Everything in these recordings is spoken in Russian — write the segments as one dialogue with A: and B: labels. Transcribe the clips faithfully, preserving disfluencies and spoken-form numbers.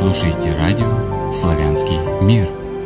A: слушаете радио «Славянский мир».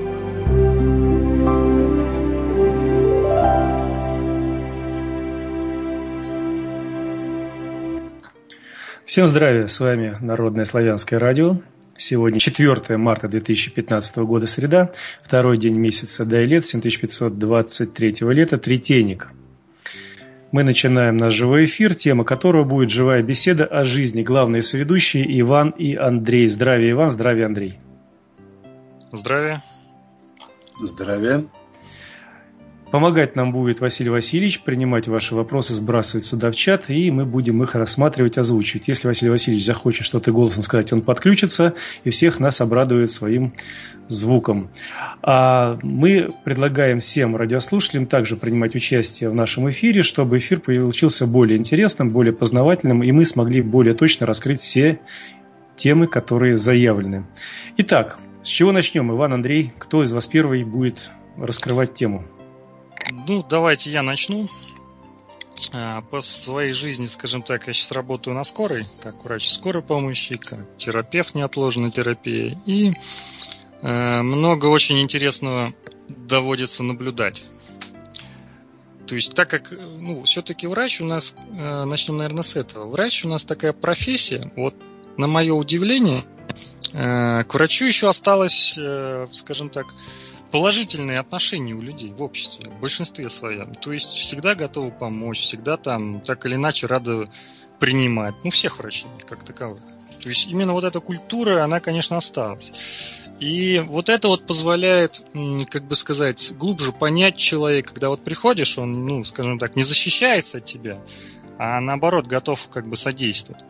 B: Всем здравия, с вами Народное славянское радио. Сегодня четвёртое марта две тысячи пятнадцатого года, среда, второй день месяца Дайлет, семь тысяч пятьсот двадцать третьего лета, Третейник. Мы начинаем наш живой эфир, тема которого будет живая беседа о жизни. Главные соведущие Иван и Андрей. Здравия, Иван, здравия, Андрей.
C: Здравия.
D: Здравия.
B: Помогать нам будет Василий Васильевич, принимать ваши вопросы, сбрасывать сюда в чат, и мы будем их рассматривать, озвучивать. Если Василий Васильевич захочет что-то голосом сказать, он подключится и всех нас обрадует своим звуком. А мы предлагаем всем радиослушателям также принимать участие в нашем эфире, чтобы эфир получился более интересным, более познавательным, и мы смогли более точно раскрыть все темы, которые заявлены. Итак, с чего начнем? Иван, Андрей, кто из вас первый будет раскрывать тему?
C: Ну, давайте я начну. По своей жизни, скажем так, я сейчас работаю на скорой, как врач скорой помощи, как терапевт неотложной терапии. И много очень интересного доводится наблюдать. То есть, так как, ну, все-таки врач у нас, начнем, наверное, с этого. Врач у нас такая профессия, вот на мое удивление, к врачу еще осталось, скажем так, положительные отношения у людей в обществе, в большинстве своем. То есть всегда готовы помочь, всегда там так или иначе рады принимать. Ну, всех врачей как таковых. То есть именно вот эта культура, она, конечно, осталась. И вот это вот позволяет, как бы сказать, глубже понять человека, когда вот приходишь, он, ну, скажем так, не защищается от тебя, а наоборот готов как бы содействовать.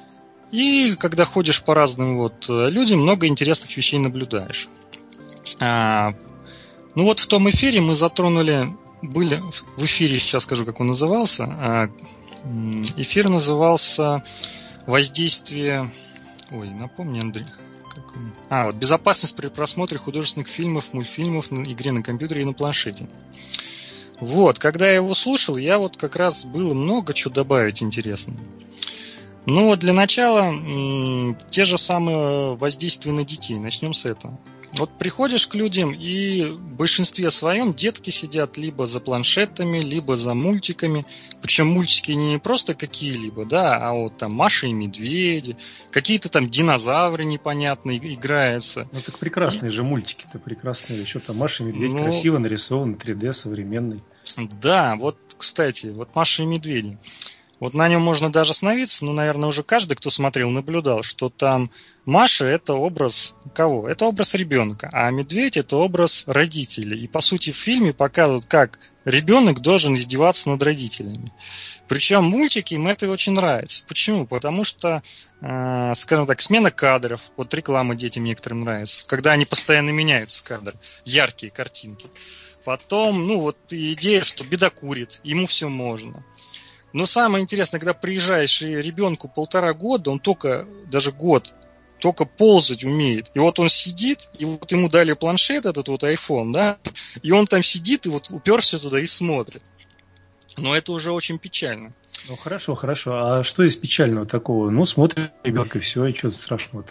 C: И когда ходишь по разным вот людям, много интересных вещей наблюдаешь. А, ну вот в том эфире мы затронули, были в эфире, сейчас скажу, как он назывался. А, эфир назывался «Воздействие». Ой, напомни, Андрей. Как он? А, вот «Безопасность при просмотре художественных фильмов, мультфильмов, на игре на компьютере и на планшете». Вот, когда я его слушал, я вот как раз было много чего добавить интересного. Ну вот для начала м- те же самые воздействия на детей. Начнем с этого. Вот приходишь к людям, и в большинстве своем детки сидят либо за планшетами, либо за мультиками. Причем мультики не просто какие-либо, да, а вот там Маша и Медведи, какие-то там динозавры непонятные играются.
B: Ну так прекрасные и... же мультики-то, прекрасные. Что там Маша и Медведь, ну... красиво нарисован, три дэ, современный.
C: Да, вот, кстати, вот Маша и Медведи. Вот на нем можно даже остановиться, ну, наверное, уже каждый, кто смотрел, наблюдал, что там Маша – это образ кого? Это образ ребенка, а Медведь – это образ родителей. И, по сути, в фильме показывают, как ребенок должен издеваться над родителями. Причем мультики им это очень нравится. Почему? Потому что, э, скажем так, смена кадров, вот реклама детям некоторым нравится, когда они постоянно меняются кадры, яркие картинки. Потом, ну, вот идея, что бедокурит, ему все можно. Но самое интересное, когда приезжаешь, и ребенку полтора года, он только, даже год, только ползать умеет. И вот он сидит, и вот ему дали планшет, этот вот iPhone, да, и он там сидит, и вот уперся туда и смотрит. Но это уже очень печально.
B: Ну, хорошо, хорошо. А что из печального такого? Ну, смотрит ребенок, и все, и что тут страшного-то?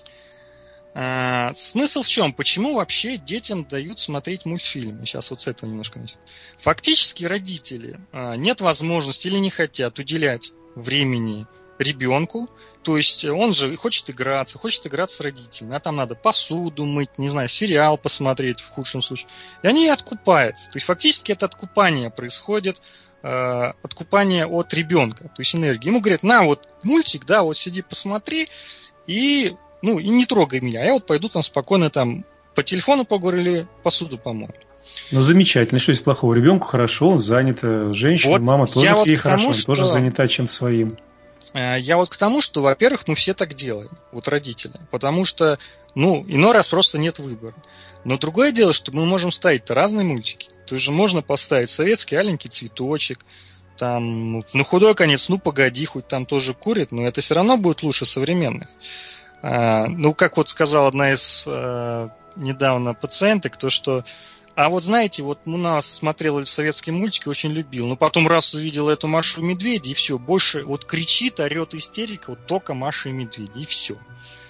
C: А, смысл в чем? Почему вообще детям дают смотреть мультфильмы? Сейчас вот с этого немножко начнем. Фактически родители а, нет возможности или не хотят уделять времени ребенку. То есть он же хочет играться, хочет играться с родителями. А там надо посуду мыть, не знаю, сериал посмотреть в худшем случае. И они откупаются. То есть фактически это откупание происходит, э, откупание от ребенка, то есть энергии. Ему говорят, на вот мультик, да, вот сиди посмотри, и... Ну, и не трогай меня, а я вот пойду там спокойно там по телефону поговорю или посуду помою.
B: Ну, замечательно. Что есть плохого? Ребенку хорошо, он занят. Женщина, вот мама тоже
C: вот
B: ей хорошо,
C: тому,
B: что... тоже занята чем-то своим.
C: Я вот к тому, что, во-первых, мы все так делаем, вот родители. Потому что, ну, иной раз просто нет выбора. Но другое дело, что мы можем ставить-то разные мультики. То есть же можно поставить советский аленький цветочек, там, на худой конец, ну, погоди, хоть там тоже курит, но это все равно будет лучше современных. А, ну, как вот сказала одна из а, недавно пациенток, то что, а вот знаете, вот у нас смотрела советские мультики, очень любил, но потом раз увидела эту Машу и Медведя, и все, больше вот кричит, орет истерика, вот только Маша и Медведь, и все.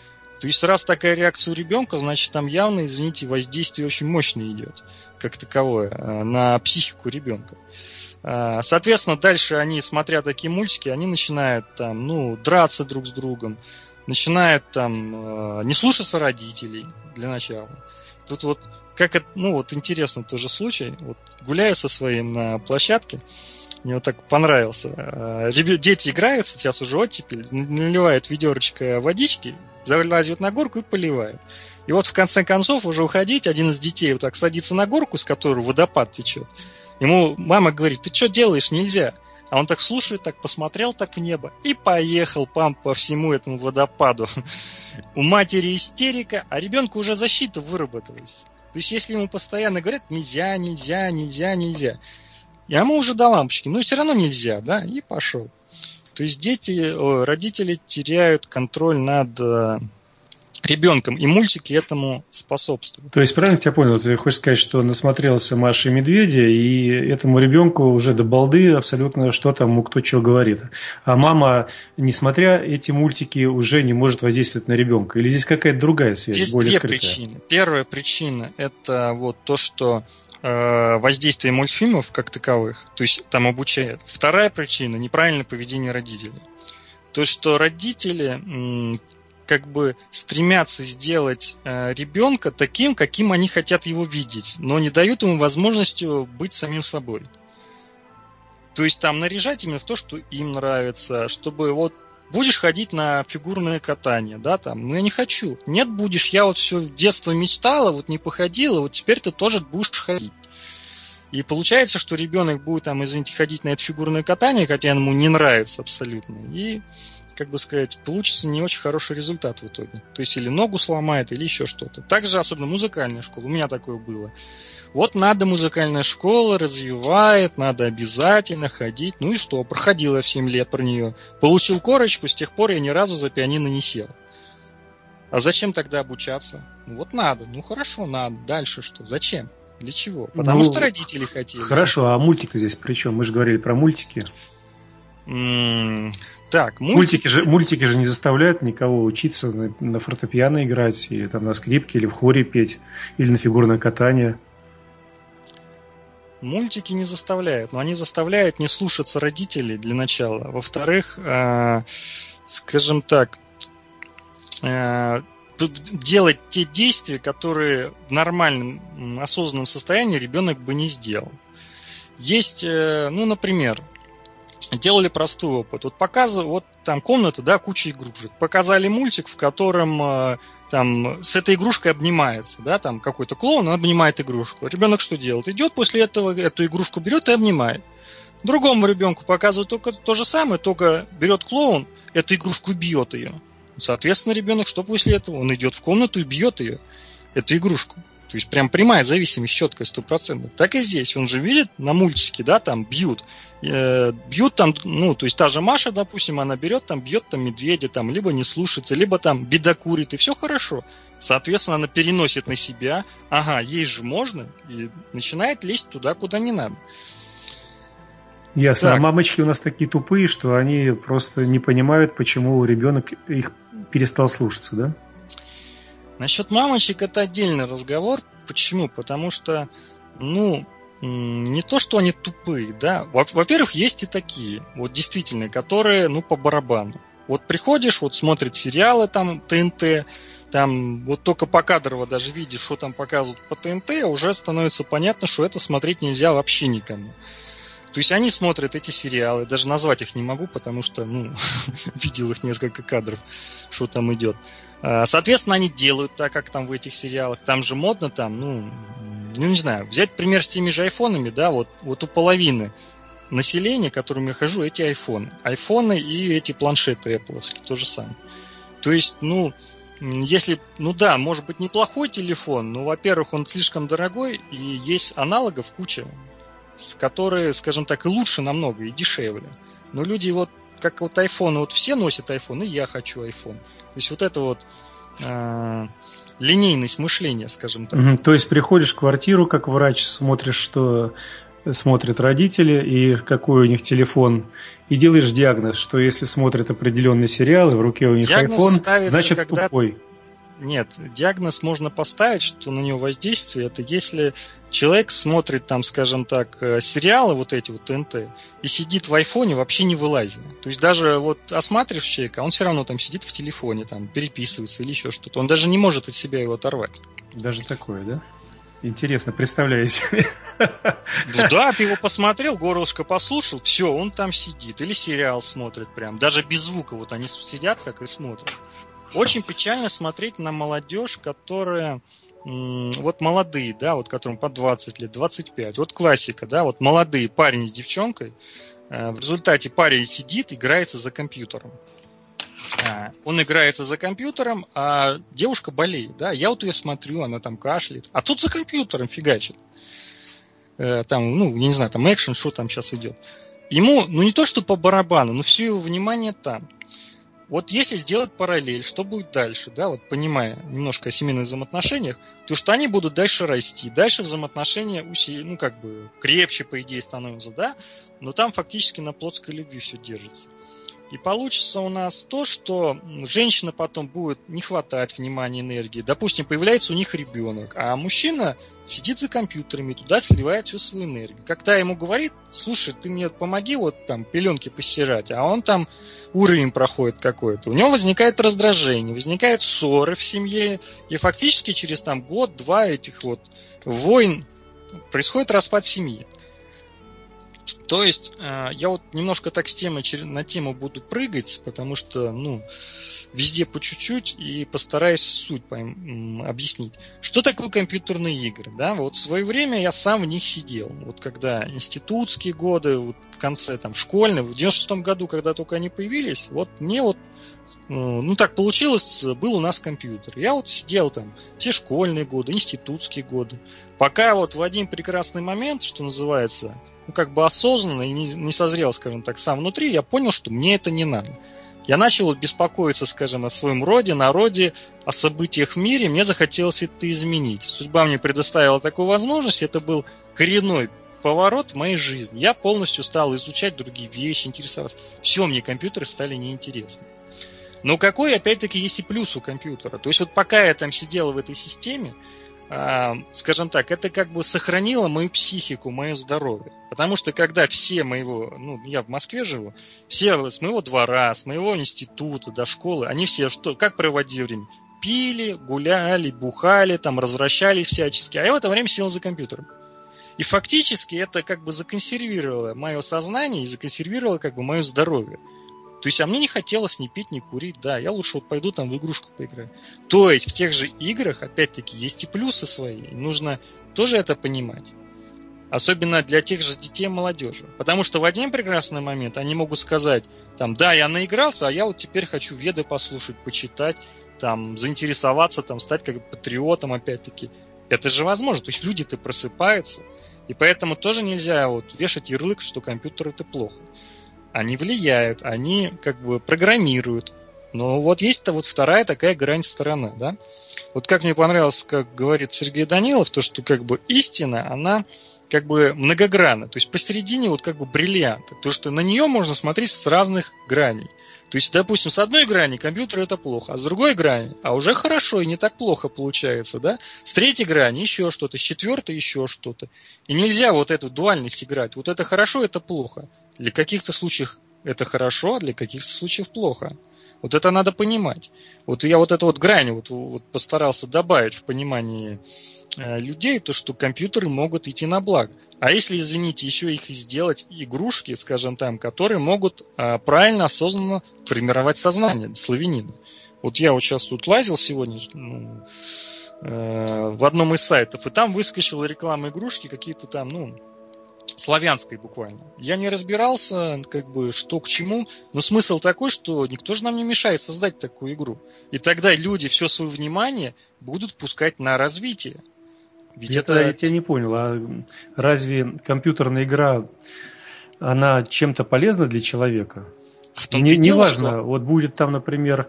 C: То есть, раз такая реакция у ребенка, значит, там явно, извините, воздействие очень мощное идет, как таковое, на психику ребенка. Соответственно, дальше они, смотря такие мультики, они начинают там, ну, драться друг с другом, начинают там не слушаться родителей для начала. Тут вот, как это, ну, вот интересно тоже случай, вот гуляя со своим на площадке, мне вот так понравился. Дети играются, сейчас уже оттепель, наливают ведерочко водички, залазят на горку и поливают. И вот в конце концов уже уходить, один из детей вот так садится на горку, с которой водопад течет. Ему мама говорит: ты что делаешь, нельзя. А он так слушает, так посмотрел так в небо и поехал пам по всему этому водопаду. У матери истерика, а ребенку уже защита выработалась. То есть если ему постоянно говорят: нельзя, нельзя, нельзя, нельзя, ему уже до лампочки, но все равно нельзя, да, и пошел. То есть дети, родители теряют контроль над ребенком, и мультики этому способствуют.
B: То есть, правильно тебя понял, ты хочешь сказать, что насмотрелся Маши и Медведя, и этому ребенку уже до балды абсолютно что там, кто что говорит. А мама, несмотря эти мультики, уже не может воздействовать на ребенка. Или здесь какая-то другая связь,
C: здесь
B: более
C: две
B: скрытая?
C: Причины. Первая причина – это вот то, что э, воздействие мультфильмов как таковых, то есть там обучает. Вторая причина – неправильное поведение родителей. То, что родители м, как бы стремятся сделать э, ребенка таким, каким они хотят его видеть, но не дают ему возможности быть самим собой. То есть там наряжать именно в то, что им нравится, чтобы вот будешь ходить на фигурное катание, да, там, ну я не хочу. Нет, будешь, я вот все детство мечтала, вот не походила, вот теперь ты тоже будешь ходить. И получается, что ребенок будет там, извините, ходить на это фигурное катание, хотя ему не нравится абсолютно, и, как бы сказать, получится не очень хороший результат в итоге. То есть или ногу сломает, или еще что-то. Также, особенно музыкальная школа, у меня такое было. Вот надо, музыкальная школа развивает, надо обязательно ходить. Ну и что? Проходила в семь лет про нее. Получил корочку, с тех пор я ни разу за пианино не сел. А зачем тогда обучаться? Ну вот надо. Ну хорошо, надо. Дальше что? Зачем? Для чего? Потому ну, что родители хотели.
B: Хорошо, а мультик-то здесь при чем? Мы же говорили про мультики.
C: М-м- так, мультики...
B: Мультики, же, мультики же не заставляют никого учиться на, на фортепиано играть, или там на скрипке, или в хоре петь, или на фигурное катание.
C: Мультики не заставляют, но они заставляют не слушаться родителей для начала. Во-вторых, э, скажем так, э, делать те действия, которые в нормальном осознанном состоянии ребенок бы не сделал. Есть, э, ну, например, делали простой опыт. Вот показывали, вот там комната, да, куча игрушек. Показали мультик, в котором э, там с этой игрушкой обнимается, да, там какой-то клоун, он обнимает игрушку. Ребенок что делает? Идет после этого, эту игрушку берет и обнимает. Другому ребенку показывают только то же самое, только берет клоун, эту игрушку бьет ее. Соответственно, ребенок что после этого? Он идет в комнату и бьет ее, эту игрушку. То есть прям прямая зависимость, четкая, стопроцентная. Так и здесь. Он же видит на мультике, да, там бьют. Э, бьют там, ну, то есть та же Маша, допустим, она берет, там, бьет там медведя, там, либо не слушается, либо там бедокурит, и все хорошо. Соответственно, она переносит на себя, ага, ей же можно, и начинает лезть туда, куда не надо.
B: Ясно.
C: Так.
B: А мамочки у нас такие тупые, что они просто не понимают, почему ребенок их перестал слушаться, да?
C: Насчет мамочек это отдельный разговор. Почему? Потому что, ну, не то, что они тупые, да. Во-первых, есть и такие, вот действительно, которые, ну, по барабану. Вот приходишь, вот смотрят сериалы там ТНТ, там вот только покадрово даже видишь, что там показывают по ТНТ, уже становится понятно, что это смотреть нельзя вообще никому. То есть они смотрят эти сериалы, даже назвать их не могу, потому что, ну, видел их несколько кадров, что там идет. Соответственно, они делают так, как там в этих сериалах. Там же модно, там, ну, ну не знаю, взять пример с теми же айфонами, да, вот, вот у половины населения, к которым я хожу, эти айфоны. Айфоны и эти планшеты Apple-овские, то же самое. То есть, ну, если, ну да, может быть неплохой телефон, но, во-первых, он слишком дорогой, и есть аналогов куча, которые, скажем так, и лучше намного, и дешевле. Но люди вот, как вот iPhone, вот все носят iPhone, и я хочу iPhone. То есть вот это вот э, линейность мышления, скажем так.
B: Угу. То есть приходишь в квартиру, как врач, смотришь, что смотрят родители и какой у них телефон, и делаешь диагноз, что если смотрят определенные сериалы, в руке у них
C: диагноз
B: iPhone,
C: ставится,
B: значит
C: когда...
B: тупой.
C: нет, диагноз можно поставить, что на него воздействие, это если человек смотрит там, скажем так, сериалы вот эти вот ТНТ и сидит в айфоне, вообще не вылазит. То есть даже вот осматриваешь человека, он все равно там сидит в телефоне, там переписывается или еще что-то. Он даже не может от себя его оторвать.
B: Даже такое, да? Интересно, представляю себе.
C: Ну да, ты его посмотрел, горлышко послушал, все, он там сидит. Или сериал смотрит прям, даже без звука. Вот они сидят так и смотрят. Очень печально смотреть на молодежь, которая... Вот молодые, да, вот которым по двадцать лет, двадцать пять. Вот классика, да, вот молодые парень с девчонкой. В результате парень сидит, играется за компьютером. Он играется за компьютером, а девушка болеет, да. Я вот ее смотрю, она там кашляет. А тут за компьютером фигачит. Там, ну, я не знаю, там экшен, что там сейчас идет. Ему, ну, не то, что по барабану, но все его внимание там. Вот если сделать параллель, что будет дальше, да, вот понимая немножко о семейных взаимоотношениях, то что они будут дальше расти, дальше взаимоотношения уси, ну, как бы крепче, по идее, становятся, да, но там фактически на плотской любви все держится. И получится у нас то, что женщина потом будет не хватать внимания, энергии. Допустим, появляется у них ребенок, а мужчина сидит за компьютерами, туда сливает всю свою энергию. Когда ему говорит, слушай, ты мне помоги вот там пеленки постирать, а он там уровень проходит какой-то. У него возникает раздражение, возникают ссоры в семье, и фактически через там год-два этих вот войн происходит распад семьи. То есть я вот немножко так с темы, на тему буду прыгать, потому что, ну, везде по чуть-чуть и постараюсь суть объяснить. Что такое компьютерные игры? Да? Вот в свое время я сам в них сидел. Вот когда институтские годы, вот в конце там школьные, в девяносто шестом году, когда только они появились, вот мне вот, ну так получилось, был у нас компьютер. Я вот сидел там все школьные годы, институтские годы. Пока вот в один прекрасный момент, что называется, ну как бы осознанно и не, не созрел, скажем так, сам внутри, я понял, что мне это не надо. Я начал беспокоиться, скажем, о своем роде, народе, о событиях в мире, мне захотелось это изменить. Судьба мне предоставила такую возможность, это был коренной поворот в моей жизни. Я полностью стал изучать другие вещи, интересоваться. Все, мне компьютеры стали неинтересны. Но какой, опять-таки, есть и плюс у компьютера. То есть вот пока я там сидел в этой системе, скажем так, это как бы сохранило мою психику, мое здоровье. Потому что когда все моего, ну, я в Москве живу, все с моего двора, с моего института до школы, они все что, как проводили время? Пили, гуляли, бухали, там, развращались всячески. А я в это время сидел за компьютером. И фактически это как бы законсервировало мое сознание и законсервировало как бы мое здоровье. То есть, а мне не хотелось ни пить, ни курить, да, я лучше вот пойду там в игрушку поиграю. То есть, в тех же играх, опять-таки, есть и плюсы свои, и нужно тоже это понимать. Особенно для тех же детей и молодежи. Потому что в один прекрасный момент они могут сказать, там, да, я наигрался, а я вот теперь хочу веды послушать, почитать, там, заинтересоваться, там, стать как бы патриотом, опять-таки. Это же возможно, то есть люди-то просыпаются, и поэтому тоже нельзя вот вешать ярлык, что компьютер это плохо. Они влияют, они как бы программируют. Но вот есть-то вот вторая такая грань сторона, да. Вот как мне понравилось, как говорит Сергей Данилов, то, что как бы истина, она как бы многогранна. То есть посередине вот как бы бриллиант. То, что на нее можно смотреть с разных граней. То есть, допустим, с одной грани компьютер это плохо, а с другой грани, а уже хорошо и не так плохо получается, да. С третьей грани еще что-то, с четвертой еще что-то. И нельзя вот эту дуальность играть. Вот это хорошо, это плохо. Для каких-то случаев это хорошо, а для каких-то случаев плохо. Вот это надо понимать. Вот я вот эту вот грань вот, вот постарался добавить в понимании э, людей, то, что компьютеры могут идти на благо. А если, извините, еще их сделать игрушки, скажем там, которые могут э, правильно, осознанно формировать сознание славянина. Вот я вот сейчас тут лазил сегодня ну, э, в одном из сайтов, и там выскочила реклама игрушки, какие-то там, ну, славянской буквально. Я не разбирался, как бы, что к чему, но смысл такой, что никто же нам не мешает создать такую игру. И тогда люди все свое внимание будут пускать на развитие. Ведь
B: это... Я тебя не понял, а разве компьютерная игра, она чем-то полезна для человека?
C: А в том-то
B: не,
C: и дело,
B: не важно,
C: что...
B: вот будет там, например,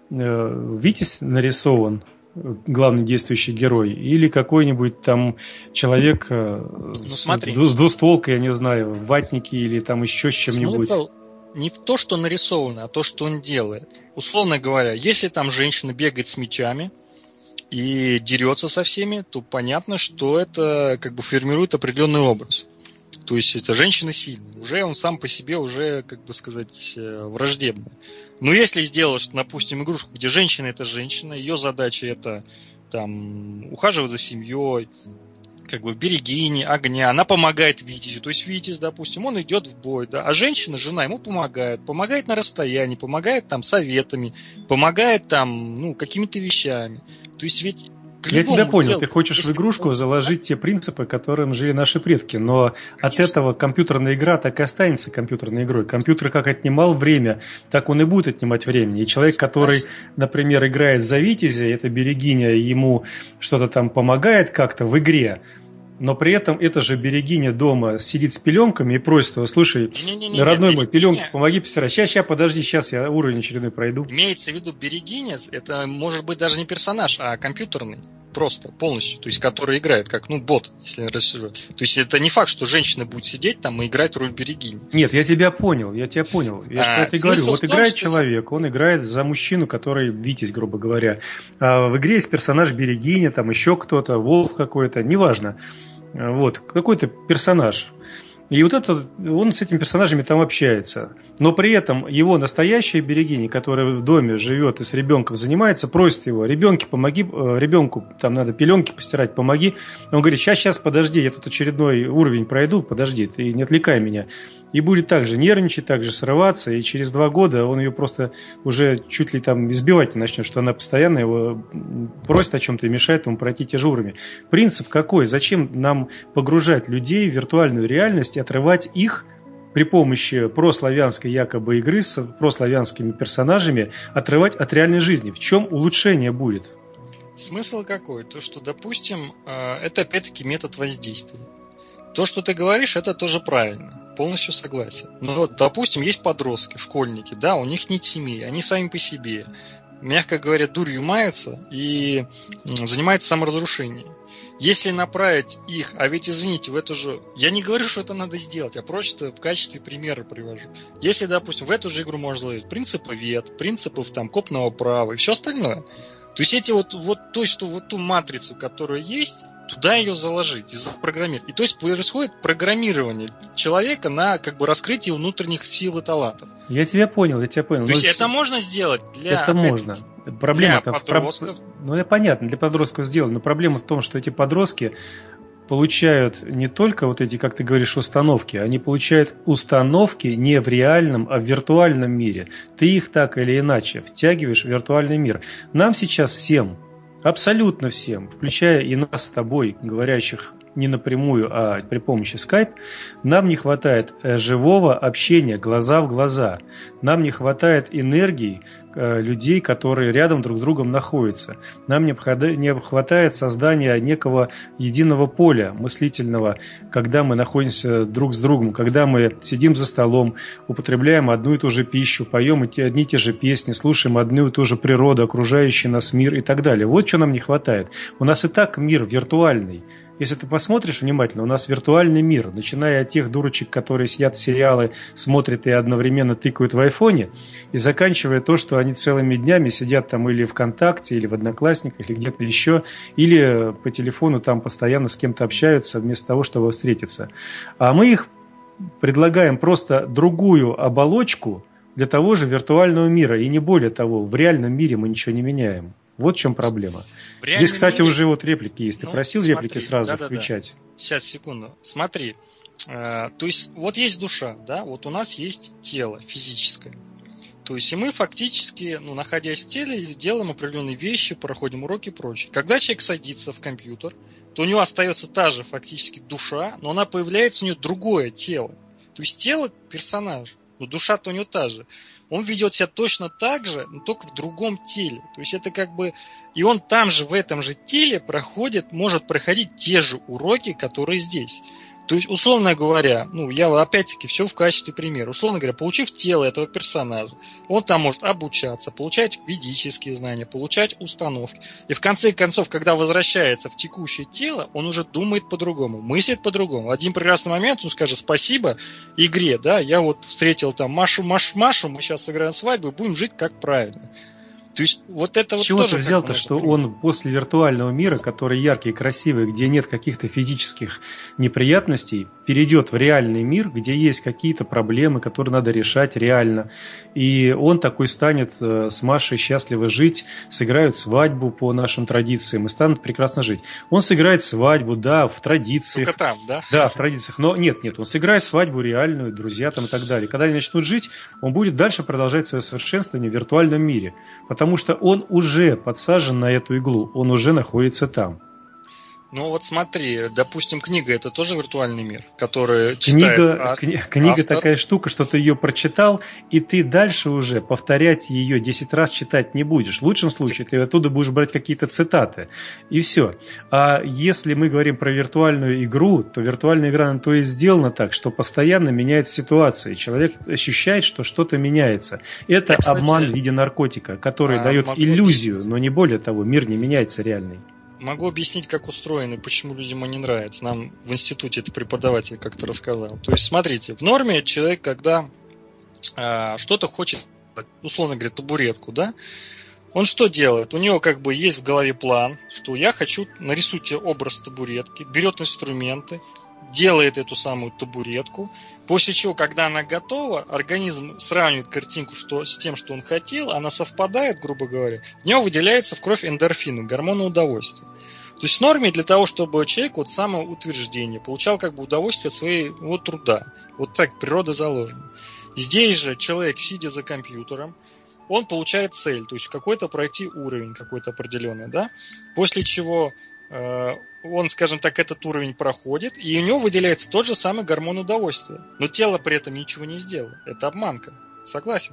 B: Витязь нарисован, главный действующий герой, или какой-нибудь там человек ну, с, с двустволкой, я не знаю, ватники или там еще с чем-нибудь.
C: Смысл не в то, что нарисовано, а то, что он делает. Условно говоря, если там женщина бегает с мечами, и дерется со всеми, то понятно, что это как бы формирует определенный образ. То есть это женщина сильная, уже он сам по себе уже, как бы сказать, враждебный. Но если сделать, допустим, игрушку, где женщина это женщина, ее задача это там ухаживать за семьей, как бы берегини, огня, она помогает Витязю, то есть Витязь, допустим, он идет в бой, да, а женщина, жена ему помогает, помогает на расстоянии, помогает там советами, помогает там, ну, какими-то вещами. То есть ведь
B: я тебя понял,
C: делу,
B: ты хочешь в игрушку он... заложить да? те принципы, которым жили наши предки, но Конечно. От этого компьютерная игра так и останется компьютерной игрой. Компьютер как отнимал время, так он и будет отнимать время. И человек, который, например, играет за Витязя, это берегиня, ему что-то там помогает как-то в игре, но при этом эта же берегиня дома сидит с пеленками и просит его: слушай, не, не, не, родной не, мой, пеленку, помоги постирать. Сейчас, сейчас, подожди, сейчас я уровень очередной пройду.
C: Имеется в виду берегиня, это может быть даже не персонаж, а компьютерный. Просто, полностью, то есть, который играет как, ну, бот, если расшифровать. То есть, это не факт, что женщина будет сидеть там и играть роль берегини.
B: Нет, я тебя понял, я тебя понял. Я а, же это говорю. Вот том, играет что... человек, он играет за мужчину, который Витязь, грубо говоря. А в игре есть персонаж берегиня, там еще кто-то, волк какой-то, неважно. Вот, какой-то персонаж. И вот это, он с этими персонажами там общается. Но при этом его настоящая берегиня, которая в доме живет и с ребенком занимается, просит его: ребенке помоги, ребенку там надо пеленки постирать, помоги. Он говорит: сейчас, сейчас, подожди, я тут очередной уровень пройду, подожди, ты не отвлекай меня. И будет так же нервничать, так же срываться, и через два года он ее просто уже чуть ли там избивать не начнет, что она постоянно его просит о чем-то и мешает ему пройти те же уровни. Принцип какой? Зачем нам погружать людей в виртуальную реальность и отрывать их при помощи прославянской якобы игры с прославянскими персонажами, отрывать от реальной жизни? В чем улучшение будет?
C: Смысл какой? То, что, допустим, это опять-таки метод воздействия. То, что ты говоришь, это тоже правильно. Полностью согласен. Но, допустим, есть подростки, школьники, да, у них нет семьи, они сами по себе, мягко говоря, дурью маются и занимаются саморазрушением. Если направить их, а ведь, извините, в эту же... Я не говорю, что это надо сделать, я просто в качестве примера привожу. Если, допустим, в эту же игру можно заложить принципы вет, принципов там копного права и все остальное. То есть эти вот, вот то, что вот ту матрицу, которая есть, туда ее заложить и запрограммировать. И то есть происходит программирование человека на как бы раскрытие внутренних сил и талантов.
B: Я тебя понял, я тебя понял.
C: То есть это можно сделать для...
B: Это можно. Проблема
C: для подростков.
B: В... Ну, это понятно, для подростков сделано. Но проблема в том, что эти подростки получают не только вот эти, как ты говоришь, установки, они получают установки не в реальном, а в виртуальном мире. Ты их так или иначе втягиваешь в виртуальный мир. Нам сейчас всем, абсолютно всем, включая и нас с тобой, говорящих не напрямую, а при помощи Skype, нам не хватает живого общения глаза в глаза. Нам не хватает энергии людей, которые рядом друг с другом находятся. Нам не хватает создания некого единого поля мыслительного, когда мы находимся друг с другом, когда мы сидим за столом, употребляем одну и ту же пищу, поем одни и те же песни, слушаем одну и ту же природу, окружающий нас мир и так далее. Вот что нам не хватает. У нас и так мир виртуальный. Если ты посмотришь внимательно, у нас виртуальный мир, начиная от тех дурочек, которые сидят сериалы, смотрят и одновременно тыкают в айфоне, и заканчивая то, что они целыми днями сидят там или ВКонтакте, или в Одноклассниках, или где-то еще, или по телефону там постоянно с кем-то общаются вместо того, чтобы встретиться. А мы их предлагаем просто другую оболочку для того же виртуального мира, и не более того, в реальном мире мы ничего не меняем. Вот в чем проблема. Здесь, кстати, мире... уже вот реплики есть. Ты ну, просил смотри, реплики сразу да, да, включать?
C: Да. Сейчас, секунду. Смотри. Э, то есть, вот есть душа, да, вот у нас есть тело физическое. То есть, и мы фактически, ну, находясь в теле, делаем определенные вещи, проходим уроки и прочее. Когда человек садится в компьютер, то у него остается та же фактически душа, но она появляется у него другое тело. То есть, тело персонажа, но душа-то у него та же. Он ведет себя точно так же, но только в другом теле. То есть это как бы... И он там же, в этом же теле проходит, может проходить те же уроки, которые здесь. То есть, условно говоря, ну, я опять-таки все в качестве примера. Условно говоря, получив тело этого персонажа, он там может обучаться, получать ведические знания, получать установки. И в конце концов, когда возвращается в текущее тело, он уже думает по-другому, мыслит по-другому. В один прекрасный момент он скажет спасибо игре, да, я вот встретил там Машу, Машу, Машу, мы сейчас сыграем свадьбу и будем жить как правильно. То есть вот это
B: С
C: вот
B: чего
C: тоже
B: ты взял-то, что
C: принять.
B: он после виртуального мира, который яркий и красивый, где нет каких-то физических неприятностей, перейдет в реальный мир, где есть какие-то проблемы, которые надо решать реально. И он такой станет с Машей счастливо жить, сыграют свадьбу по нашим традициям и станут прекрасно жить. Он сыграет свадьбу, да, в традициях.
C: Только там, да?
B: Да, в традициях. Но нет, нет, он сыграет свадьбу реальную, друзья там и так далее. Когда они начнут жить, он будет дальше продолжать свое совершенствование в виртуальном мире. Потому что он уже подсажен на эту иглу, он уже находится там.
C: Ну вот смотри, допустим, книга — это тоже виртуальный мир, который читает
B: Книга,
C: а...
B: кни, книга
C: автор.
B: Такая штука, что ты ее прочитал, и ты дальше уже повторять ее десять раз читать не будешь. В лучшем случае ты оттуда будешь брать какие-то цитаты, и все. А если мы говорим про виртуальную игру, то виртуальная игра на то и сделана так, что постоянно меняется ситуация, и человек ощущает, что что-то меняется. Это, кстати, обман в виде наркотика, который а, дает иллюзию, объяснить. Но не более того, мир не меняется реальный.
C: Могу объяснить, как устроено и почему людям они нравятся. Нам в институте это преподаватель как-то рассказал. То есть, смотрите, в норме человек, когда э, что-то хочет, условно говоря, табуретку, да, он что делает? У него как бы есть в голове план, что я хочу, нарисуйте образ табуретки, берет инструменты, делает эту самую табуретку, после чего, когда она готова, организм сравнивает картинку что, с тем, что он хотел, она совпадает, грубо говоря, в него выделяется в кровь эндорфины, гормоны удовольствия. То есть в норме для того, чтобы человек вот самоутверждение получал как бы удовольствие от своего труда. Вот так природа заложена. Здесь же человек, сидя за компьютером, он получает цель, то есть какой-то пройти уровень какой-то определенный, да, после чего э, он, скажем так, этот уровень проходит, и у него выделяется тот же самый гормон удовольствия. Но тело при этом ничего не сделало. Это обманка. Согласен?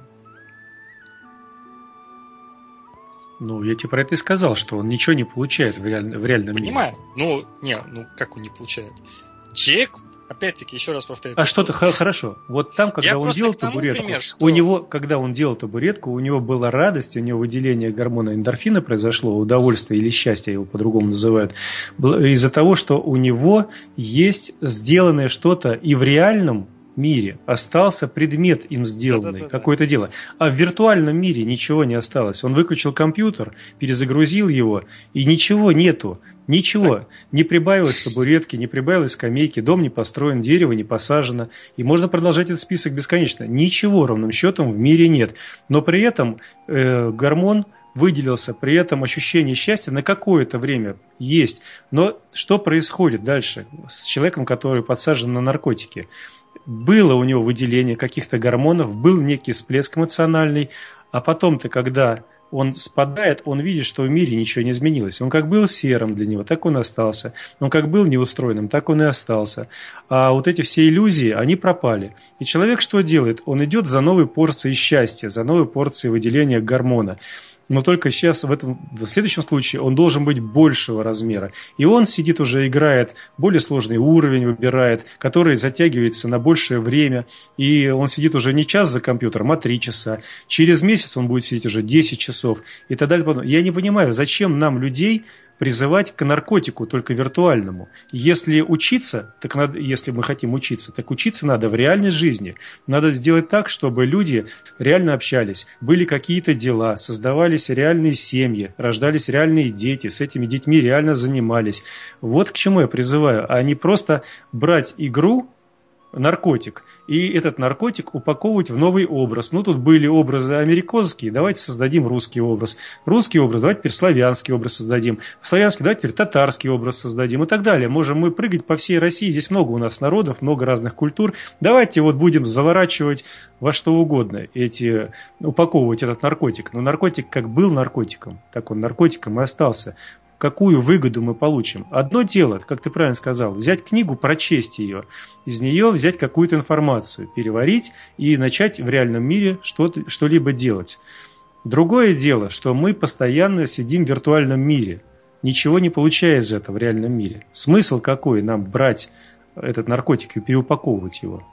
B: Ну, я тебе про это и сказал, что он ничего не получает в, реаль... в реальном мире.
C: Понимаю. Ну, не, ну как он не получает? Человек, опять-таки, еще раз повторяю.
B: А что-то х- хорошо. Вот там, когда
C: я
B: он делал
C: тому,
B: табуретку,
C: пример, что...
B: у него, когда он делал табуретку, у него была радость, у него выделение гормона эндорфина произошло, удовольствие или счастье, его по-другому называют, из-за того, что у него есть сделанное что-то и в реальном мире остался предмет им сделанный, да, да, да, какое-то да. дело. А в виртуальном мире ничего не осталось. Он выключил компьютер, перезагрузил его, и ничего нету. Ничего. Так. Не прибавилось табуретки, не прибавилось скамейки, дом не построен, дерево не посажено. И можно продолжать этот список бесконечно. Ничего ровным счетом в мире нет. Но при этом э, гормон выделился, при этом ощущение счастья на какое-то время есть. Но что происходит дальше с человеком, который подсажен на наркотики? Было у него выделение каких-то гормонов, был некий всплеск эмоциональный, а потом-то, когда он спадает, он видит, что в мире ничего не изменилось. Он как был серым для него, так он и остался. Он как был неустроенным, так он и остался. А вот эти все иллюзии, они пропали. И человек что делает? Он идет за новой порцией счастья, за новой порцией выделения гормона. Но только сейчас, в, этом, в следующем случае, он должен быть большего размера. И он сидит уже, играет, более сложный уровень выбирает, который затягивается на большее время. И он сидит уже не час за компьютером, а три часа. Через месяц он будет сидеть уже десять часов. И так далее. Я не понимаю, зачем нам, людей, призывать к наркотику, только виртуальному. Если учиться, так надо, если мы хотим учиться, так учиться надо в реальной жизни. Надо сделать так, чтобы люди реально общались, были какие-то дела, создавались реальные семьи, рождались реальные дети, с этими детьми реально занимались. Вот к чему я призываю, а не просто брать игру, наркотик, и этот наркотик упаковывать в новый образ. Ну, тут были образы американские, давайте создадим русский образ. Русский образ, давайте теперь славянский образ создадим. Славянский, давайте теперь татарский образ создадим и так далее. Можем мы прыгать по всей России, здесь много у нас народов, много разных культур. Давайте вот будем заворачивать во что угодно, эти, упаковывать этот наркотик. Но наркотик как был наркотиком, так он наркотиком и остался. Какую выгоду мы получим? Одно дело, как ты правильно сказал, взять книгу, прочесть ее, из нее взять какую-то информацию, переварить и начать в реальном мире что-то, что-либо делать. Другое дело, что мы постоянно сидим в виртуальном мире, ничего не получая из этого в реальном мире. Смысл какой нам брать этот наркотик и переупаковывать его?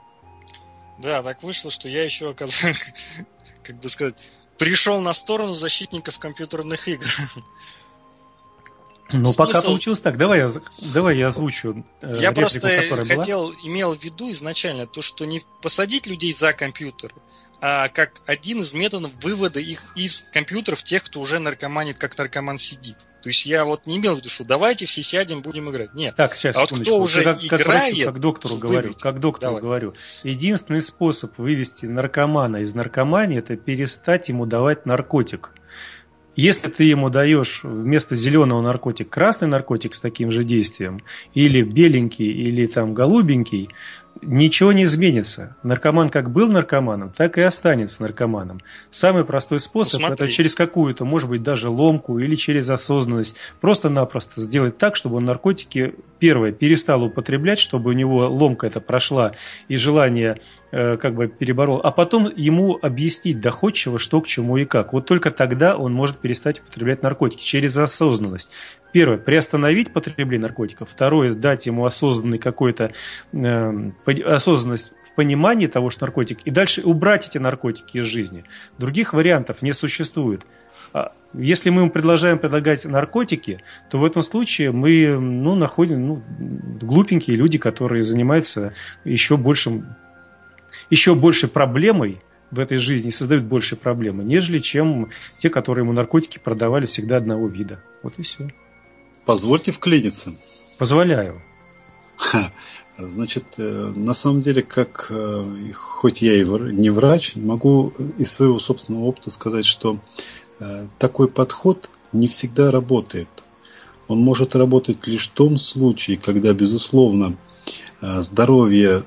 C: Да, так вышло, что я еще оказался, как бы сказать, пришел на сторону защитников компьютерных игр.
B: Ну, смысл... пока получилось так. Давай я, давай я озвучу э,
C: Я
B: реплику,
C: просто
B: которая
C: хотел,
B: была.
C: имел в виду изначально то, что не посадить людей за компьютер, а, как один из методов вывода их из компьютеров тех, кто уже наркоманит, как наркоман сидит. То есть я вот не имел в виду, что давайте все сядем, будем играть. Нет.
B: Так, сейчас,
C: а вот кто уже
B: как,
C: играет,
B: как, врачу, как доктору говорю,
C: выведет.
B: как доктору
C: Давай.
B: говорю, единственный способ вывести наркомана из наркомании – это перестать ему давать наркотик. Если ты ему даешь вместо зеленого наркотик красный наркотик с таким же действием, или беленький, или там голубенький, ничего не изменится. Наркоман как был наркоманом, так и останется наркоманом. Самый простой способ – это через какую-то, может быть, даже ломку или через осознанность. Просто-напросто сделать так, чтобы он наркотики, первое, перестал употреблять, чтобы у него ломка эта прошла и желание э, как бы переборол, а потом ему объяснить доходчиво, что к чему и как. Вот только тогда он может перестать употреблять наркотики через осознанность. Первое, приостановить потребление наркотиков. Второе, дать ему осознанный какой-то э, осознанность в понимании того, что наркотик. И дальше убрать эти наркотики из жизни. Других вариантов не существует. Если мы ему предлагаем предлагать наркотики, то в этом случае мы ну, находим ну, глупенькие люди, которые занимаются еще большим, еще большей проблемой в этой жизни, создают больше проблемы, нежели чем те, которые ему наркотики продавали всегда одного вида. Вот и все.
D: Позвольте вклиниться.
B: Позволяю.
D: Значит, на самом деле, как хоть я и не врач, могу из своего собственного опыта сказать, что такой подход не всегда работает. Он может работать лишь в том случае, когда, безусловно, здоровье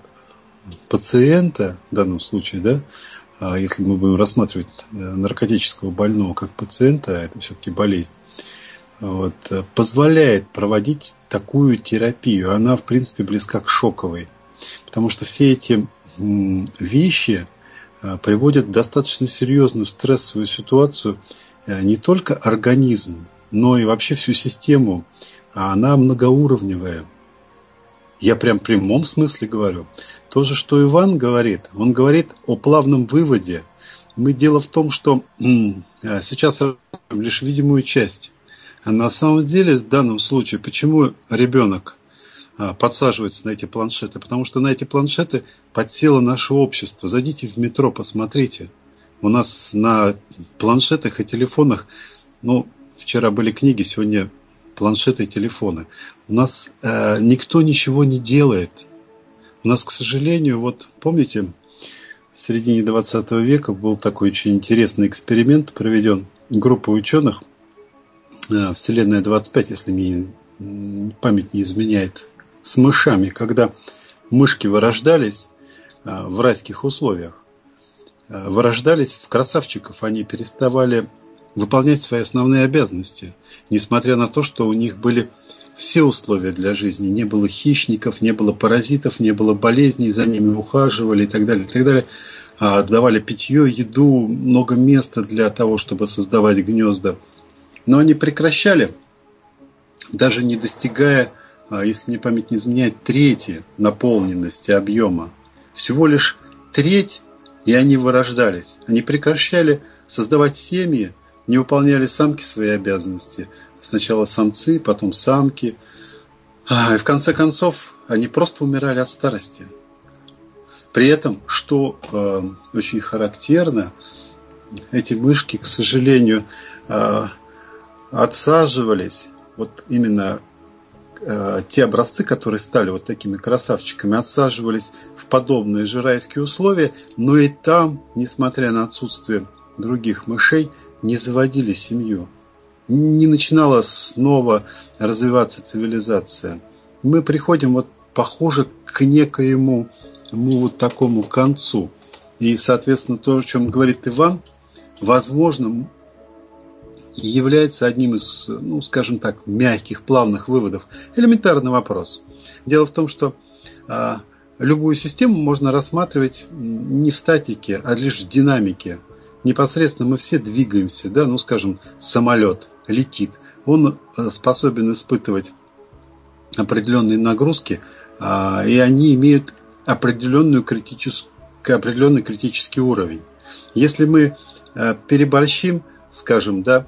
D: пациента, в данном случае, да, если мы будем рассматривать наркотического больного как пациента, это все-таки болезнь, вот, позволяет проводить такую терапию. Она, в принципе, близка к шоковой. Потому что все эти вещи приводят в достаточно серьезную стрессовую ситуацию не только организм, но и вообще всю систему. А она многоуровневая. Я прям в прямом смысле говорю. То же, что Иван говорит, он говорит о плавном выводе. Мы дело в том, что сейчас лишь видимую часть. А на самом деле, в данном случае, почему ребенок подсаживается на эти планшеты? Потому что на эти планшеты подсело наше общество. Зайдите в метро, посмотрите. У нас на планшетах и телефонах, ну, вчера были книги, сегодня планшеты и телефоны. У нас э, никто ничего не делает. У нас, к сожалению, вот помните, в середине двадцатого века был такой очень интересный эксперимент проведен группой ученых, Вселенная двадцать пять, если мне память не изменяет, с мышами, когда мышки вырождались в райских условиях, вырождались в красавчиков, они переставали выполнять свои основные обязанности, несмотря на то, что у них были все условия для жизни, не было хищников, не было паразитов, не было болезней, за ними ухаживали и так далее, и так далее, давали питье, еду, много места для того, чтобы создавать гнезда. Но они прекращали, даже не достигая, если мне память не изменяет, трети наполненности объема. Всего лишь треть, и они вырождались. Они прекращали создавать семьи, не выполняли самки свои обязанности. Сначала самцы, потом самки. И в конце концов, они просто умирали от старости. При этом, что э, очень характерно, эти мышки, к сожалению, э, отсаживались, вот именно э, те образцы, которые стали вот такими красавчиками, отсаживались в подобные же райские условия, но и там, несмотря на отсутствие других мышей, не заводили семью. Не начинала снова развиваться цивилизация. Мы приходим вот похоже к некоему вот такому концу. И, соответственно, то, о чем говорит Иван, возможно, является одним из, ну, скажем так, мягких, плавных выводов. Элементарный вопрос. Дело в том, что а, любую систему можно рассматривать не в статике, а лишь в динамике. Непосредственно мы все двигаемся, да, ну, скажем, самолет летит. Он способен испытывать определенные нагрузки, а, и они имеют определенную критическую, определенный критический уровень. Если мы а, переборщим, скажем, да,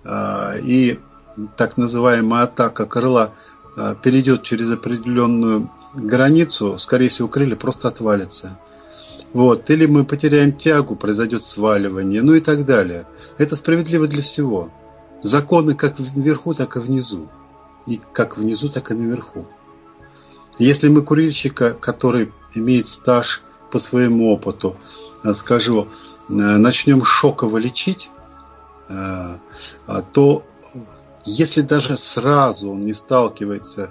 D: и так называемая атака крыла перейдет через определенную границу, скорее всего, крылья просто отвалятся. Вот. Или мы потеряем тягу, произойдет сваливание, ну и так далее. Это справедливо для всего. Законы как вверху, так и внизу. И как внизу, так и наверху. Если мы курильщика, который имеет стаж по своему опыту, скажу, начнем шоково лечить, то если даже сразу он не сталкивается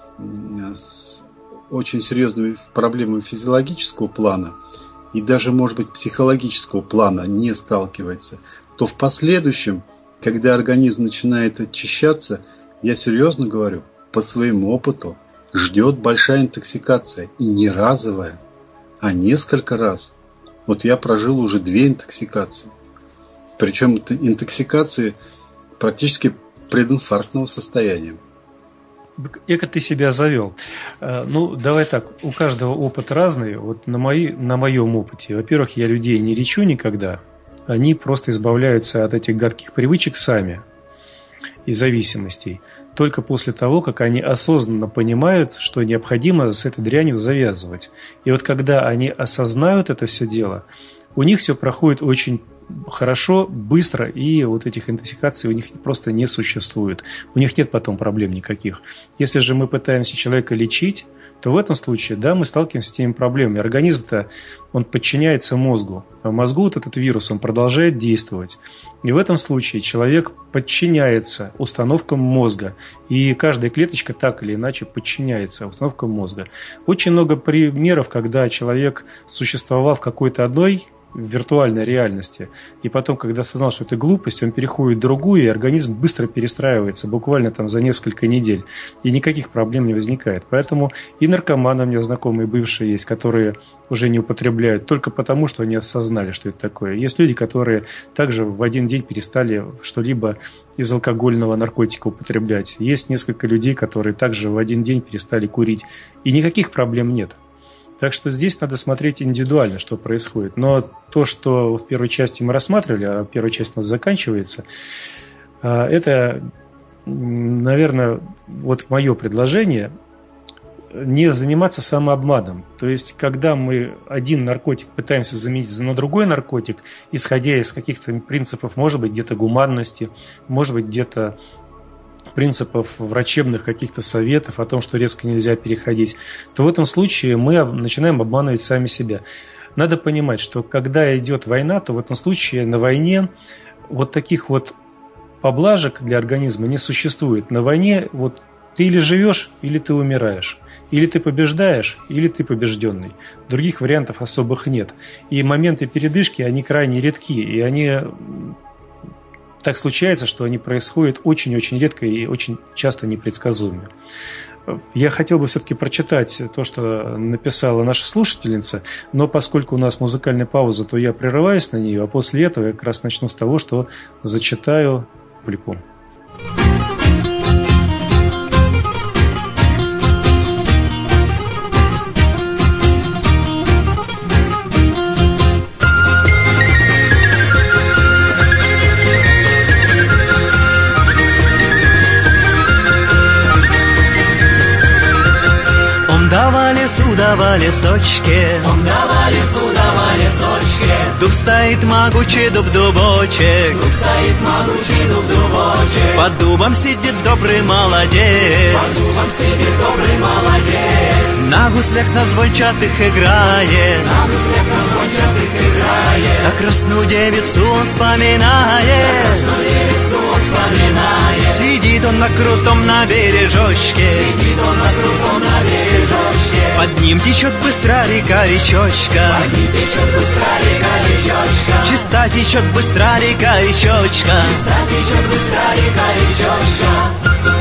D: с очень серьезными проблемами физиологического плана и даже, может быть, психологического плана не сталкивается, то в последующем, когда организм начинает очищаться, я серьезно говорю, по своему опыту, ждет большая интоксикация. И не разовая, а несколько раз. Вот я прожил уже две интоксикации. Причем интоксикации практически прединфарктного состояния.
B: Эко ты себя завел. Ну, давай так, у каждого опыт разный. Вот на, мои, на моем опыте, во-первых, я людей не лечу никогда. Они просто избавляются от этих гадких привычек сами и зависимостей. Только после того, как они осознанно понимают, что необходимо с этой дрянью завязывать. И вот когда они осознают это все дело, у них все проходит очень хорошо, быстро, и вот этих интоксикаций у них просто не существует. У них нет потом проблем никаких. Если же мы пытаемся человека лечить, то в этом случае, да, мы сталкиваемся с теми проблемами. Организм-то, он подчиняется мозгу. А в мозгу вот этот вирус, он продолжает действовать. И в этом случае человек подчиняется установкам мозга. И каждая клеточка так или иначе подчиняется установкам мозга. Очень много примеров, когда человек существовал в какой-то одной в виртуальной реальности. И потом, когда осознал, что это глупость, он переходит в другую, и организм быстро перестраивается, буквально там за несколько недель. И никаких проблем не возникает. Поэтому и наркоманы у меня знакомые бывшие есть, которые уже не употребляют только потому, что они осознали, что это такое. Есть люди, которые также в один день перестали что-либо из алкогольного наркотика употреблять. Есть несколько людей, которые также в один день перестали курить. И никаких проблем нет. Так что здесь надо смотреть индивидуально, что происходит. Но то, что в первой части мы рассматривали, а первая часть у нас заканчивается, это, наверное, вот мое предложение – не заниматься самообманом. То есть, когда мы один наркотик пытаемся заменить на другой наркотик, исходя из каких-то принципов, может быть, где-то гуманности, может быть, где-то принципов врачебных каких-то советов о том, что резко нельзя переходить, то в этом случае мы начинаем обманывать сами себя. Надо понимать, что когда идет война, то в этом случае на войне вот таких вот поблажек для организма не существует. На войне вот ты или живешь, или ты умираешь. Или ты побеждаешь, или ты побежденный. Других вариантов особых нет. И моменты передышки, они крайне редки, и они... Так случается, что они происходят очень-очень редко и очень часто непредсказуемо. Я хотел бы все-таки прочитать то, что написала наша слушательница, но поскольку у нас музыкальная пауза, то я прерываюсь на нее, а после этого я как раз начну с того, что зачитаю публику.
E: Давали лесочке,
F: он давали давали сочке.
E: Дуб стоит могучий, дуб дубочек,
F: Дуб стоит могучий, дуб дубочек.
E: Под дубом сидит добрый молодец,
F: Под дубом сидит добрый молодец.
E: На гуслях на звончатых играет,
F: На гуслях на звончатых играет.
E: А красную девицу он вспоминает,
F: Красную девицу он вспоминает.
E: Сидит он на крутом на бережочке,
F: Сидит он на крутом на бережочке.
E: Под ним течет быстро река речочка,
F: Под ним течет быстро река речочка.
E: Чиста течет быстро река речочка,
F: Чиста течет быстро река речочка.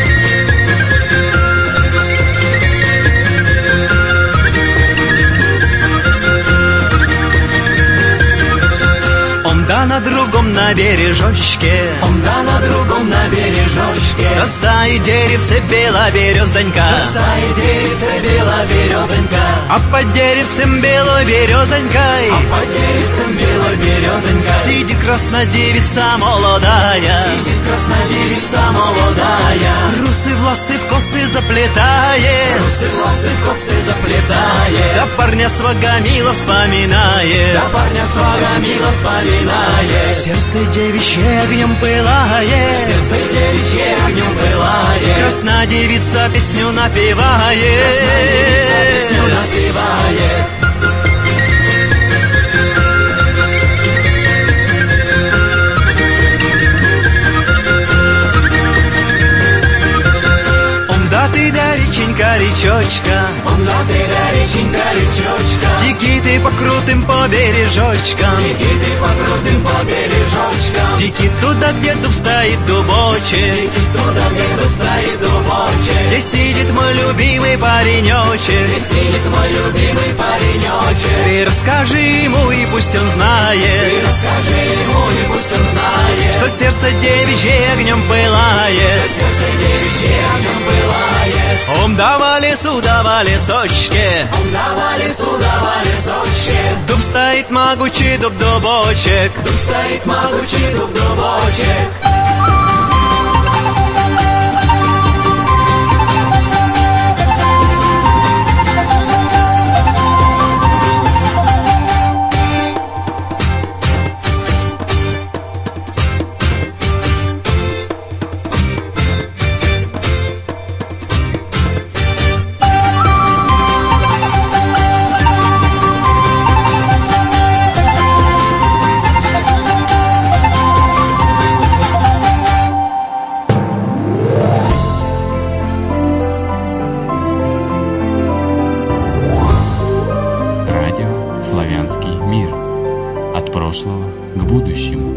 E: Да на другом на бережочке,
F: Он да на другом на бережочке.
E: растает деревце бела березонька,
F: Растает деревце бела березонька.
E: А под деревцем белой березонькой
F: А под деревцем белой березонькой
E: сидит краснодевица молодая,
F: сидит краснодевица молодая,
E: русы волосы в косы заплетает,
F: русы волосы в косы заплетает,
E: да парня свага мило вспоминает,
F: да парня свага мило вспоминает,
E: сердце девичье огнем пылает,
F: сердце девичье огнем пылает,
E: краснодевица песню напевает,
F: краснодевица песню напевает.
E: Ты да реченька, речочка,
F: Он да ты да реченька, речочка,
E: тики ты по крутым побережочкам,
F: тики ты по крутым побережочкам,
E: тики туда, где дуб стоит дубочек,
F: тики туда, где дуб стоит дубочек,
E: где сидит мой любимый паренечек,
F: где сидит мой любимый паренечек.
E: Ты расскажи ему, и пусть он знает,
F: Ты расскажи ему, и пусть он знает,
E: что сердце девичье огнем пылает,
F: что сердце девичье огнем пылает.
E: Ом дава лесу, дава лесочке,
F: Он дава лесу, дава лесочке,
E: дуб стоит могучий дуб-дубочек,
F: дуб стоит могучий дуб-дубочек.
A: Славянский мир. От прошлого к будущему.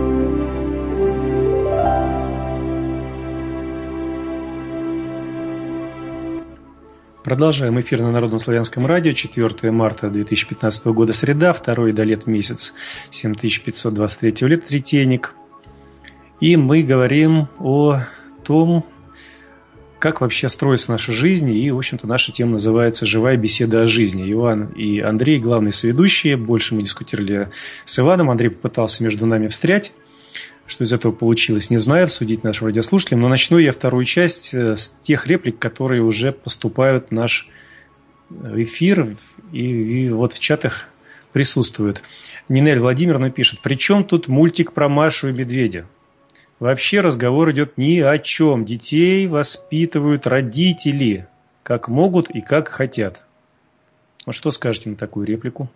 B: Продолжаем эфир на Народном славянском радио. четвёртого марта две тысячи пятнадцатого года, среда, второй до лет месяц, семь тысяч пятьсот двадцать третьего лет, третейник. И мы говорим о том, как вообще строится наша жизнь, и, в общем-то, наша тема называется «Живая беседа о жизни». Иван и Андрей – главные соведущие. Больше мы дискутировали с Иваном. Андрей попытался между нами встрять. Что из этого получилось, не знаю, судить нашим радиослушателям. Но начну я вторую часть с тех реплик, которые уже поступают в наш эфир и, и вот в чатах присутствуют. Нинель Владимировна пишет: «При чем тут мультик про Машу и медведя? Вообще разговор идет ни о чем. Детей воспитывают родители, как могут и как хотят». Вот что скажете на такую реплику?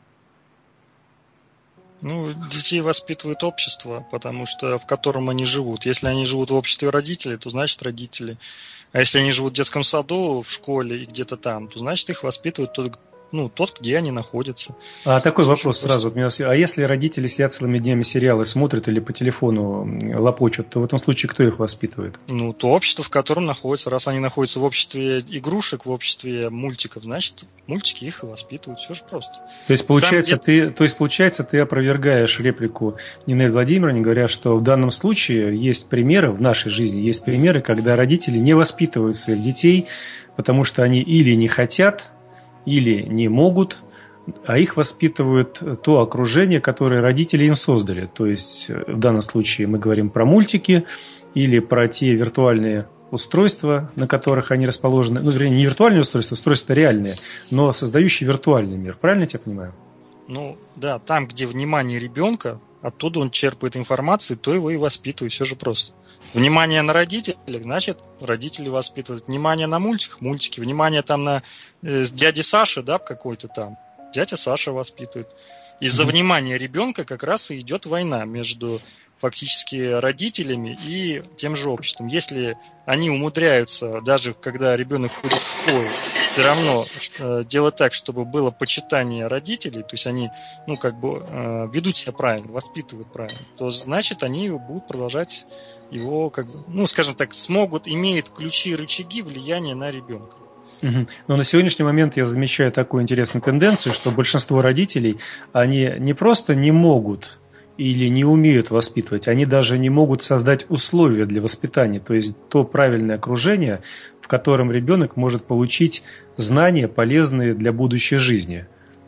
C: Ну, детей воспитывает общество, потому что в котором они живут. Если они живут в обществе родителей, то значит родители. А если они живут в детском саду, в школе и где-то там, то значит их воспитывает тот, ну, тот, где они находятся.
B: А такой
C: Слушай,
B: вопрос
C: просто...
B: сразу. А если родители сидят целыми днями сериалы смотрят или по телефону лопочут, то в этом случае кто их воспитывает?
C: Ну, то общество, в котором находятся. Раз они находятся в обществе игрушек, в обществе мультиков, значит, мультики их и воспитывают. Все же просто.
B: То есть, получается,
C: Там, где...
B: ты, то есть, получается, ты опровергаешь реплику Нины Владимировны, говоря, что в данном случае есть примеры, в нашей жизни есть примеры, когда родители не воспитывают своих детей, потому что они или не хотят, или не могут, а их воспитывают то окружение, которое родители им создали. То есть, в данном случае мы говорим про мультики или про те виртуальные устройства, на которых они расположены. Ну, вернее, не виртуальные устройства, устройства реальные, но создающие виртуальный мир. Правильно я тебя понимаю?
C: Ну, да, там, где внимание ребенка, оттуда он черпает информацию, то его и воспитывает. Все же просто. Внимание на родителей, значит, родители воспитывают. Внимание на мультиках, мультики. Внимание там на э, дяди Саши, да, какой-то там. Дядя Саша воспитывает. Из-за mm-hmm. внимания ребенка как раз и идет война между фактически родителями и тем же обществом. Если они умудряются, даже когда ребенок ходит в школу, все равно э, делать так, чтобы было почитание родителей, то есть они, ну, как бы э, ведут себя правильно, воспитывают правильно, то значит, они будут продолжать его, как бы, ну, скажем так, смогут, имеют ключи и рычаги влияния на ребенка.
B: Угу. Но на сегодняшний момент я замечаю такую интересную тенденцию, что большинство родителей, они не просто не могут или не умеют воспитывать, они даже не могут создать условия для воспитания, то есть то правильное окружение, в котором ребенок может получить знания, полезные для будущей жизни.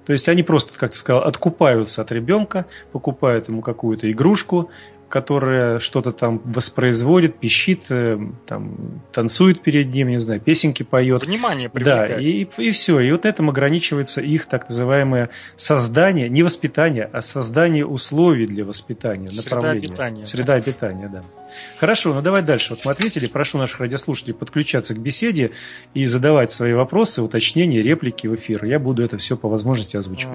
B: То есть они просто, как ты сказал, откупаются от ребенка, покупают ему какую-то игрушку, которая что-то там воспроизводит, пищит, там, танцует перед ним, не знаю, песенки поет.
C: Внимание привлекает.
B: Да, и, и все. И вот этим ограничивается их так называемое создание, не воспитание, а создание условий для воспитания,
C: Среда
B: направления.
C: обитания.
B: Среда обитания, да. Хорошо, ну давай дальше. Вот мы ответили. Прошу наших радиослушателей подключаться к беседе и задавать свои вопросы, уточнения, реплики в эфир. Я буду это все по возможности озвучивать.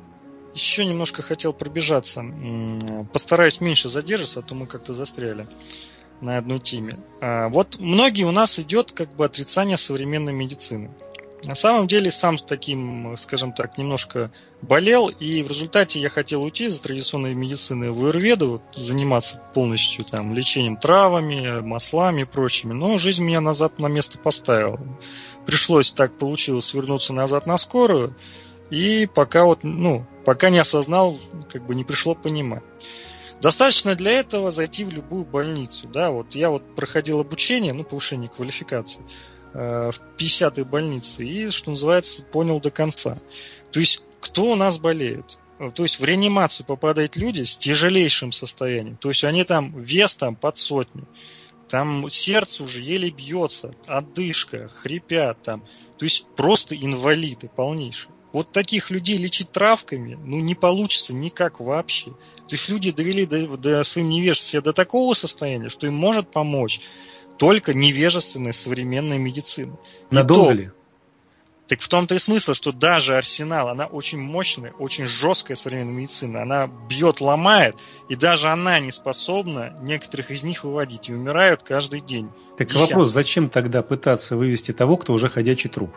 C: Еще немножко хотел пробежаться. Постараюсь меньше задерживаться, а то мы как-то застряли на одной теме. Вот многие у нас идет как бы отрицание современной медицины. На самом деле сам таким, скажем так, немножко болел, и в результате я хотел уйти из традиционной медицины в аюрведу, заниматься полностью там лечением травами, маслами и прочими, но жизнь меня назад на место поставила. Пришлось, так получилось, вернуться назад на скорую, и пока вот, ну, пока не осознал, как бы не пришло понимать. Достаточно для этого зайти в любую больницу. Да? Вот я вот проходил обучение, ну, повышение квалификации э, в пятидесятой больнице и, что называется, понял до конца. То есть, кто у нас болеет? То есть, в реанимацию попадают люди с тяжелейшим состоянием. То есть, они там, вес там под сотню. Там сердце уже еле бьется, одышка, хрипят там. То есть, просто инвалиды полнейшие. Вот таких людей лечить травками, ну, не получится никак вообще. То есть люди довели до, до своим невежеством до такого состояния, что им может помочь только невежественная современная медицина.
B: Надолго
C: то,
B: ли?
C: Так в том-то и смысл, что даже Арсенал, она очень мощная, очень жесткая современная медицина. Она бьет, ломает, и даже она не способна некоторых из них выводить. И умирают каждый день.
B: Так
C: Десятки.
B: Вопрос, зачем тогда пытаться вывести того, кто уже ходячий труп?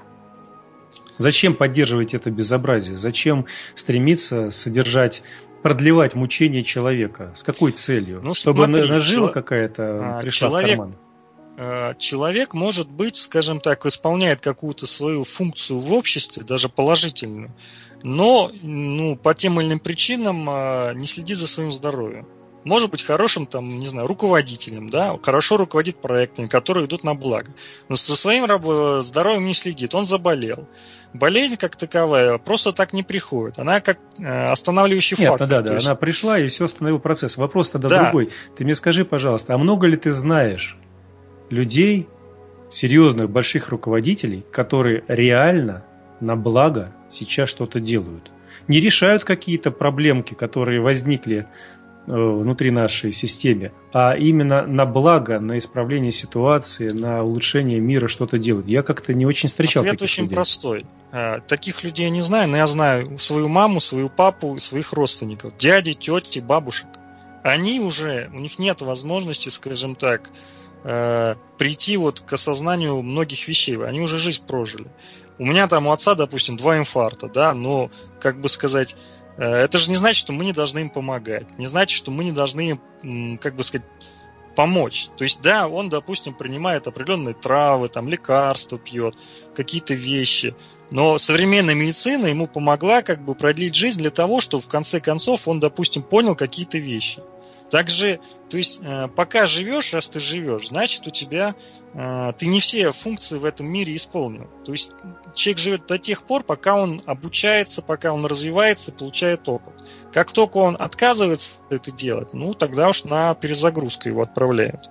B: Зачем поддерживать это безобразие? Зачем стремиться содержать, продлевать мучения человека? С какой целью?
C: Ну,
B: Чтобы
C: смотри,
B: нажива
C: чело...
B: какая-то
C: а,
B: пришла
C: человек...
B: в карман?
C: Человек, может быть, скажем так, исполняет какую-то свою функцию в обществе, даже положительную, но ну, по тем или иным причинам не следит за своим здоровьем. Может быть хорошим, там, не знаю, руководителем, да, хорошо руководит проектами, которые идут на благо, но за своим здоровьем не следит, он заболел. Болезнь как таковая просто так не приходит, она как останавливающий
B: Нет,
C: фактор.
B: да, да,
C: есть...
B: она пришла и все остановил процесс. Вопрос тогда
C: да.
B: другой. Ты мне скажи, пожалуйста, а много ли ты знаешь людей, серьезных, больших руководителей, которые реально на благо сейчас что-то делают? Не решают какие-то проблемки, которые возникли внутри нашей системы, а именно на благо, на исправление ситуации, на улучшение мира что-то делают. Я как-то не очень встречал
C: Ответ
B: таких
C: очень
B: людей.
C: простой. Таких людей я не знаю, но я знаю свою маму, свою папу, своих родственников, дяди, тети, бабушек. Они уже, у них нет возможности, скажем так, прийти вот к осознанию многих вещей. Они уже жизнь прожили. У меня там у отца, допустим, два инфаркта, да, но, как бы сказать, это же не значит, что мы не должны им помогать. Не значит, что мы не должны им, как бы сказать, помочь. То есть, да, он, допустим, принимает определенные травы, там, лекарства пьет, какие-то вещи. Но современная медицина ему помогла как бы продлить жизнь для того, чтобы в конце концов он, допустим, понял какие-то вещи. Также, то есть, пока живешь, раз ты живешь, значит, у тебя ты не все функции в этом мире исполнил. То есть, человек живет до тех пор, пока он обучается, пока он развивается, получает опыт. Как только он отказывается это делать, ну, тогда уж на перезагрузку его отправляют.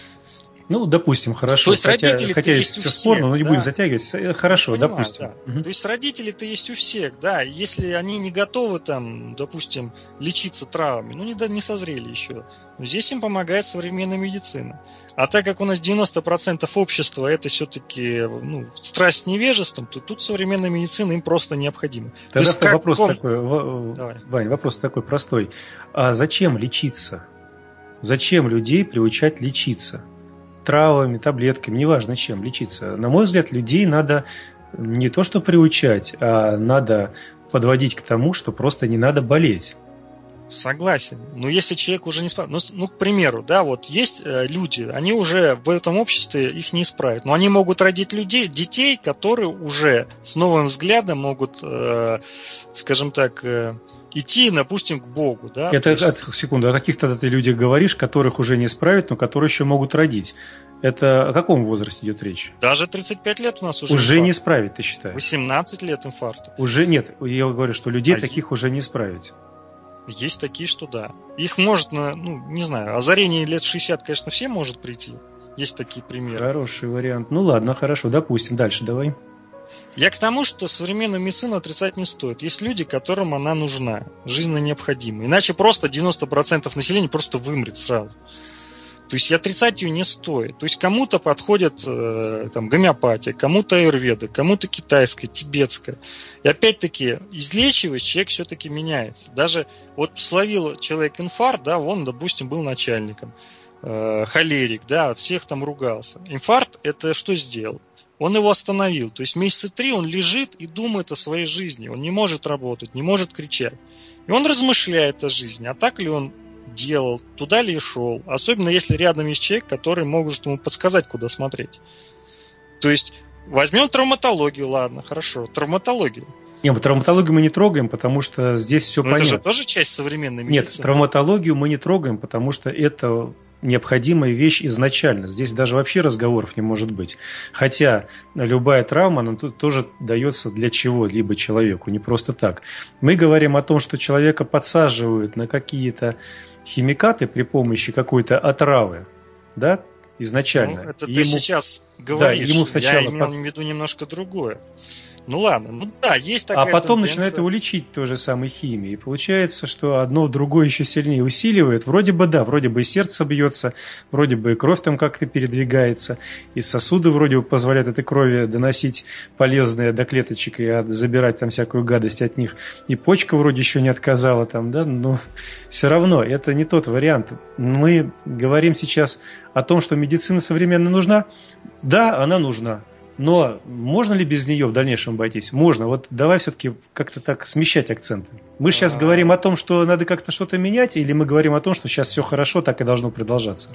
B: Ну, допустим, хорошо.
C: То есть
B: хотя,
C: родители-то
B: хотя
C: есть
B: все
C: у всех,
B: спорно, но не
C: да.
B: будем затягивать. Хорошо,
C: Понимаю,
B: допустим.
C: Да.
B: Угу.
C: То есть родители-то есть у всех, да. Если они не готовы, там, допустим, лечиться травмами, ну, не, не созрели еще. Но здесь им помогает современная медицина. А так как у нас девяносто процентов общества это все-таки ну, страсть с невежеством, то тут современная медицина им просто необходима.
B: Тогда
C: то есть,
B: вопрос
C: каком...
B: такой,
C: Давай.
B: Вань, вопрос такой простой. А зачем лечиться? Зачем людей приучать лечиться? Травами, таблетками, неважно чем, лечиться. На мой взгляд, людей надо не то что приучать, а надо подводить к тому, что просто не надо болеть.
C: Согласен. Но если человек уже не справится... Ну, ну, к примеру, да, вот есть э, люди, они уже в этом обществе их не исправят. Но они могут родить людей, детей, которые уже с новым взглядом могут, э, скажем так, э, идти, допустим, к Богу. Да?
B: Это,
C: есть...
B: от, секунду, о каких тогда ты людях говоришь, которых уже не исправят, но которые еще могут родить? Это о каком возрасте идет речь?
C: Даже тридцать пять лет у нас уже
B: Уже
C: инфаркт.
B: не исправить, ты считаешь?
C: восемнадцать лет инфаркта.
B: Уже нет. Я говорю, что людей
C: а
B: таких
C: е...
B: уже не исправить.
C: Есть такие, что да. Их может, на, ну, не знаю, озарение лет шестьдесят, конечно, всем может прийти. Есть такие примеры.
B: Хороший вариант. Ну ладно, хорошо, допустим. Дальше давай.
C: Я к тому, что современную медицину отрицать не стоит. Есть люди, которым она нужна, жизненно необходима. Иначе просто девяносто процентов населения просто вымрет сразу. То есть и отрицать ее не стоит. То есть кому-то подходит э, там, гомеопатия, кому-то аюрведа, кому-то китайская, тибетская. И опять-таки, излечиваясь, человек все-таки меняется. Даже вот словил человек инфаркт, да, он, допустим, был начальником, э, холерик, да, всех там ругался. Инфаркт это что сделал? Он его остановил. То есть месяца три он лежит и думает о своей жизни. Он не может работать, не может кричать. И он размышляет о жизни. А так ли он делал, туда ли шел. Особенно если рядом есть человек, который может ему подсказать, куда смотреть. То есть возьмем травматологию, ладно, хорошо, травматологию.
B: Нет, травматологию мы не трогаем, потому что здесь все
C: Но
B: понятно.
C: это же тоже часть современной медицины.
B: Нет, травматологию мы не трогаем, потому что это необходимая вещь изначально. Здесь даже вообще разговоров не может быть. Хотя любая травма, она тоже дается для чего-либо человеку, не просто так. Мы говорим о том, что человека подсаживают на какие-то химикаты при помощи какой-то отравы, да, изначально.
C: Ну, это
B: ему...
C: ты сейчас говоришь,
B: да, ему сначала
C: я имел
B: под...
C: в виду немножко другое. Ну ладно, ну да, есть такая
B: А потом
C: тенденция.
B: начинает его лечить той же самой химией. И получается, что одно другое еще сильнее усиливает. Вроде бы да, вроде бы и сердце бьется, вроде бы и кровь там как-то передвигается, и сосуды вроде бы позволяют этой крови доносить полезное до клеточек и забирать там всякую гадость от них. И почка вроде еще не отказала там, да, но все равно это не тот вариант. Мы говорим сейчас о том, что медицина современная нужна. Да, она нужна. Но можно ли без нее в дальнейшем обойтись? Можно. Вот давай все-таки как-то так смещать акценты. Мы сейчас А-а-а. говорим о том, что надо как-то что-то менять, или мы говорим о том, что сейчас все хорошо, так и должно продолжаться?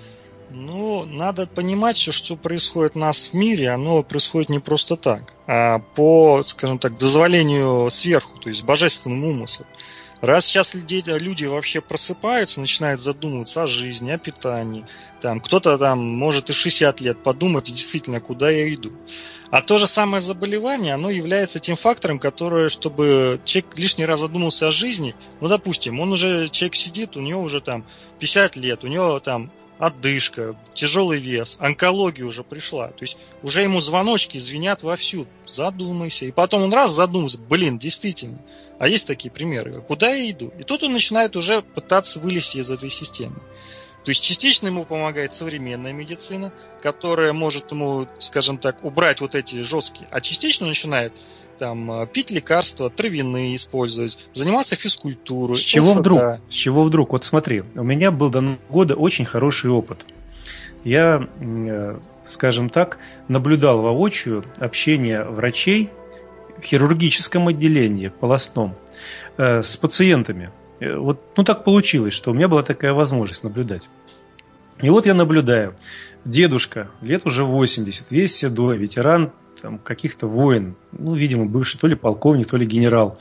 C: Ну, надо понимать, что что происходит у нас в мире, оно происходит не просто так, а по, скажем так, дозволению сверху, то есть божественному умыслу. Раз сейчас люди, люди вообще просыпаются, начинают задумываться о жизни, о питании, там, кто-то там может и шестьдесят лет подумать, действительно, куда я иду. А то же самое заболевание, оно является тем фактором, который, чтобы человек лишний раз задумался о жизни, ну, допустим, он уже, человек сидит, у него уже там пятьдесят лет, у него там одышка, тяжелый вес, онкология уже пришла. То есть уже ему звоночки звенят вовсю. Задумайся. И потом он раз задумался, блин, действительно. А есть такие примеры. Куда я иду? И тут он начинает уже пытаться вылезти из этой системы. То есть частично ему помогает современная медицина, которая может ему, скажем так, убрать вот эти жесткие. А частично он начинает там, пить лекарства, травяные использовать, заниматься физкультурой.
B: С чего
C: ОФК.
B: вдруг? С чего вдруг? Вот смотри, у меня был до Нового года очень хороший опыт. Я, скажем так, наблюдал воочию общение врачей в хирургическом отделении, полостном, с пациентами. Вот, ну, так получилось, что у меня была такая возможность наблюдать. И вот я наблюдаю. Дедушка, лет уже восемьдесят, весь седой, ветеран там, каких-то войн, ну, видимо, бывший то ли полковник, то ли генерал.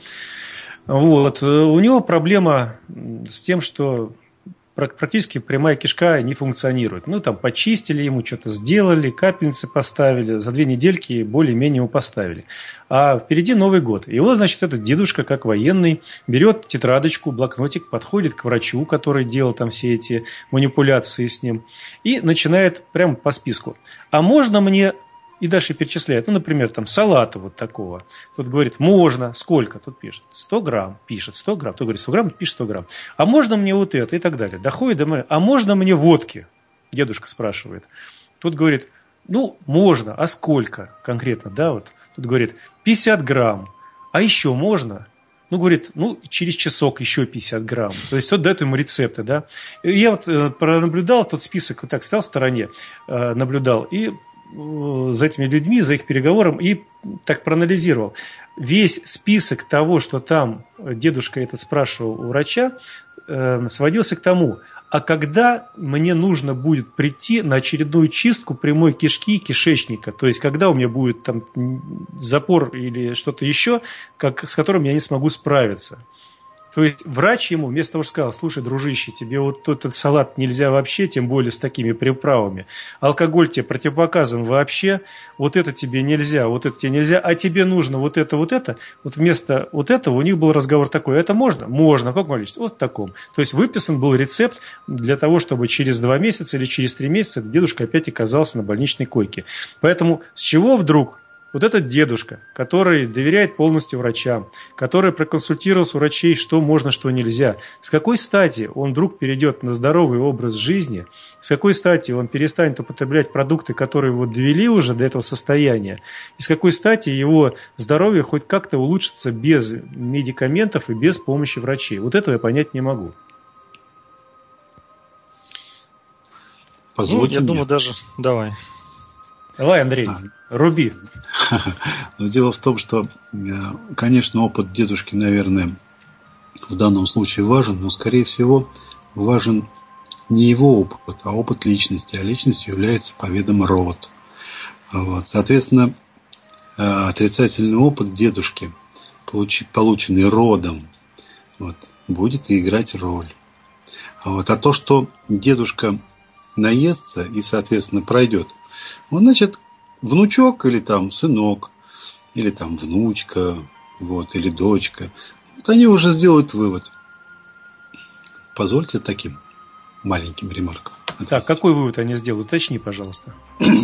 B: Вот. У него проблема с тем, что практически прямая кишка не функционирует. Ну, там, почистили ему, что-то сделали, капельницы поставили, за две недельки более-менее его поставили. А впереди Новый год. И вот, значит, этот дедушка, как военный, берет тетрадочку, блокнотик, подходит к врачу, который делал там все эти манипуляции с ним, и начинает прямо по списку. А можно мне... И дальше перечисляет, ну, например, там, салата вот такого. Тот говорит, можно, сколько? Тот пишет, сто грамм, пишет, сто грамм. Тот говорит, сто грамм, пишет сто грамм. А можно мне вот это? И так далее. Доходит до меня, а можно мне водки? Дедушка спрашивает. Тот говорит, ну, можно, а сколько конкретно, да, вот. Тот говорит, пятьдесят грамм. А еще можно? Ну, говорит, ну, через часок еще пятьдесят грамм. То есть, тот дает ему рецепты, да. И я вот э, пронаблюдал, тот список вот так стоял в стороне, э, наблюдал, и за этими людьми, за их переговором и так проанализировал. Весь список того, что там дедушка этот спрашивал у врача, сводился к тому, а когда мне нужно будет прийти на очередную чистку прямой кишки и кишечника, то есть когда у меня будет там запор или что-то еще, как, с которым я не смогу справиться. То есть врач ему вместо того, что сказал: слушай, дружище, тебе вот этот салат нельзя вообще, тем более с такими приправами. Алкоголь тебе противопоказан вообще, вот это тебе нельзя, вот это тебе нельзя, а тебе нужно вот это, вот это. Вот вместо вот этого у них был разговор такой: это можно? Можно. В каком количестве? Вот в таком. То есть выписан был рецепт для того, чтобы через два месяца или через три месяца этот дедушка опять оказался на больничной койке. Поэтому с чего вдруг вот этот дедушка, который доверяет полностью врачам, который проконсультировался у врачей, что можно, что нельзя, с какой стати он вдруг перейдет на здоровый образ жизни, с какой стати он перестанет употреблять продукты, которые его довели уже до этого состояния, и с какой стати его здоровье хоть как-то улучшится без медикаментов и без помощи врачей. Вот этого я понять не могу.
C: Позвольте ну, я мне. думаю, даже... Давай.
B: Давай, Андрей, а. руби.
D: Но дело в том, что, конечно, опыт дедушки, наверное, в данном случае важен, но, скорее всего, важен не его опыт, а опыт личности. А личностью является по ведомому род. Вот. Соответственно, отрицательный опыт дедушки, полученный родом, вот, будет играть роль. Вот. А то, что дедушка наестся и, соответственно, пройдет, ну, значит, внучок или там сынок, или там внучка, вот, или дочка, вот они уже сделают вывод. Позвольте таким маленьким ремаркам.
B: Так, какой вывод они сделают? Уточни, пожалуйста.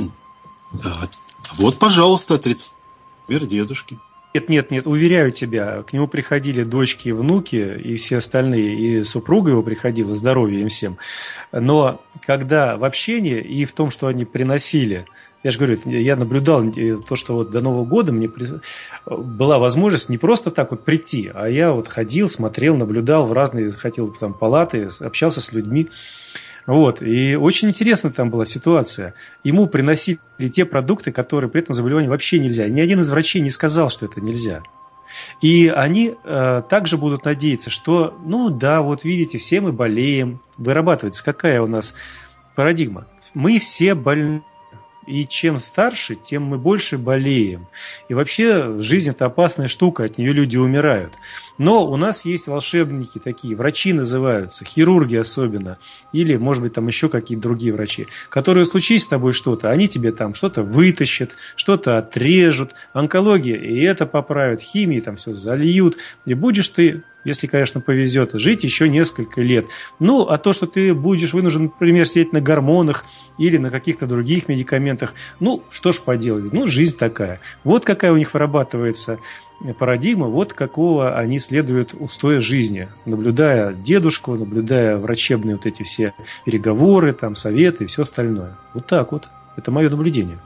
D: Вот, пожалуйста, отрицательный мир дедушки.
B: Нет, нет, нет, уверяю тебя, к нему приходили дочки, внуки и все остальные, и супруга его приходила, здоровья им всем. Но когда в общении и в том, что они приносили, я же говорю, я наблюдал то, что вот до Нового года мне была возможность не просто так вот прийти, а я вот ходил, смотрел, наблюдал в разные, хотел там палаты, общался с людьми. Вот, и очень интересная там была ситуация. Ему приносили те продукты, которые при этом заболевании вообще нельзя. Ни один из врачей не сказал, что это нельзя. И они э, также будут надеяться, что, ну да, вот видите, все мы болеем. Вырабатывается какая у нас парадигма? Мы все больны. И чем старше, тем мы больше болеем. И вообще жизнь – это опасная штука, от нее люди умирают. Но у нас есть волшебники такие, врачи называются, хирурги особенно, или, может быть, там еще какие-то другие врачи, которые, случись с тобой что-то, они тебе там что-то вытащат, что-то отрежут, онкология и это поправят, химией там все зальют, и будешь ты, если, конечно, повезет, жить еще несколько лет. Ну, а то, что ты будешь вынужден, например, сидеть на гормонах или на каких-то других медикаментах, ну, что ж поделать, ну, жизнь такая. Вот какая у них вырабатывается парадигма, вот какого они следуют устоя жизни, наблюдая дедушку, наблюдая врачебные вот эти все переговоры, там, советы и все остальное. Вот так вот. Это мое наблюдение.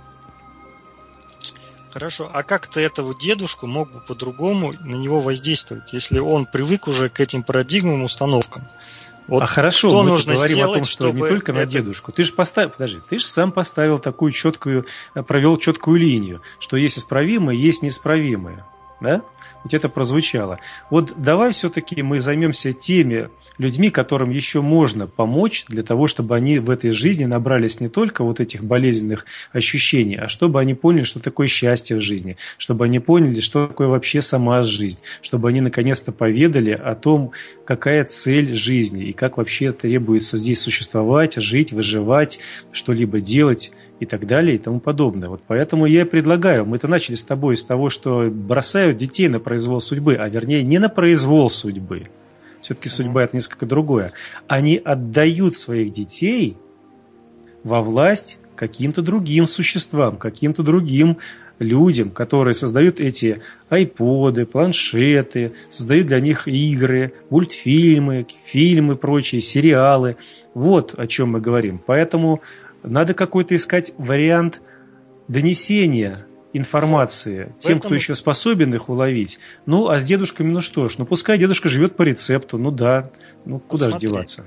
C: Хорошо, а как ты этого дедушку мог бы по-другому на него воздействовать, если он привык уже к этим парадигмам, установкам? Вот
B: а хорошо,
C: что
B: мы
C: нужно
B: говорим
C: сделать,
B: о том, что не только это... на дедушку. Ты же поставил, подожди, ты же сам поставил такую четкую, провел четкую линию, что есть исправимые, есть неисправимые. Да? Ведь это прозвучало. Вот давай все-таки мы займемся теми людьми, которым еще можно помочь для того, чтобы они в этой жизни набрались не только вот этих болезненных ощущений, а чтобы они поняли, что такое счастье в жизни, чтобы они поняли, что такое вообще сама жизнь, чтобы они наконец-то поведали о том, какая цель жизни и как вообще требуется здесь существовать, жить, выживать, что-либо делать и так далее и тому подобное. Вот поэтому я и предлагаю, мы-то начали с тобой с того, что бросают детей на произвол судьбы, а вернее не на произвол судьбы. Все-таки судьба – это несколько другое. Они отдают своих детей во власть каким-то другим существам, каким-то другим людям, которые создают эти айподы, планшеты, создают для них игры, мультфильмы, фильмы, прочие, сериалы. Вот о чем мы говорим. Поэтому надо какой-то искать вариант донесения информации вот. Тем, этом... кто еще способен их уловить. Ну, а с дедушками, ну что ж, ну пускай дедушка живет по рецепту, ну да, ну куда же деваться.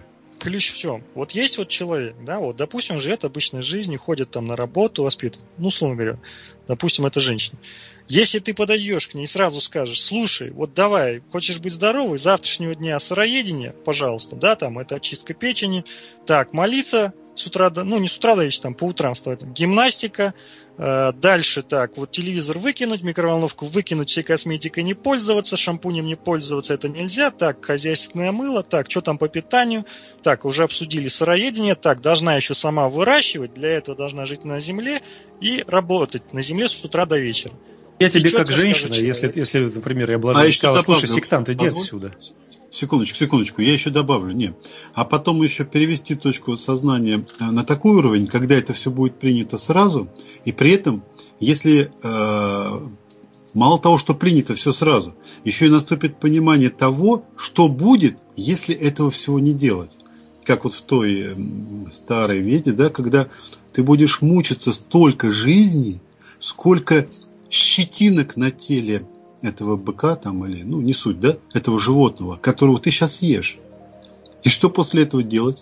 C: ключ в чем? Вот есть вот человек, да, вот, допустим, он живет обычной жизнью, ходит там на работу, воспитывает. Ну, условно говоря, допустим, это женщина. Если ты подойдешь к ней и сразу скажешь: слушай, вот давай, хочешь быть здоровой, с завтрашнего дня сыроедение, пожалуйста, да, там, это очистка печени, так, молиться с утра до, ну, не с утра до вечера, там, по утрам вставать, гимнастика, э, дальше, так, вот телевизор выкинуть, микроволновку выкинуть, всей косметикой не пользоваться, шампунем не пользоваться, это нельзя, так, хозяйственное мыло, так, что там по питанию, так, уже обсудили сыроедение, так, должна еще сама выращивать, для этого должна жить на земле и работать на земле с утра до вечера.
B: Я тебе
C: И
B: как
C: тебе
B: женщина,
C: скажет
B: если, если, например, я
D: А
B: обладаю,
D: еще
B: сказала: слушай,
D: добавлю.
B: сектант, иди
D: Позволь.
B: отсюда.
D: Секундочку, секундочку, я еще добавлю. Нет. А потом еще перевести точку сознания на такой уровень, когда это все будет принято сразу, и при этом, если э, мало того, что принято все сразу, еще и наступит понимание того, что будет, если этого всего не делать. Как вот в той старой веде, да, когда ты будешь мучиться столько жизней, сколько щетинок на теле этого быка там, или, ну, не суть, да, этого животного, которого ты сейчас съешь. И что после этого делать?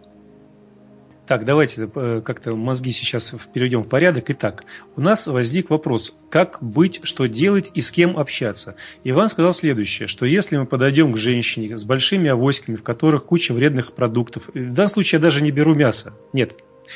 B: Так, давайте как-то мозги сейчас перейдем в порядок. Итак, у нас возник вопрос: как быть, что делать и с кем общаться. Иван сказал следующее, что если мы подойдем к женщине с большими авоськами, в которых куча вредных продуктов, в данном случае я даже не беру мясо, нет,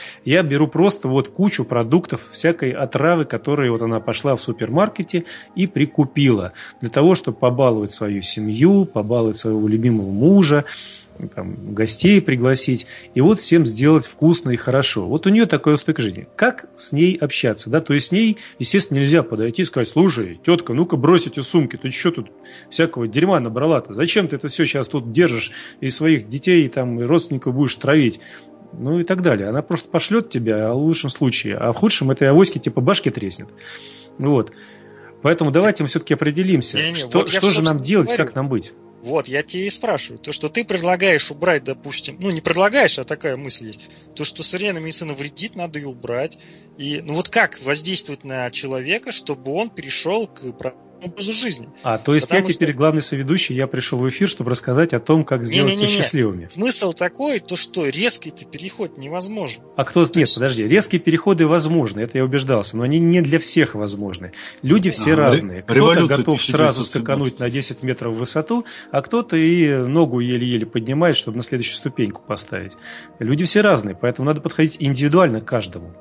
B: я беру просто вот кучу продуктов, всякой отравы, которые вот она пошла в супермаркете и прикупила для того, чтобы побаловать свою семью, побаловать своего любимого мужа, там, гостей пригласить, и вот всем сделать вкусно и хорошо. Вот у нее такой успех жизни. Как с ней общаться? Да? То есть с ней, естественно, нельзя подойти и сказать: слушай, тетка, ну-ка брось эти сумки, ты что тут всякого дерьма набрала-то? Зачем ты это все сейчас тут держишь и своих детей там, и родственников будешь травить? Ну и так далее. Она просто пошлет тебя, в лучшем случае, а в худшем этой авоське типа башки треснет. Вот. Поэтому давайте мы все-таки определимся,
C: Не-не-не,
B: что,
C: вот я,
B: что же нам
C: собственно,
B: делать,
C: говорю.
B: как нам быть.
C: Вот, я тебе и спрашиваю. То, что ты предлагаешь убрать, допустим, ну, не предлагаешь, а такая мысль есть. То, что современная медицина вредит, надо ее убрать. И, ну, вот как воздействовать на человека, чтобы он перешел к правильному образу жизни?
B: А, то есть
C: Потому
B: я теперь
C: что...
B: главный соведущий, я пришел в эфир, чтобы рассказать о том, как сделать
C: Не-не-не-не.
B: всех счастливыми.
C: Смысл такой, то, что резкий-то переход невозможен.
B: А кто...
C: То
B: Нет,
C: есть...
B: подожди, резкие переходы возможны, это я убеждался, но они не для всех возможны. Люди все
D: А,
B: разные. Кто-то
D: революция
B: готов сразу
D: тысяча девятьсот семнадцать.
B: скакануть на десять метров в высоту, а кто-то и ногу еле-еле поднимает, чтобы на следующую ступеньку поставить. Люди все разные, поэтому надо подходить индивидуально к каждому.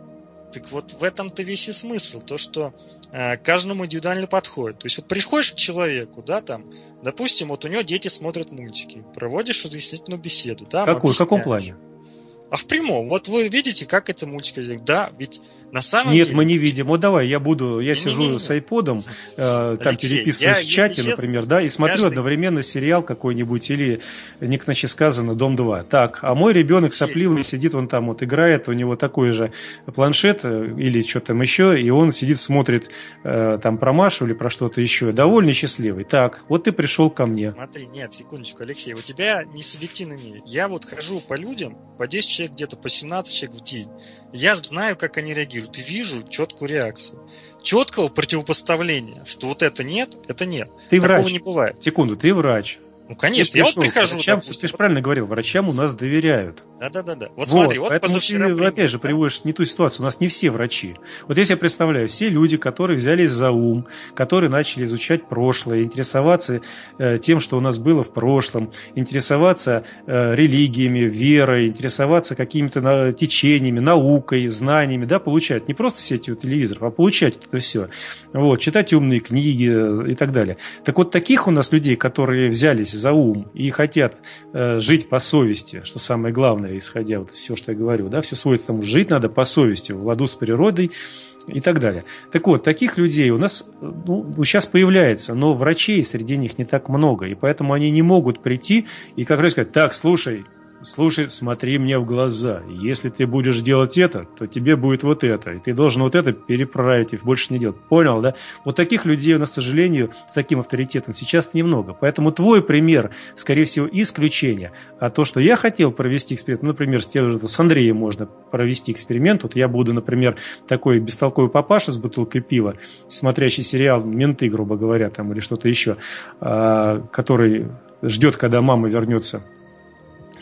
C: Так вот в этом-то весь и смысл, то, что э, каждому индивидуально подходит. То есть вот приходишь к человеку, да, там, допустим, вот у него дети смотрят мультики, проводишь разъяснительную беседу, да,
B: Какую, в каком плане?
C: А в прямом. Вот вы видите, как это мультики, да, ведь на самом
B: Нет,
C: деле...
B: мы не видим. Вот давай, я буду, я
C: Не,
B: сижу
C: не, не, не.
B: с айподом, э, там
C: Алексей,
B: переписываюсь
C: я,
B: в чате,
C: если
B: например,
C: честно,
B: да, и смотрю
C: каждый-
B: одновременно сериал какой-нибудь или не иначе сказано «Дом два». Так, а мой ребенок
C: Алексей.
B: сопливый сидит, он там вот играет, у него такой же планшет э, или что там еще, и он сидит, смотрит э, там про Машу или про что-то еще, довольно счастливый. Так, вот ты пришел ко мне.
C: Смотри, нет, секундочку, Алексей, у тебя не субъективный мир. Я вот хожу по людям, по десять человек, где-то по семнадцать человек в день. Я знаю, как они реагируют, и вижу четкую реакцию. Четкого противопоставления, что вот это нет, это нет.
B: Ты
C: Такого
B: врач.
C: не бывает.
B: Секунду, ты врач.
C: Ну, конечно,
B: Ты
C: я вот
B: пришел к
C: прихожу,
B: врачам,
C: допустим,
B: ты же
C: вот-
B: правильно говорил, врачам у нас доверяют.
C: Да-да-да. Вот
B: Вот,
C: смотри, вот
B: поэтому
C: позавчера...
B: ты,
C: пример,
B: опять же,
C: да?
B: приводишь не ту ситуацию. У нас не все врачи. Вот я себе представляю, все люди, которые взялись за ум, которые начали изучать прошлое, интересоваться э, тем, что у нас было в прошлом, интересоваться э, религиями, верой, интересоваться какими-то на, течениями, наукой, знаниями, да, получать не просто сетью телевизоров, а получать это все. Вот, читать умные книги э, и так далее. Так вот, таких у нас людей, которые взялись за ум и хотят э, жить по совести, что самое главное, исходя вот из всего, что я говорю, да, все сводится к тому, жить надо по совести, в ладу с природой и так далее. Так вот, таких людей у нас ну, сейчас появляется, но врачей среди них не так много, и поэтому они не могут прийти и как раз сказать: так, слушай, слушай, смотри мне в глаза. Если ты будешь делать это, то тебе будет вот это. И ты должен вот это переправить и больше не делать. Понял, да? Вот таких людей у нас, к сожалению, с таким авторитетом сейчас немного. Поэтому твой пример, скорее всего, исключение. А то, что я хотел провести эксперимент, например, с, тем же, с Андреем можно провести эксперимент. Вот я буду, например, такой бестолковый папаша с бутылкой пива, смотрящий сериал «Менты», грубо говоря, там, или что-то еще, который ждет, когда мама вернется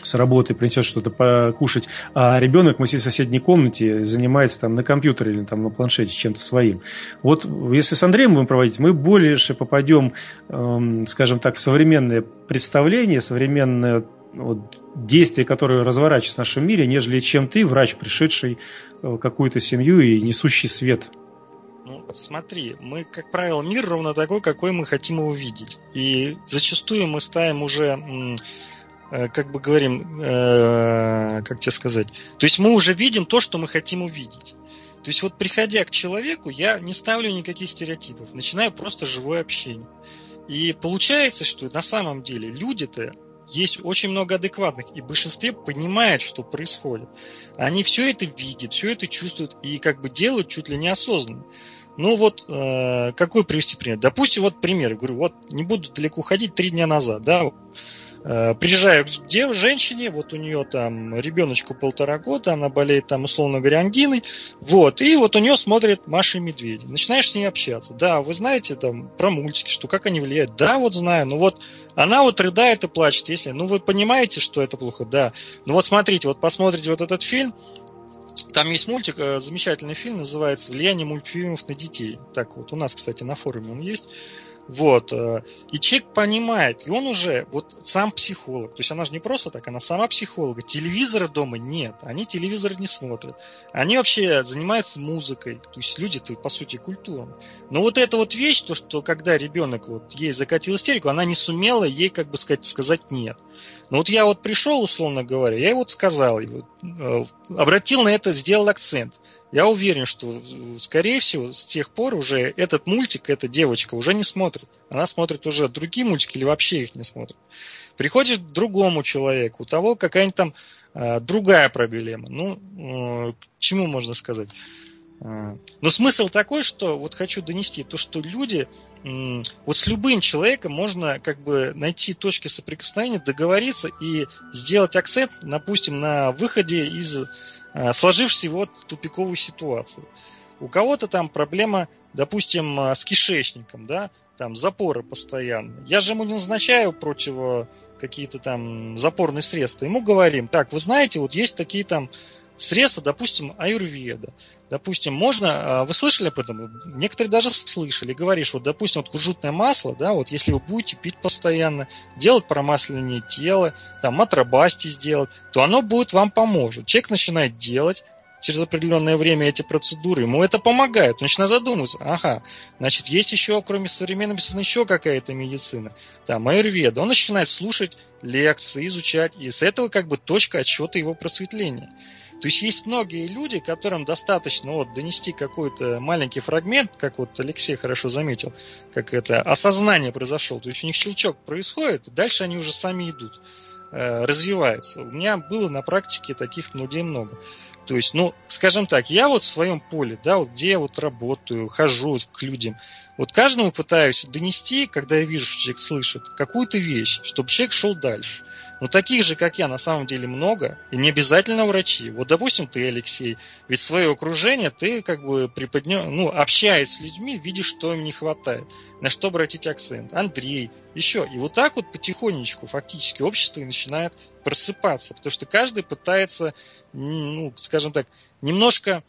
B: с работы принесет что-то покушать, а ребенок мы сидим в соседней комнате, занимается там на компьютере или там на планшете чем-то своим. Вот если с Андреем будем проводить, мы больше попадем, эм, скажем так, в современное представление, современное вот, действие, которое разворачивается в нашем мире, нежели чем ты, врач, пришедший в какую-то семью и несущий свет.
C: Ну, смотри, мы, как правило, мир ровно такой, какой мы хотим его видеть. И зачастую мы ставим уже... как бы говорим, э, как тебе сказать, то есть мы уже видим то, что мы хотим увидеть. То есть вот приходя к человеку, я не ставлю никаких стереотипов, начинаю просто живое общение. И получается, что на самом деле люди-то есть очень много адекватных, и в большинстве понимают, что происходит. Они все это видят, все это чувствуют и как бы делают чуть ли не осознанно. Ну вот, э, какой привести пример? Допустим, вот пример, говорю, вот не буду далеко ходить, три дня назад, да, приезжаю к дев, женщине, вот у нее там ребеночку полтора года, она болеет там, условно говоря, ангиной, вот, и вот у нее смотрит Маша и Медведи. Начинаешь с ней общаться. Да, вы знаете там про мультики, что как они влияют? Да, вот знаю, ну вот она вот рыдает и плачет, если, ну вы понимаете, что это плохо? Да. Ну вот смотрите, вот посмотрите вот этот фильм, там есть мультик, замечательный фильм, называется «Влияние мультфильмов на детей». Так вот, у нас, кстати, на форуме он есть. Вот, и человек понимает, и он уже, вот сам психолог, то есть она же не просто так, она сама психолог, телевизора дома нет, они телевизор не смотрят, они вообще занимаются музыкой, то есть люди-то, по сути, культурно. Но вот эта вот вещь, то, что когда ребенок вот ей закатил истерику, она не сумела ей, как бы сказать, сказать нет. Но вот я вот пришел, условно говоря, я ей вот сказал, обратил на это, сделал акцент. Я уверен, что, скорее всего, с тех пор уже этот мультик, эта девочка уже не смотрит. Она смотрит уже другие мультики или вообще их не смотрит. Приходишь к другому человеку, у того какая-нибудь там э, другая проблема. Ну, э, к чему можно сказать? Э, но смысл такой, что вот хочу донести, то, что люди, э, вот с любым человеком можно как бы найти точки соприкосновения, договориться и сделать акцент, допустим, на выходе из... сложившейся вот тупиковой ситуации. У кого-то там проблема, допустим, с кишечником, да, там запоры постоянно. Я же ему не назначаю против какие-то там запорные средства. Ему говорим, так, вы знаете, вот есть такие там средства, допустим, аюрведа. Допустим, можно, вы слышали об этом? Некоторые даже слышали. Говоришь, вот, допустим, вот кунжутное масло, да, вот если вы будете пить постоянно, делать промасливание тела, там, матробасти сделать, то оно будет вам поможет. Человек начинает делать через определенное время эти процедуры, ему это помогает. Он начинает задумываться, ага, значит, есть еще, кроме современной медицины, еще какая-то медицина, там, аюрведа. Он начинает слушать лекции, изучать, и с этого как бы точка отсчета его просветления. То есть есть многие люди, которым достаточно вот донести какой-то маленький фрагмент, как вот Алексей хорошо заметил, как это осознание произошло. То есть у них щелчок происходит, и дальше они уже сами идут, э, развиваются. У меня было на практике таких людей много. То есть, ну, скажем так, я вот в своем поле, да, вот где я вот работаю, хожу к людям, вот каждому пытаюсь донести, когда я вижу, что человек слышит, какую-то вещь, чтобы человек шел дальше. Но таких же, как я, на самом деле много, и не обязательно врачи. Вот, допустим, ты, Алексей, ведь свое окружение ты как бы приподнё... ну, общаясь с людьми, видишь, что им не хватает, на что обратить акцент. Андрей, еще. И вот так вот потихонечку фактически общество начинает просыпаться, потому что каждый пытается, ну, скажем так, немножко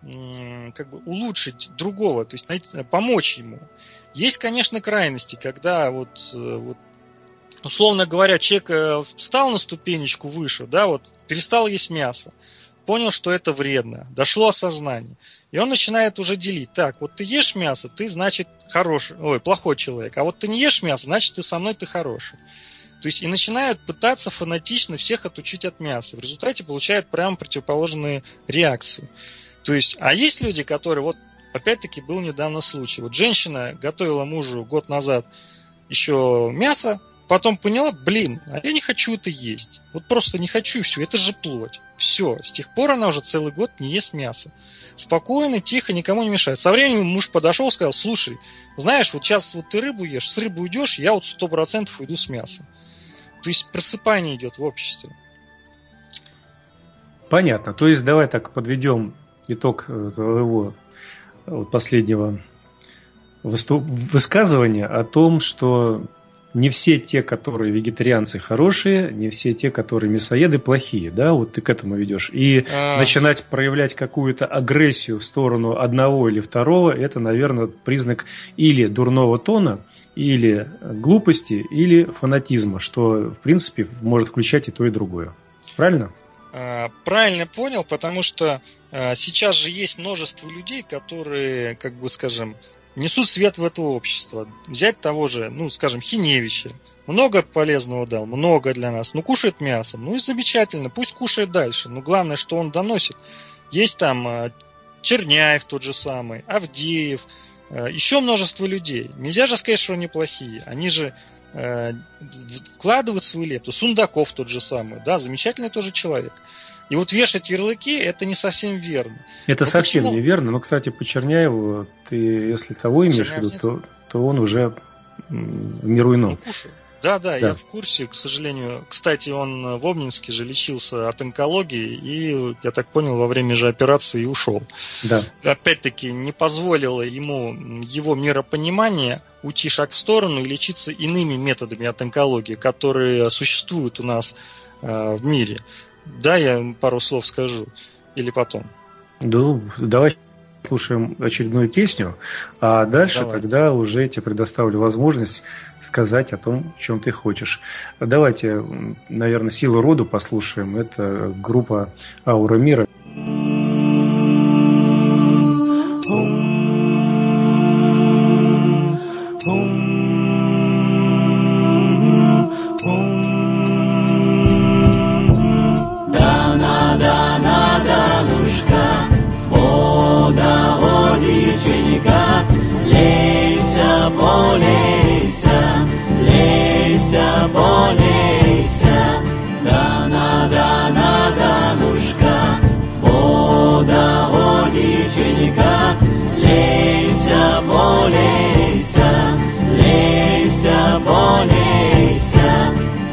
C: как бы улучшить другого, то есть найти, помочь ему. Есть, конечно, крайности, когда вот, вот условно говоря, человек встал на ступенечку выше, да, вот, перестал есть мясо, понял, что это вредно, дошло осознание, и он начинает уже делить. Так, вот ты ешь мясо, ты, значит, хороший, ой, плохой человек, а вот ты не ешь мясо, значит, ты со мной, ты хороший. То есть и начинают пытаться фанатично всех отучить от мяса. В результате получают прямо противоположную реакцию. То есть, а есть люди, которые, вот, опять-таки, был недавно случай. Вот женщина готовила мужу год назад еще мясо, потом поняла, блин, а я не хочу это есть. Вот просто не хочу, и все, это же плоть. Все, с тех пор она уже целый год не ест мясо. Спокойно, тихо, никому не мешает. Со временем муж подошел и сказал, слушай, знаешь, вот сейчас вот ты рыбу ешь, с рыбы уйдешь, я вот сто процентов уйду с мяса. То есть просыпание идет в обществе.
B: Понятно. То есть давай так подведем итог твоего вот последнего выступ... высказывания о том, что не все те, которые вегетарианцы, хорошие, не все те, которые мясоеды, плохие, да, вот ты к этому ведешь. И а... начинать проявлять какую-то агрессию в сторону одного или второго, это, наверное, признак или дурного тона, или глупости, или фанатизма, что, в принципе, может включать и то, и другое. Правильно?
C: Правильно понял, потому что сейчас же есть множество людей, которые, как бы скажем, несут свет в это общество. Взять того же, ну, скажем, Хиневича. Много полезного дал, много для нас. Ну, кушает мясо. Ну и замечательно, пусть кушает дальше. Но главное, что он доносит. Есть там Черняев тот же самый, Авдеев, еще множество людей. Нельзя же сказать, что они плохие. Они же вкладывают свою лепту. Сундаков тот же самый, да, замечательный тоже человек. И вот вешать ярлыки, это не совсем верно.
B: Это
C: но
B: совсем
C: почему?
B: не верно. Но, кстати, по Черняеву, ты, если того имеешь в виду, то, то он уже в миру ином.
C: Да, да, да, я в курсе, к сожалению. Кстати, он в Обнинске же лечился от онкологии и, я так понял, во время же операции и ушел.
B: Да.
C: Опять-таки, не позволило ему его миропонимание уйти шаг в сторону и лечиться иными методами от онкологии, которые существуют у нас э, в мире. Да, я пару слов скажу. Или потом?
B: Ну, давай слушаем очередную песню, а дальше
C: Давай.
B: Тогда уже я тебе предоставлю возможность сказать о том, о чем ты хочешь. Давайте, наверное, «Силу роду» послушаем. Это группа «Аура мира».
F: Лейся, полейся, лейся, полейся, дана, дана, данушка, вода, водиченька, лейся, полейся, лейся, полейся.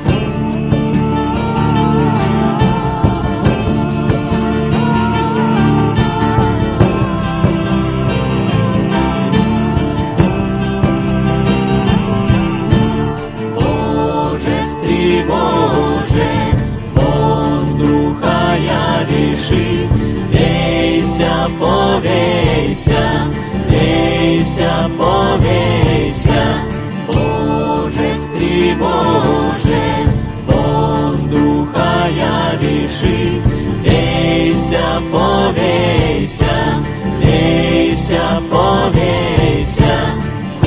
F: Боже, воздуха явиши, вейся, повейся, вейся, повейся, Божестри Боже, воздуха явиши, вейся, повейся, вейся, повейся.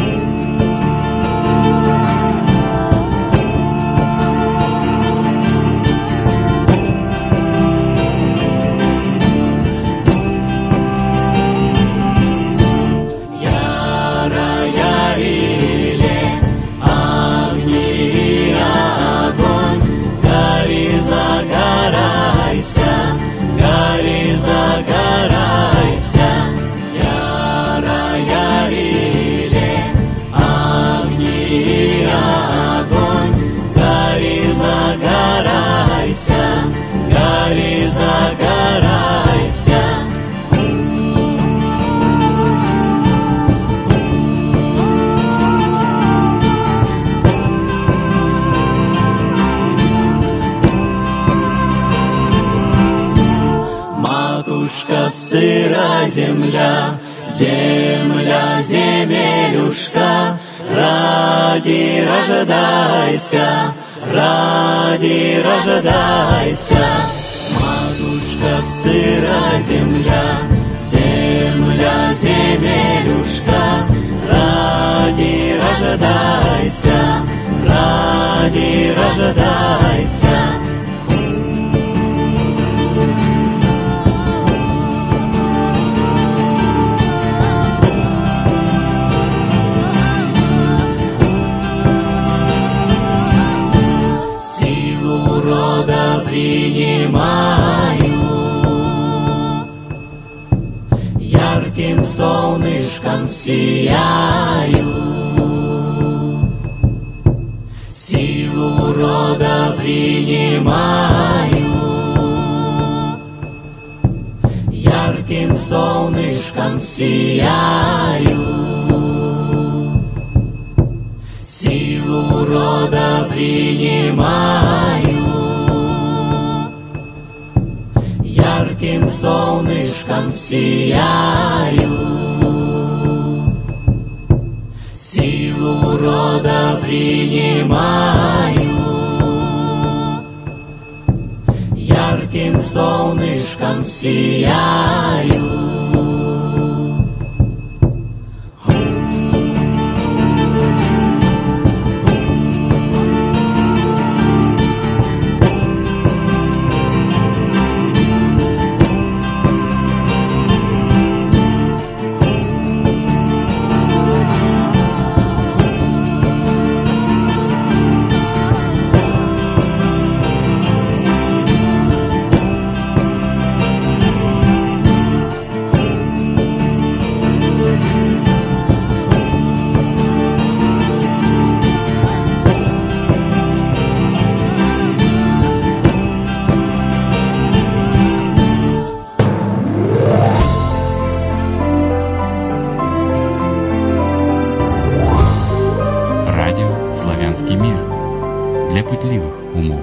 F: Загорайся, яра, яриле, огни и огонь, гори, загорайся, гори, загорайся. Матушка, сыра земля, земля, земелюшка, ради рождайся, ради рождайся. Матушка, сыра земля, земля, земелюшка, ради рождайся, ради рождайся. Рода принимаю, ярким солнышком сияю, силу рода принимаю, ярким солнышком сияю, силу рода принимаю, ярким солнышком сияю, силу рода принимаю, ярким солнышком сияю.
A: Славянский мир для пытливых умов.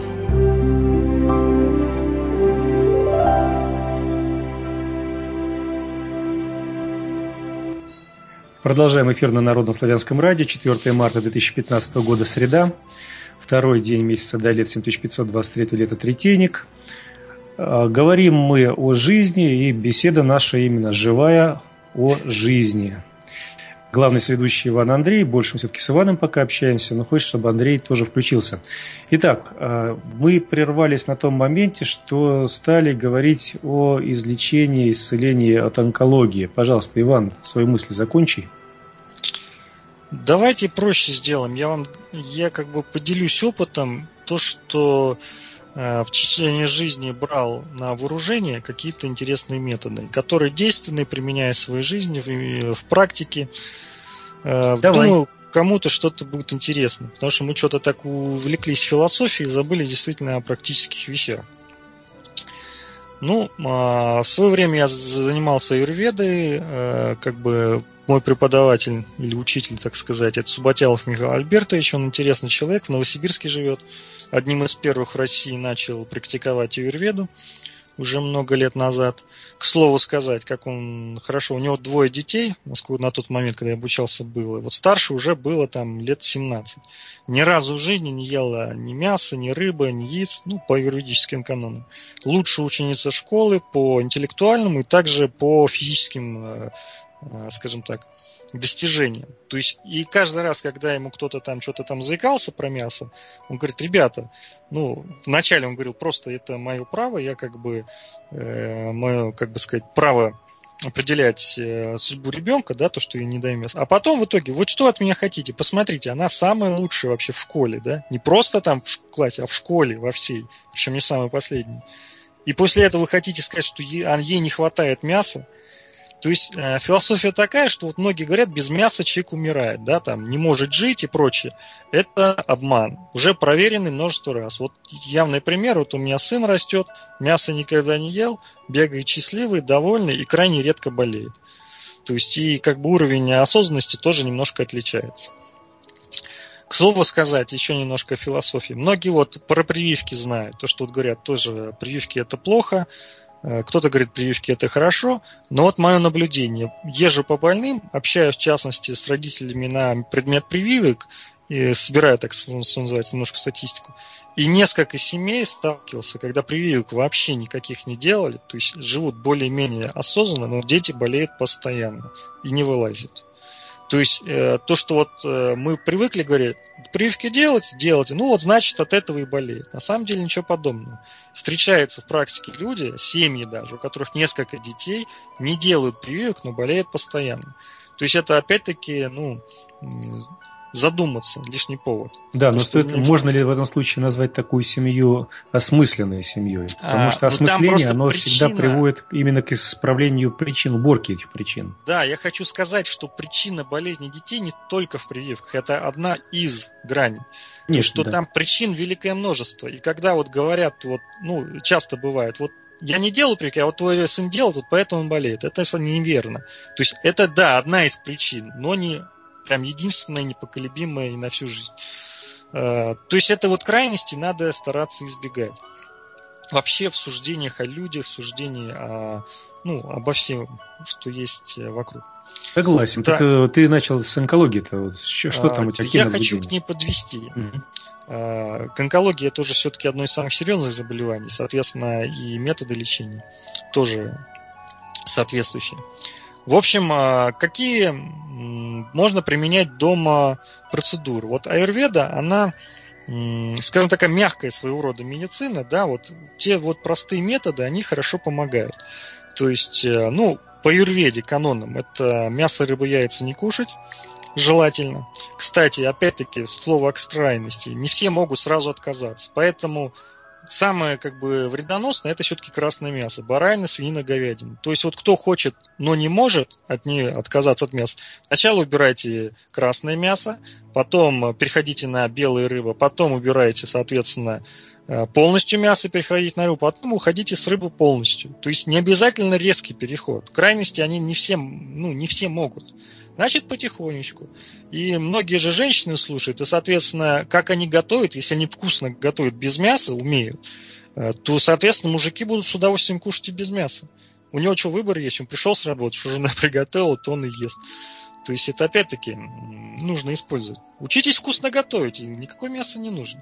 B: Продолжаем эфир на Народном славянском радио. четвёртого марта две тысячи пятнадцатого года, среда. Второй день месяца Далет, семь тысяч пятьсот двадцать третье лето, Третейник. Говорим мы о жизни, и беседа наша именно живая о жизни. Главный соведущий Иван Андрей. Больше мы все-таки с Иваном пока общаемся, но хочется, чтобы Андрей тоже включился. Итак, мы прервались на том моменте, что стали говорить о излечении, исцелении от онкологии. Пожалуйста, Иван, свои мысли закончи.
C: Давайте проще сделаем. Я вам, я как бы поделюсь опытом. То, что э, в течение жизни брал на вооружение какие-то интересные методы, которые действенны, применяя в своей жизни, в, в практике. Э, думаю, кому-то что-то будет интересно, потому что мы что-то так увлеклись философией и забыли действительно о практических вещах. Ну, в свое время я занимался аюрведой, как бы мой преподаватель или учитель, так сказать, это Субботялов Михаил Альбертович, он интересный человек, в Новосибирске живет, одним из первых в России начал практиковать аюрведу уже много лет назад. К слову сказать, как он хорошо, у него двое детей, на тот момент, когда я обучался, было. Вот старше уже было там лет семнадцать. Ни разу в жизни не ела ни мяса, ни рыбы, ни яиц, ну, по юридическим канонам. Лучшая ученица школы по интеллектуальному и также по физическим, скажем так, достижениям. То есть, и каждый раз, когда ему кто-то там что-то там заикался про мясо, он говорит: ребята, ну, вначале он говорил, просто это мое право, я как бы, э, мое, как бы сказать, право определять э, судьбу ребенка, да, то, что я не даю мясо. А потом в итоге, вот что от меня хотите? Посмотрите, она самая лучшая вообще в школе, да, не просто там в классе, а в школе во всей, причем не самый последний. И после этого вы хотите сказать, что ей, ей не хватает мяса. То есть э, философия такая, что вот многие говорят, без мяса человек умирает, да, там, не может жить и прочее. Это обман, уже проверенный множество раз. Вот явный пример, вот у меня сын растет, мясо никогда не ел, бегает счастливый, довольный и крайне редко болеет. То есть и как бы уровень осознанности тоже немножко отличается. К слову сказать, еще немножко философии. Многие вот про прививки знают, то, что вот говорят, тоже прививки это плохо. Кто-то говорит, прививки это хорошо, но вот мое наблюдение. Езжу по больным, общаюсь в частности с родителями на предмет прививок, и собираю, так что называется, немножко статистику. И несколько семей сталкивался, когда прививок вообще никаких не делали, то есть живут более-менее осознанно, но дети болеют постоянно и не вылазят. То есть э, то, что вот э, мы привыкли говорить, прививки делать, делайте, ну вот значит от этого и болеет. На самом деле ничего подобного. Встречаются в практике люди, семьи даже, у которых несколько детей, не делают прививок, но болеют постоянно. То есть это опять-таки, ну, задуматься, лишний повод.
B: Да, но стоит, мне... можно ли в этом случае назвать такую семью осмысленной семьей? Потому а, что осмысление, оно причина... всегда приводит именно к исправлению причин, уборке этих причин.
C: Да, я хочу сказать, что причина болезни детей не только в прививках, это одна из граней. Нет, что да. Там причин великое множество. И когда вот говорят, вот, ну, часто бывает, вот я не делаю прививки, а вот твой сын делает, вот поэтому он болеет. Это неверно. То есть это, да, одна из причин, но не прям единственная, непоколебимая и на всю жизнь. То есть это вот крайности надо стараться избегать. Вообще в суждениях о людях, в суждении о, ну, обо всем, что есть вокруг.
B: Согласен.
C: Да.
B: Так ты начал с онкологии-то. Вот что, что там у тебя?
C: Я хочу к ней подвести. Mm-hmm. К онкологии это уже все-таки одно из самых серьезных заболеваний, соответственно, и методы лечения тоже соответствующие. В общем, какие можно применять дома процедуры? Вот аюрведа, она, скажем, такая мягкая своего рода медицина, да, вот те вот простые методы, они хорошо помогают. То есть, ну, по аюрведе, канонам, это мясо, рыбу, яйца не кушать, желательно. Кстати, опять-таки, слово к крайности, не все могут сразу отказаться, поэтому самое как бы вредоносное это все-таки красное мясо, баранина, свинина, говядина. То есть вот кто хочет, но не может от нее отказаться от мяса, сначала убирайте красное мясо, потом переходите на белые рыбы, потом убираете, соответственно, полностью мясо, переходите на рыбу, потом уходите с рыбы полностью. То есть не обязательно резкий переход. Крайности они не все, ну, не все могут. Значит, потихонечку. И многие же женщины слушают, и, соответственно, как они готовят, если они вкусно готовят без мяса, умеют, то, соответственно, мужики будут с удовольствием кушать и без мяса. У него что, выбор есть? Он пришел с работы, что жена приготовила, то он и ест. То есть это, опять-таки, нужно использовать. Учитесь вкусно готовить, и никакое мясо не нужно.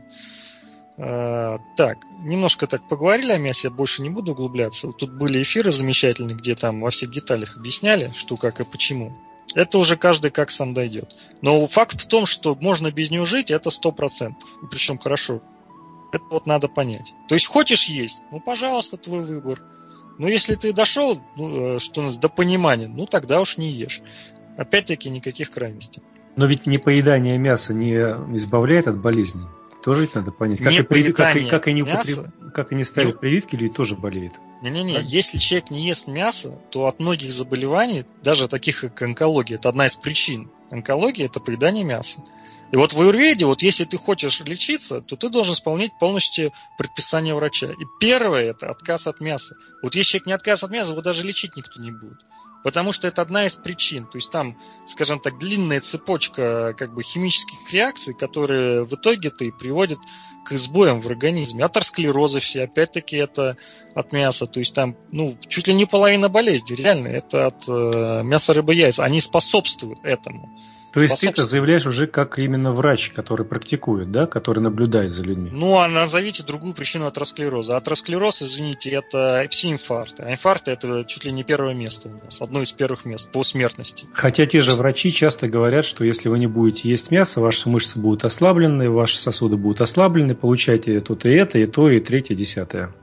C: А, так, немножко так поговорили о мясе, я больше не буду углубляться. Тут были эфиры замечательные, где там во всех деталях объясняли, что, как и почему. Это уже каждый как сам дойдет. Но факт в том, что можно без нее жить, это сто процентов. И причем хорошо. Это вот надо понять. То есть хочешь есть? Ну, пожалуйста, твой выбор. Но если ты дошел, ну, что у нас, до понимания, ну, тогда уж не ешь. Опять-таки никаких крайностей.
B: Но ведь непоедание мяса не избавляет от болезней. Тоже ведь надо понять. Как, и, прив... как, и, как, и, не употреб... как и не ставят ну, прививки, люди тоже болеют.
C: Не-не-не, так? Если человек не ест мясо, то от многих заболеваний, даже таких как онкология, это одна из причин онкологии, это поедание мяса. И вот в аюрведе, вот если ты хочешь лечиться, то ты должен исполнять полностью предписание врача. И первое – это отказ от мяса. Вот если человек не отказ от мяса, его даже лечить никто не будет. Потому что это одна из причин. То есть там, скажем так, длинная цепочка как бы химических реакций, которые в итоге-то и приводят к сбоям в организме. Атеросклерозы все, опять-таки, это от мяса. То есть там, ну, чуть ли не половина болезней, реально, это от э, мяса, рыбы, яйца. Они способствуют этому.
B: То есть ты это заявляешь уже как именно врач, который практикует, да, который наблюдает за людьми?
C: Ну, а назовите другую причину атеросклероза. Атеросклероз, извините, это все инфаркты. А инфаркты – это чуть ли не первое место у нас, одно из первых мест по смертности.
B: Хотя те же врачи часто говорят, что если вы не будете есть мясо, ваши мышцы будут ослаблены, ваши сосуды будут ослаблены, получайте тут и это, и то, и третье, и десятое.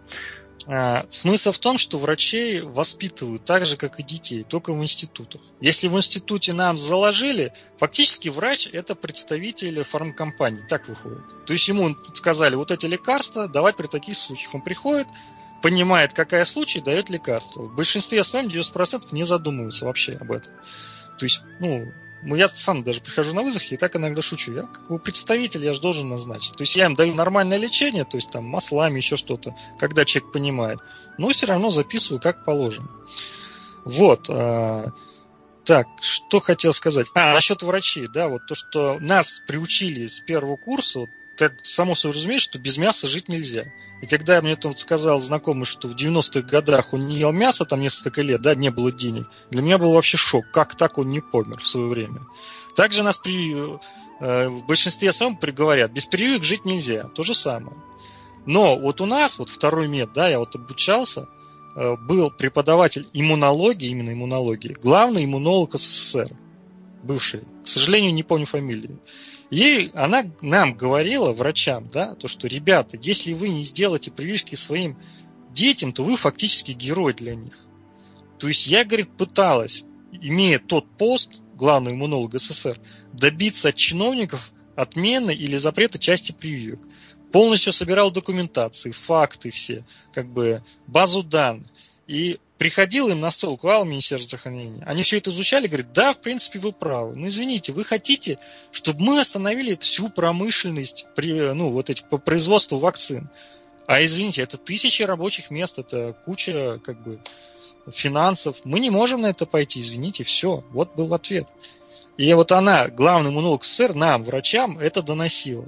C: А, смысл в том, что врачей воспитывают так же, как и детей, только в институтах. Если в институте нам заложили, фактически врач – это представитель фармкомпании, так выходит. То есть ему сказали, вот эти лекарства давать при таких случаях. Он приходит, понимает, какая случай, дает лекарство. В большинстве своем девяносто процентов не задумываются вообще об этом. То есть, ну... Я сам даже прихожу на вызов и так иногда шучу. Я как представитель, я же должен назначить. То есть я им даю нормальное лечение, то есть там маслами, еще что-то, когда человек понимает. Но все равно записываю как положено. Вот. Так, что хотел сказать. А, насчет врачей, да, вот то, что нас приучили с первого курса, вот, так само собой разумеется, что без мяса жить нельзя. И когда мне там сказал знакомый, что в девяностых годах он не ел мясо, там несколько лет, да, не было денег, для меня был вообще шок, как так он не помер в свое время. Также нас при, э, в большинстве своем приговорят, без прививок жить нельзя, то же самое. Но вот у нас, вот второй мед, да, я вот обучался, э, был преподаватель иммунологии, именно иммунологии, главный иммунолог СССР, бывший, к сожалению, не помню фамилию. И она нам говорила, врачам, да, то, что, ребята, если вы не сделаете прививки своим детям, то вы фактически герой для них. То есть я, говорит, пыталась, имея тот пост, главный иммунолог СССР, добиться от чиновников отмены или запрета части прививок. Полностью собирал документации, факты все, как бы базу данных. И приходил им на стол, клал Министерство здравоохранения. Они все это изучали, говорят, да, в принципе, вы правы. Но извините, вы хотите, чтобы мы остановили всю промышленность при, ну, вот эти, по производству вакцин. А извините, это тысячи рабочих мест, это куча как бы финансов. Мы не можем на это пойти, извините, все. Вот был ответ. И вот она, главный иммунолог СССР, нам, врачам, это доносила.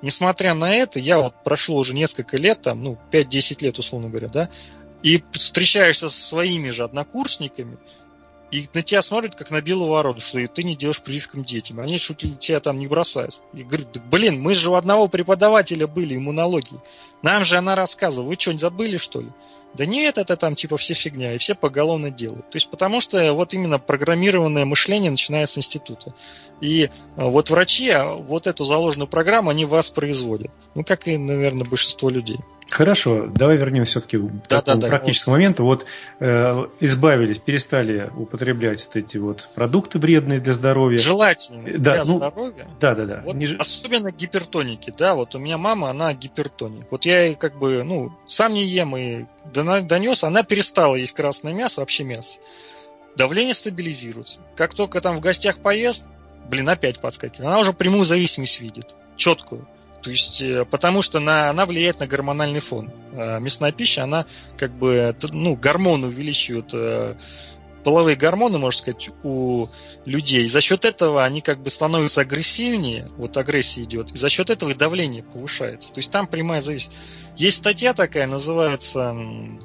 C: несмотря на это, я вот прошло уже несколько лет, там, ну, пять-десять лет, условно говоря, да, и встречаешься со своими же однокурсниками, и на тебя смотрят, как на белую ворону, что ты не делаешь прививкам детям. Они чуть ли тебя там не бросают. И говорят, да, блин, мы же у одного преподавателя были иммунологии. Нам же она рассказывала. Вы что-нибудь забыли, что ли? Да нет, это там типа все фигня, и все поголовно делают. То есть потому что вот именно программированное мышление начинается с института. И вот врачи вот эту заложенную программу, они воспроизводят. Ну, как и, наверное, большинство людей.
B: Хорошо, давай вернемся все-таки к
C: да,
B: такому
C: да,
B: практическому
C: да,
B: моменту. Вот э, избавились, перестали употреблять вот эти вот продукты вредные для здоровья.
C: Желательно
B: да,
C: для
B: ну,
C: здоровья.
B: Да, да, да.
C: Вот
B: Не...
C: Особенно гипертоники, да. Вот у меня мама, она гипертоник. Вот я ей как бы, ну, сам не ем и донес, она перестала есть красное мясо, вообще мясо. Давление стабилизируется. Как только там в гостях поест, блин, опять подскакивает. Она уже прямую зависимость видит, четкую. То есть, потому что она, она влияет на гормональный фон. Мясная пища, она как бы, ну, гормоны увеличивают, половые гормоны, можно сказать, у людей. И за счет этого они как бы становятся агрессивнее, вот агрессия идет, и за счет этого и давление повышается. То есть там прямая зависимость. Есть статья такая, называется,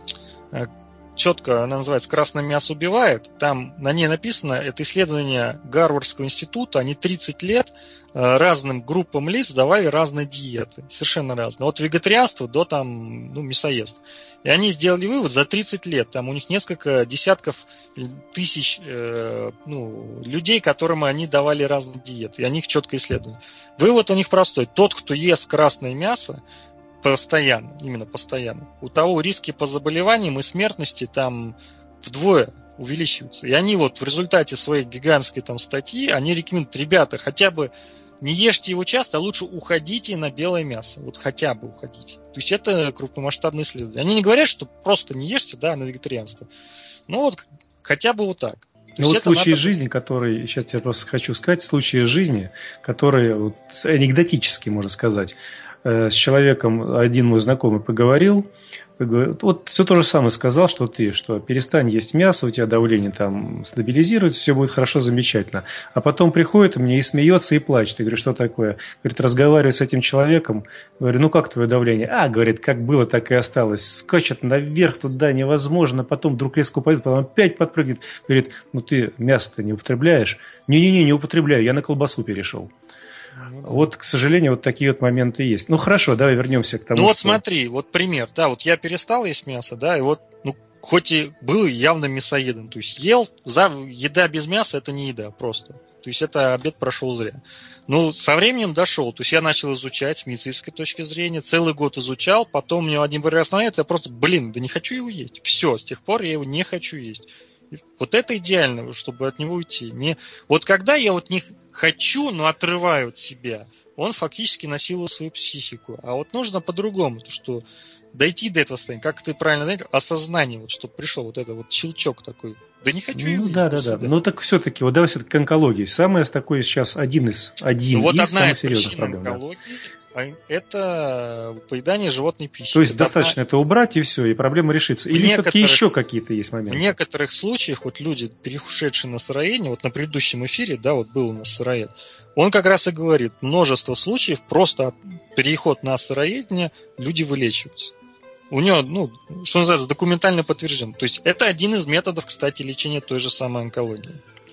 C: четко, она называется «Красное мясо убивает». Там на ней написано, это исследование Гарвардского института, они тридцать лет разным группам лиц давали разные диеты, совершенно разные. От вегетарианства до там, ну, мясоедства. И они сделали вывод, за тридцать лет там у них несколько десятков тысяч э, ну, людей, которым они давали разные диеты, и они их четко исследовали. Вывод у них простой. Тот, кто ест красное мясо постоянно, именно постоянно, у того риски по заболеваниям и смертности там вдвое увеличиваются. И они вот в результате своей гигантской там статьи, они рекомендуют, ребята, хотя бы не ешьте его часто, а лучше уходите на белое мясо. Вот хотя бы уходите. То есть это крупномасштабные исследования. Они не говорят, что просто не ешьте, да, на вегетарианство. Ну вот хотя бы вот так.
B: Ну вот случаи надо... жизни, которые, сейчас я просто хочу сказать, случаи жизни, которые вот, анекдотически, можно сказать. С человеком один мой знакомый поговорил, вот все то же самое сказал, что ты, что перестань есть мясо, у тебя давление там стабилизируется, все будет хорошо, замечательно. А потом приходит мне и смеется, и плачет. Я говорю, что такое? Говорит, разговариваю с этим человеком, говорю, ну как твое давление? А, говорит, как было, так и осталось. Скачет наверх туда невозможно, потом вдруг резко упадет, потом опять подпрыгнет. Говорит, ну ты мясо-то не употребляешь? Не-не-не, не употребляю, я на колбасу перешел. Вот, к сожалению, вот такие вот моменты есть. Ну, хорошо, давай вернемся к тому,
C: Ну, вот
B: что...
C: смотри, вот пример. Да, вот я перестал есть мясо, да, и вот, ну, хоть и был явно мясоедом, то есть ел, за, еда без мяса – это не еда просто. То есть это обед прошел зря. Ну, со временем дошел. То есть я начал изучать с медицинской точки зрения, целый год изучал, потом мне один раз на это, я просто, блин, да не хочу его есть. Все, с тех пор я его не хочу есть. Вот это идеально, чтобы от него уйти. Не... Вот когда я вот не хочу, но отрываю от себя, он фактически насилует свою психику. А вот нужно по-другому, то что дойти до этого состояния, как ты правильно заметил, осознание, вот, чтобы пришел вот этот вот щелчок такой. Да не хочу его
B: ну,
C: есть.
B: Да, да, да. Ну так все-таки, вот давай все-таки к онкологии. Самое такое сейчас один из, один
C: ну, вот
B: из
C: одна
B: самых
C: из
B: серьезных
C: причин
B: проблем.
C: онкологии да. Это поедание животной пищи.
B: То есть
C: это
B: достаточно
C: одна...
B: это убрать, и все, и проблема решится. Или некоторых... все-таки еще какие-то есть моменты?
C: В некоторых случаях вот люди, перешедшие на сыроедение, вот на предыдущем эфире, да, вот был у нас сыроед, он как раз и говорит, множество случаев, просто переход на сыроедение, люди вылечиваются. У него, ну, что называется, документально подтвержден. То есть это один из методов, кстати, лечения той же самой онкологии.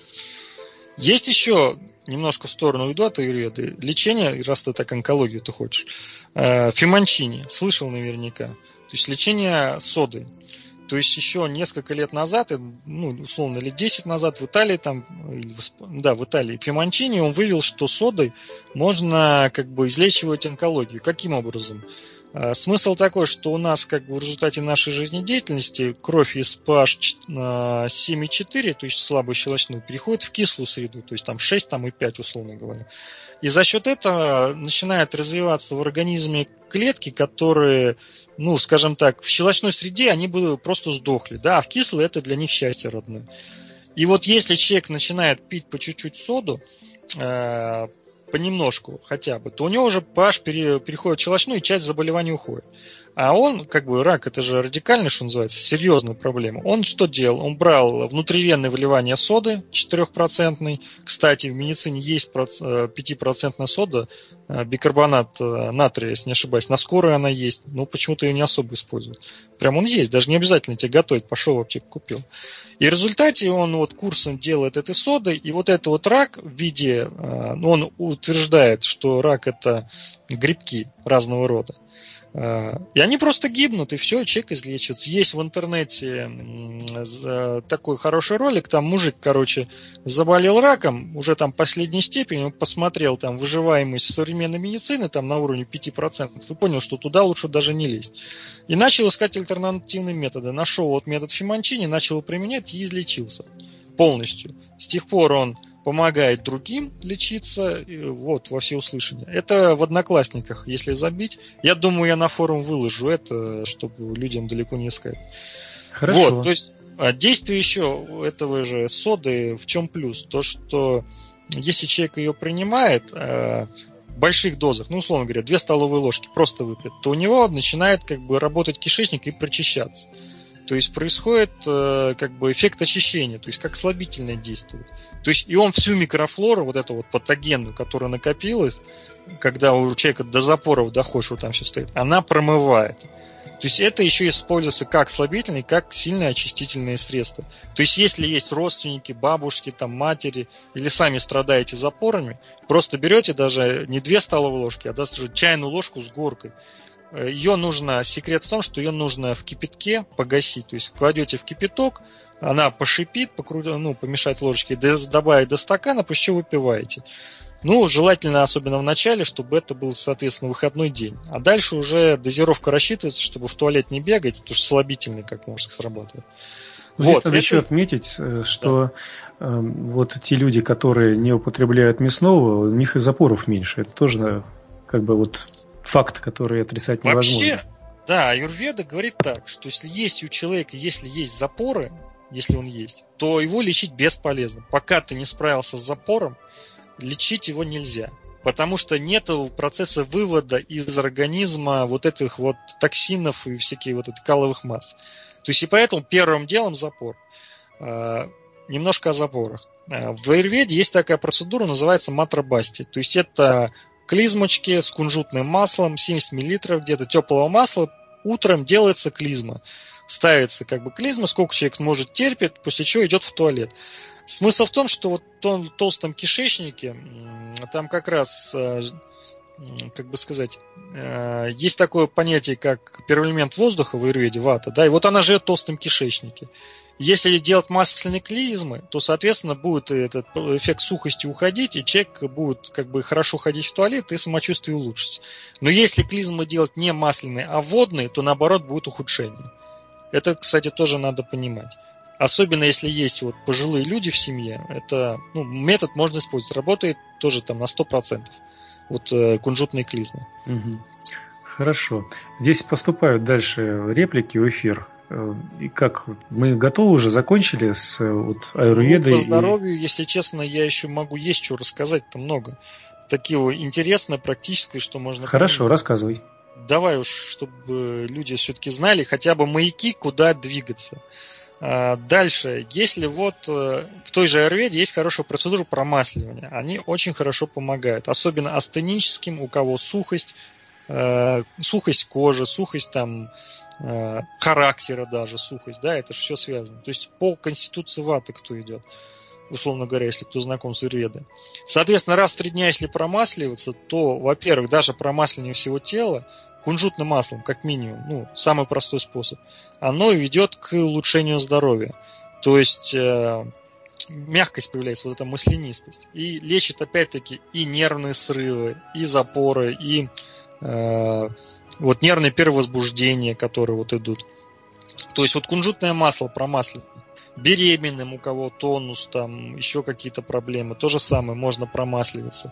C: Есть еще, немножко в сторону уйду от аюрведы, лечение, раз ты так онкологию ты хочешь, фиманчини, слышал наверняка. То есть лечение содой. То есть еще несколько лет назад, ну, условно, лет десять назад в Италии, там, да, в Италии, фиманчини, он вывел, что содой можно как бы излечивать онкологию. Каким образом? Смысл такой, что у нас как бы в результате нашей жизнедеятельности кровь из pH семь и четыре, то есть слабую щелочную, переходит в кислую среду, то есть там шесть там, и пять, условно говоря. И за счет этого начинают развиваться в организме клетки, которые, ну, скажем так, в щелочной среде они бы просто сдохли, да, а в кислой это для них счастье родное. И вот если человек начинает пить по чуть-чуть соду, понемножку хотя бы, то у него уже pH переходит в щелочную, и часть заболеваний уходит. А он, как бы, рак, это же радикальная, что называется, серьезная проблема. Он что делал? Он брал внутривенное вливание соды четырехпроцентной. Кстати, в медицине есть пятипроцентная сода, бикарбонат натрия, если не ошибаюсь. На скорой она есть, но почему-то ее не особо используют. Прям он есть, даже не обязательно тебе готовить. Пошел в аптеку, купил. И в результате он вот курсом делает этой содой, и вот это вот рак в виде, он утверждает, что рак это грибки разного рода. И они просто гибнут, и все, человек излечивается. Есть в интернете такой хороший ролик, там мужик, короче, заболел раком, уже там последней степени, он посмотрел там выживаемость современной медицины там на уровне пять процентов и понял, что туда лучше даже не лезть. И начал искать альтернативные методы. Нашел вот метод Фиманчини, начал его применять и излечился полностью. С тех пор он помогает другим лечиться, вот, во всеуслышание. Это в Одноклассниках, если забить. Я думаю, я на форум выложу это, чтобы людям далеко не искать.
B: Хорошо.
C: Вот, то есть действие еще этого же соды, в чем плюс? То, что если человек ее принимает в больших дозах, ну, условно говоря, две столовые ложки просто выпьет, то у него начинает как бы работать кишечник и прочищаться. То есть происходит как бы эффект очищения, то есть как слабительное действует. То есть и он всю микрофлору, вот эту вот патогенную, которая накопилась, когда у человека до запоров доходит, что там все стоит, она промывает. То есть это еще используется как слабительное, как сильное очистительное средство. То есть если есть родственники, бабушки, там, матери, или сами страдаете запорами, просто берете даже не две столовые ложки, а даже чайную ложку с горкой. Ее нужно, секрет в том, что ее нужно в кипятке погасить. То есть кладете в кипяток, она пошипит, покру... ну, помешать ложечкой, добавить до стакана, после чего выпиваете. Ну, желательно, особенно в начале, чтобы это был, соответственно, выходной день. А дальше уже дозировка рассчитывается, чтобы в туалет не бегать, потому что слабительный, как может срабатывать.
B: Здесь
C: Вот,
B: надо
C: это...
B: еще отметить, что да. э, вот те люди, которые не употребляют мясного, у них и запоров меньше. Это тоже как бы вот факт, который отрицать невозможно.
C: Вообще, да, аюрведа говорит так, что если есть у человека, если есть запоры, если он есть, то его лечить бесполезно. Пока ты не справился с запором, лечить его нельзя. Потому что нет процесса вывода из организма вот этих вот токсинов и всяких вот этих каловых масс. То есть и поэтому первым делом запор. Немножко о запорах. В аюрведе есть такая процедура, называется матра-басти. То есть это клизмочки с кунжутным маслом, семьдесят миллилитров где-то теплого масла. Утром делается клизма. Ставится как бы клизма, сколько человек может терпеть, после чего идет в туалет. Смысл в том, что вот в том толстом кишечнике там как раз, как бы сказать, есть такое понятие, как первоэлемент воздуха в аюрведе, вата, да, и вот она живет в толстом кишечнике. Если делать масляные клизмы, то, соответственно, будет этот эффект сухости уходить, и человек будет как бы хорошо ходить в туалет, и самочувствие улучшится. Но если клизмы делать не масляные, а водные, то, наоборот, будет ухудшение. Это, кстати, тоже надо понимать. Особенно если есть вот пожилые люди в семье, это, ну, метод можно использовать. Работает тоже там на сто процентов. Вот э, кунжутные клизмы.
B: Угу. Хорошо. Здесь поступают дальше реплики в эфир. И как, мы готовы уже, закончили с вот, аюрведой?
C: Ну, по здоровью,
B: и...
C: если честно, я еще могу есть что рассказать-то много. Такого интересного, практическое, что можно...
B: Хорошо,
C: понимать.
B: Рассказывай.
C: Давай уж, чтобы люди все-таки знали хотя бы маяки, куда двигаться. Дальше, если вот в той же аюрведе есть хорошая процедура промасливания, они очень хорошо помогают, особенно астеническим, у кого сухость, сухость кожи, сухость там характера даже, сухость, да, это же все связано. То есть по конституции ваты кто идет, условно говоря, если кто знаком с аюрведой. Соответственно, раз в три дня, если промасливаться, то, во-первых, даже промасливание всего тела кунжутным маслом, как минимум, ну, самый простой способ, оно ведет к улучшению здоровья. То есть э, мягкость появляется, вот эта маслянистость. И лечит, опять-таки, и нервные срывы, и запоры, и э, вот нервные перевозбуждения, которые вот идут. То есть вот кунжутное масло промасливание. Беременным, у кого тонус, там еще какие-то проблемы, то же самое, можно промасливаться.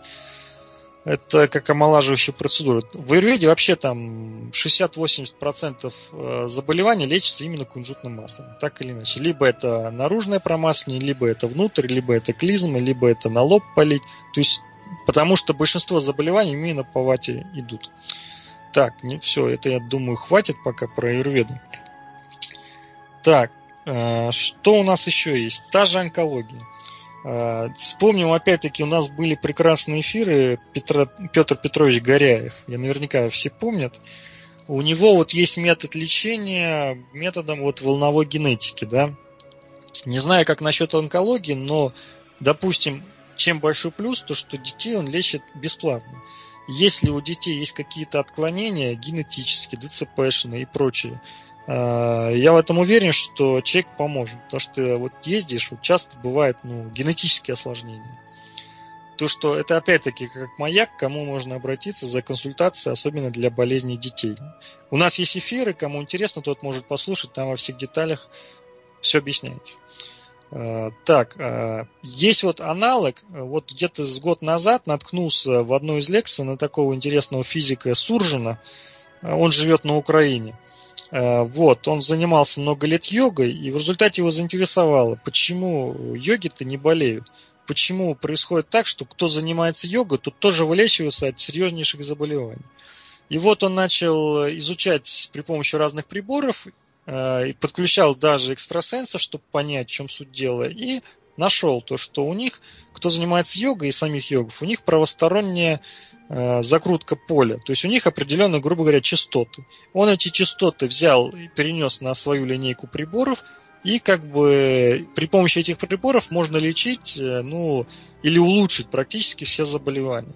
C: Это как омолаживающая процедура. В аюрведе вообще там шестьдесят-восемьдесят процентов заболеваний лечится именно кунжутным маслом. Так или иначе. Либо это наружное промасливание, либо это внутрь, либо это клизма, либо это на лоб полить. То есть, потому что большинство заболеваний именно по вате идут. Так, не все, это, я думаю, хватит пока про аюрведу. Так, что у нас еще есть? Та же онкология. Вспомним, опять-таки, у нас были прекрасные эфиры Петра, Петр Петрович Горяев. Я наверняка все помнят. У него вот есть метод лечения методом вот волновой генетики, да. Не знаю, как насчет онкологии, но, допустим, чем большой плюс, то что детей он лечит бесплатно. Если у детей есть какие-то отклонения генетические, ДЦПшные и прочее, я в этом уверен, что человек поможет. Потому что вот ездишь, вот часто бывают ну, генетические осложнения. То, что это опять-таки как маяк, к кому можно обратиться за консультацией, особенно для болезней детей. У нас есть эфиры, кому интересно, тот может послушать, там во всех деталях все объясняется. Так, есть вот аналог, вот где-то с год назад наткнулся в одной из лекций на такого интересного физика Суржина, он живет на Украине. Вот, он занимался много лет йогой, и в результате его заинтересовало, почему йоги-то не болеют. Почему происходит так, что кто занимается йогой, тот тоже вылечивается от серьезнейших заболеваний. И вот он начал изучать при помощи разных приборов, и подключал даже экстрасенсов, чтобы понять, в чем суть дела, и нашел то, что у них, кто занимается йогой и самих йогов, у них правосторонняя закрутка поля, то есть у них определенные, грубо говоря, частоты. Он эти частоты взял и перенес на свою линейку приборов, и как бы при помощи этих приборов можно лечить, ну, или улучшить практически все заболевания.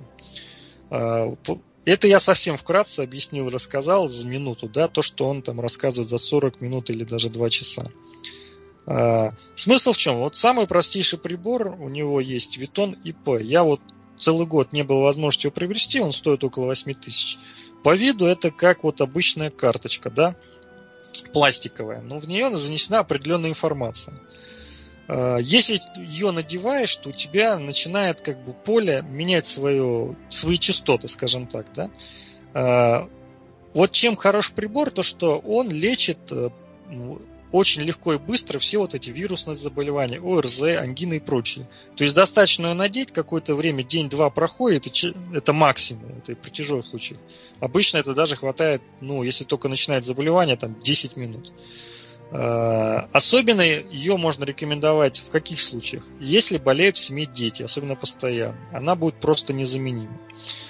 C: Это я совсем вкратце объяснил, рассказал за минуту, да, то, что он там рассказывает за сорок минут или даже два часа. Смысл в чем? Вот самый простейший прибор, у него есть Витон И П. Я вот целый год не было возможности его приобрести, он стоит около восемь тысяч. По виду это как вот обычная карточка, да, пластиковая, но в нее занесена определенная информация. Если ее надеваешь, то у тебя начинает как бы поле менять свое, свои частоты, скажем так, да. Вот чем хорош прибор, то что он лечит очень легко и быстро все вот эти вирусные заболевания, О Р З, ангины и прочее. То есть достаточно ее надеть, какое-то время, день-два проходит, это максимум, это при тяжелых случаях. Обычно это даже хватает, ну, если только начинает заболевание, там, десять минут. Особенно ее можно рекомендовать в каких случаях? Если болеют в семье дети, особенно постоянно. Она будет просто незаменима.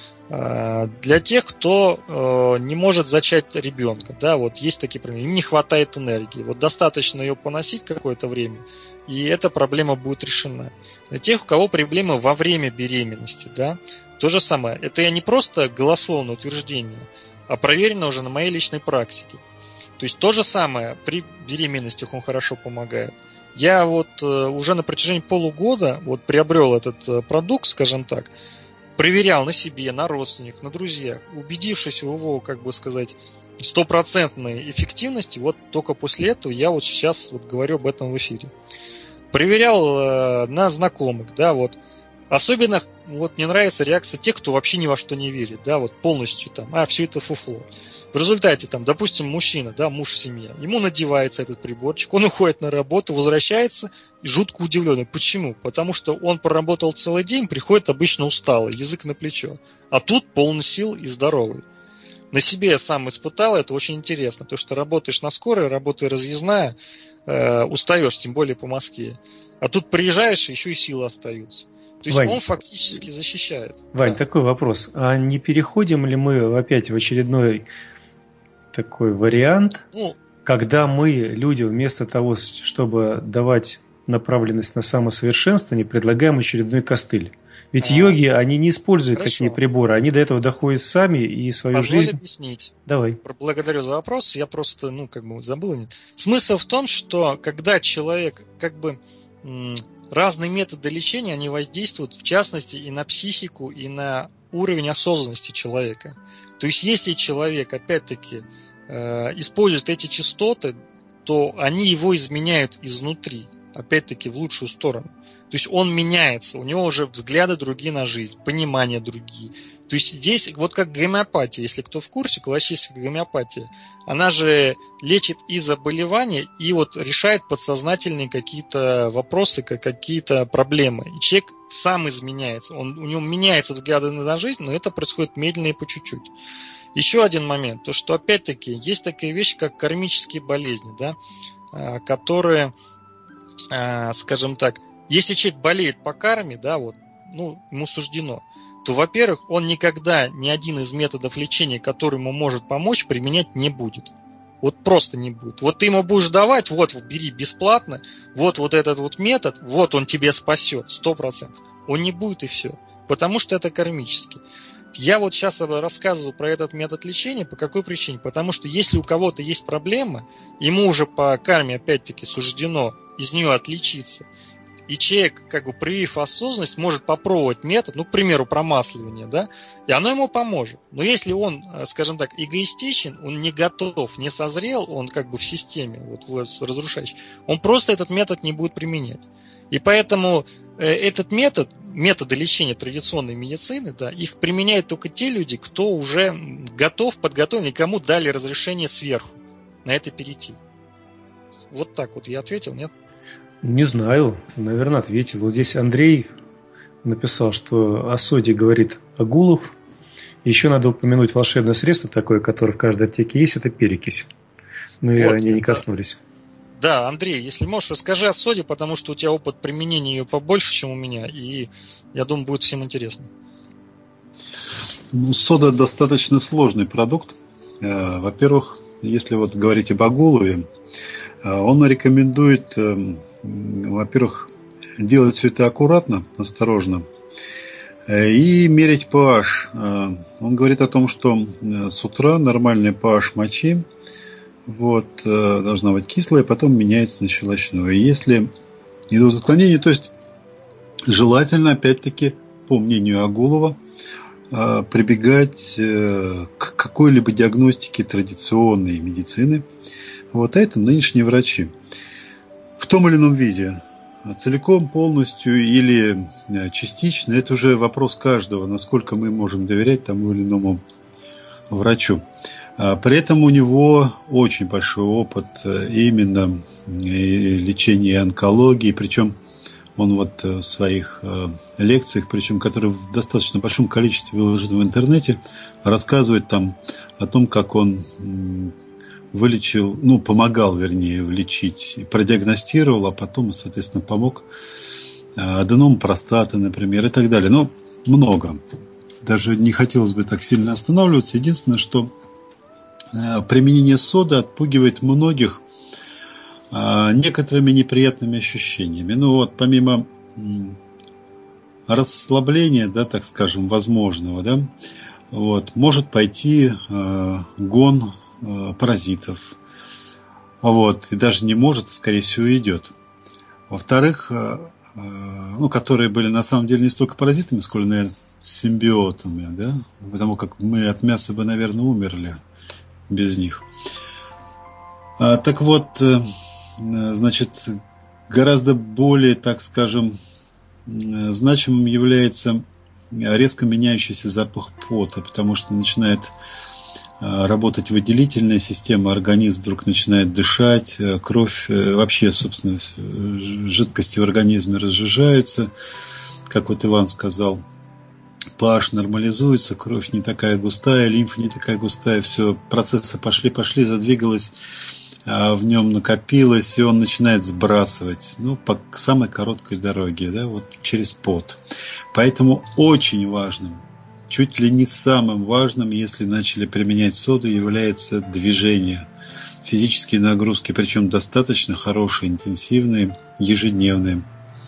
C: Для тех, кто не может зачать ребенка, да, вот есть такие проблемы, им не хватает энергии, вот достаточно ее поносить какое-то время, и эта проблема будет решена. Для тех, у кого проблемы во время беременности, да, то же самое. Это я не просто голословное утверждение, а проверено уже на моей личной практике. То есть то же самое при беременностях он хорошо помогает. Я вот уже на протяжении полугода вот приобрел этот продукт, скажем так, проверял на себе, на родственниках, на друзьях, убедившись в его, как бы сказать, стопроцентной эффективности, вот только после этого я вот сейчас вот говорю об этом в эфире. Проверял э, на знакомых, да, вот. Особенно вот мне нравится реакция тех, кто вообще ни во что не верит, да, вот полностью там, а, все это фуфло. В результате, там, допустим, мужчина, да, муж в семье, ему надевается этот приборчик, он уходит на работу, возвращается и жутко удивленный. Почему? Потому что он проработал целый день, приходит обычно усталый, язык на плечо, а тут полный сил и здоровый. На себе я сам испытал, это очень интересно, потому что работаешь на скорой, работа разъездная, э, устаешь, тем более по Москве, а тут приезжаешь, и еще и силы остаются. То есть Вань, он фактически защищает.
B: Вань,
C: да.
B: Такой вопрос. А не переходим ли мы опять в очередной такой вариант, ну, когда мы, люди, вместо того, чтобы давать направленность на самосовершенствование, предлагаем очередной костыль? Ведь а, йоги, они не используют хорошо. Такие приборы, они до этого доходят сами и свою
C: Позволь
B: жизнь...
C: объяснить.
B: Давай.
C: Благодарю за вопрос, я просто, ну, как бы забыл. Нет. Смысл в том, что когда человек, как бы... М- разные методы лечения, они воздействуют, в частности, и на психику, и на уровень осознанности человека. То есть, если человек, опять-таки, э, использует эти частоты, то они его изменяют изнутри, опять-таки, в лучшую сторону. То есть, он меняется, у него уже взгляды другие на жизнь, понимания другие. То есть, здесь, вот как гомеопатия, если кто в курсе, классическая гомеопатия, она же лечит и заболевания, и вот решает подсознательные какие-то вопросы, какие-то проблемы. И человек сам изменяется, он, у него меняется взгляды на жизнь, но это происходит медленно и по чуть-чуть. Еще один момент, то что опять-таки есть такая вещь, как кармические болезни, да, которые, скажем так, если человек болеет по карме, да, вот, ну, ему суждено, то, во-первых, он никогда ни один из методов лечения, который ему может помочь, применять не будет. Вот просто не будет. Вот ты ему будешь давать, вот, бери бесплатно, вот, вот этот вот метод, вот он тебе спасет, сто процентов. Он не будет и все, потому что это кармический. Я вот сейчас рассказываю про этот метод лечения. По какой причине? Потому что если у кого-то есть проблема, ему уже по карме опять-таки суждено из нее отличиться. И человек, как бы проявив осознанность, может попробовать метод, ну, к примеру, промасливание, да, и оно ему поможет. Но если он, скажем так, эгоистичен, он не готов, не созрел, он как бы в системе, вот разрушающий, он просто этот метод не будет применять. И поэтому этот метод, методы лечения традиционной медицины, да, их применяют только те люди, кто уже готов, подготовлен, и кому дали разрешение сверху на это перейти. Вот так вот я ответил, нет?
B: Не знаю, наверное, ответил. Вот здесь Андрей написал, что о соде говорит Агулов. Еще надо упомянуть волшебное средство такое, которое в каждой аптеке есть, это перекись. Мы вот, о ней не коснулись.
C: Да, Андрей, если можешь, расскажи о соде, потому что у тебя опыт применения ее побольше, чем у меня, и я думаю, будет всем интересно.
D: Ну, сода достаточно сложный продукт. Во-первых, если вот говорить об Агулове, он рекомендует, во-первых, делать все это аккуратно, осторожно, и мерить pH. Он говорит о том, что с утра нормальный pH мочи вот, должна быть кислая, потом меняется на щелочную. И если идут отклонения, то есть желательно, опять-таки, по мнению Агулова, прибегать к какой-либо диагностике традиционной медицины. Вот, а это нынешние врачи. В том или ином виде. Целиком, полностью или частично. Это уже вопрос каждого, насколько мы можем доверять тому или иному врачу. При этом у него очень большой опыт именно лечения онкологии. Причем он вот в своих лекциях, причем которые в достаточно большом количестве выложены в интернете, рассказывает там о том, как он вылечил, ну, помогал, вернее, лечить, продиагностировал, а потом, соответственно, помог аденом простаты, например, и так далее. Но много. Даже не хотелось бы так сильно останавливаться. Единственное, что применение соды отпугивает многих некоторыми неприятными ощущениями. Ну вот, помимо расслабления, да, так скажем, возможного, да, вот, может пойти гон паразитов. Вот, и даже не может, а скорее всего идет. Во-вторых, ну, которые были на самом деле не столько паразитами, сколько, наверное, симбиотами, да, потому как мы от мяса бы, наверное, умерли без них. А, так вот, значит, гораздо более, так скажем, значимым является резко меняющийся запах пота, потому что начинает работать выделительная система, организм вдруг начинает дышать, кровь, вообще, собственно, жидкости в организме разжижаются, как вот Иван сказал, pH нормализуется, кровь не такая густая, лимфа не такая густая, все, процессы пошли-пошли, задвигалось, а в нем накопилось, и он начинает сбрасывать, ну, по самой короткой дороге, да, вот через пот. Поэтому очень важным, чуть ли не самым важным, если начали применять соду, является движение, физические нагрузки, причем достаточно хорошие, интенсивные, ежедневные.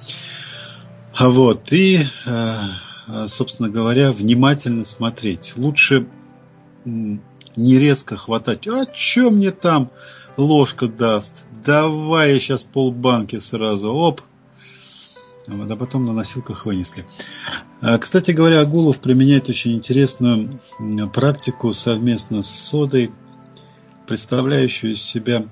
D: А вот, и, собственно говоря, внимательно смотреть. Лучше не резко хватать. А что мне там ложка даст? Давай я сейчас полбанки сразу. Оп. А потом на носилках вынесли. Кстати говоря, Агулов применяет очень интересную практику совместно с содой, представляющую из себя,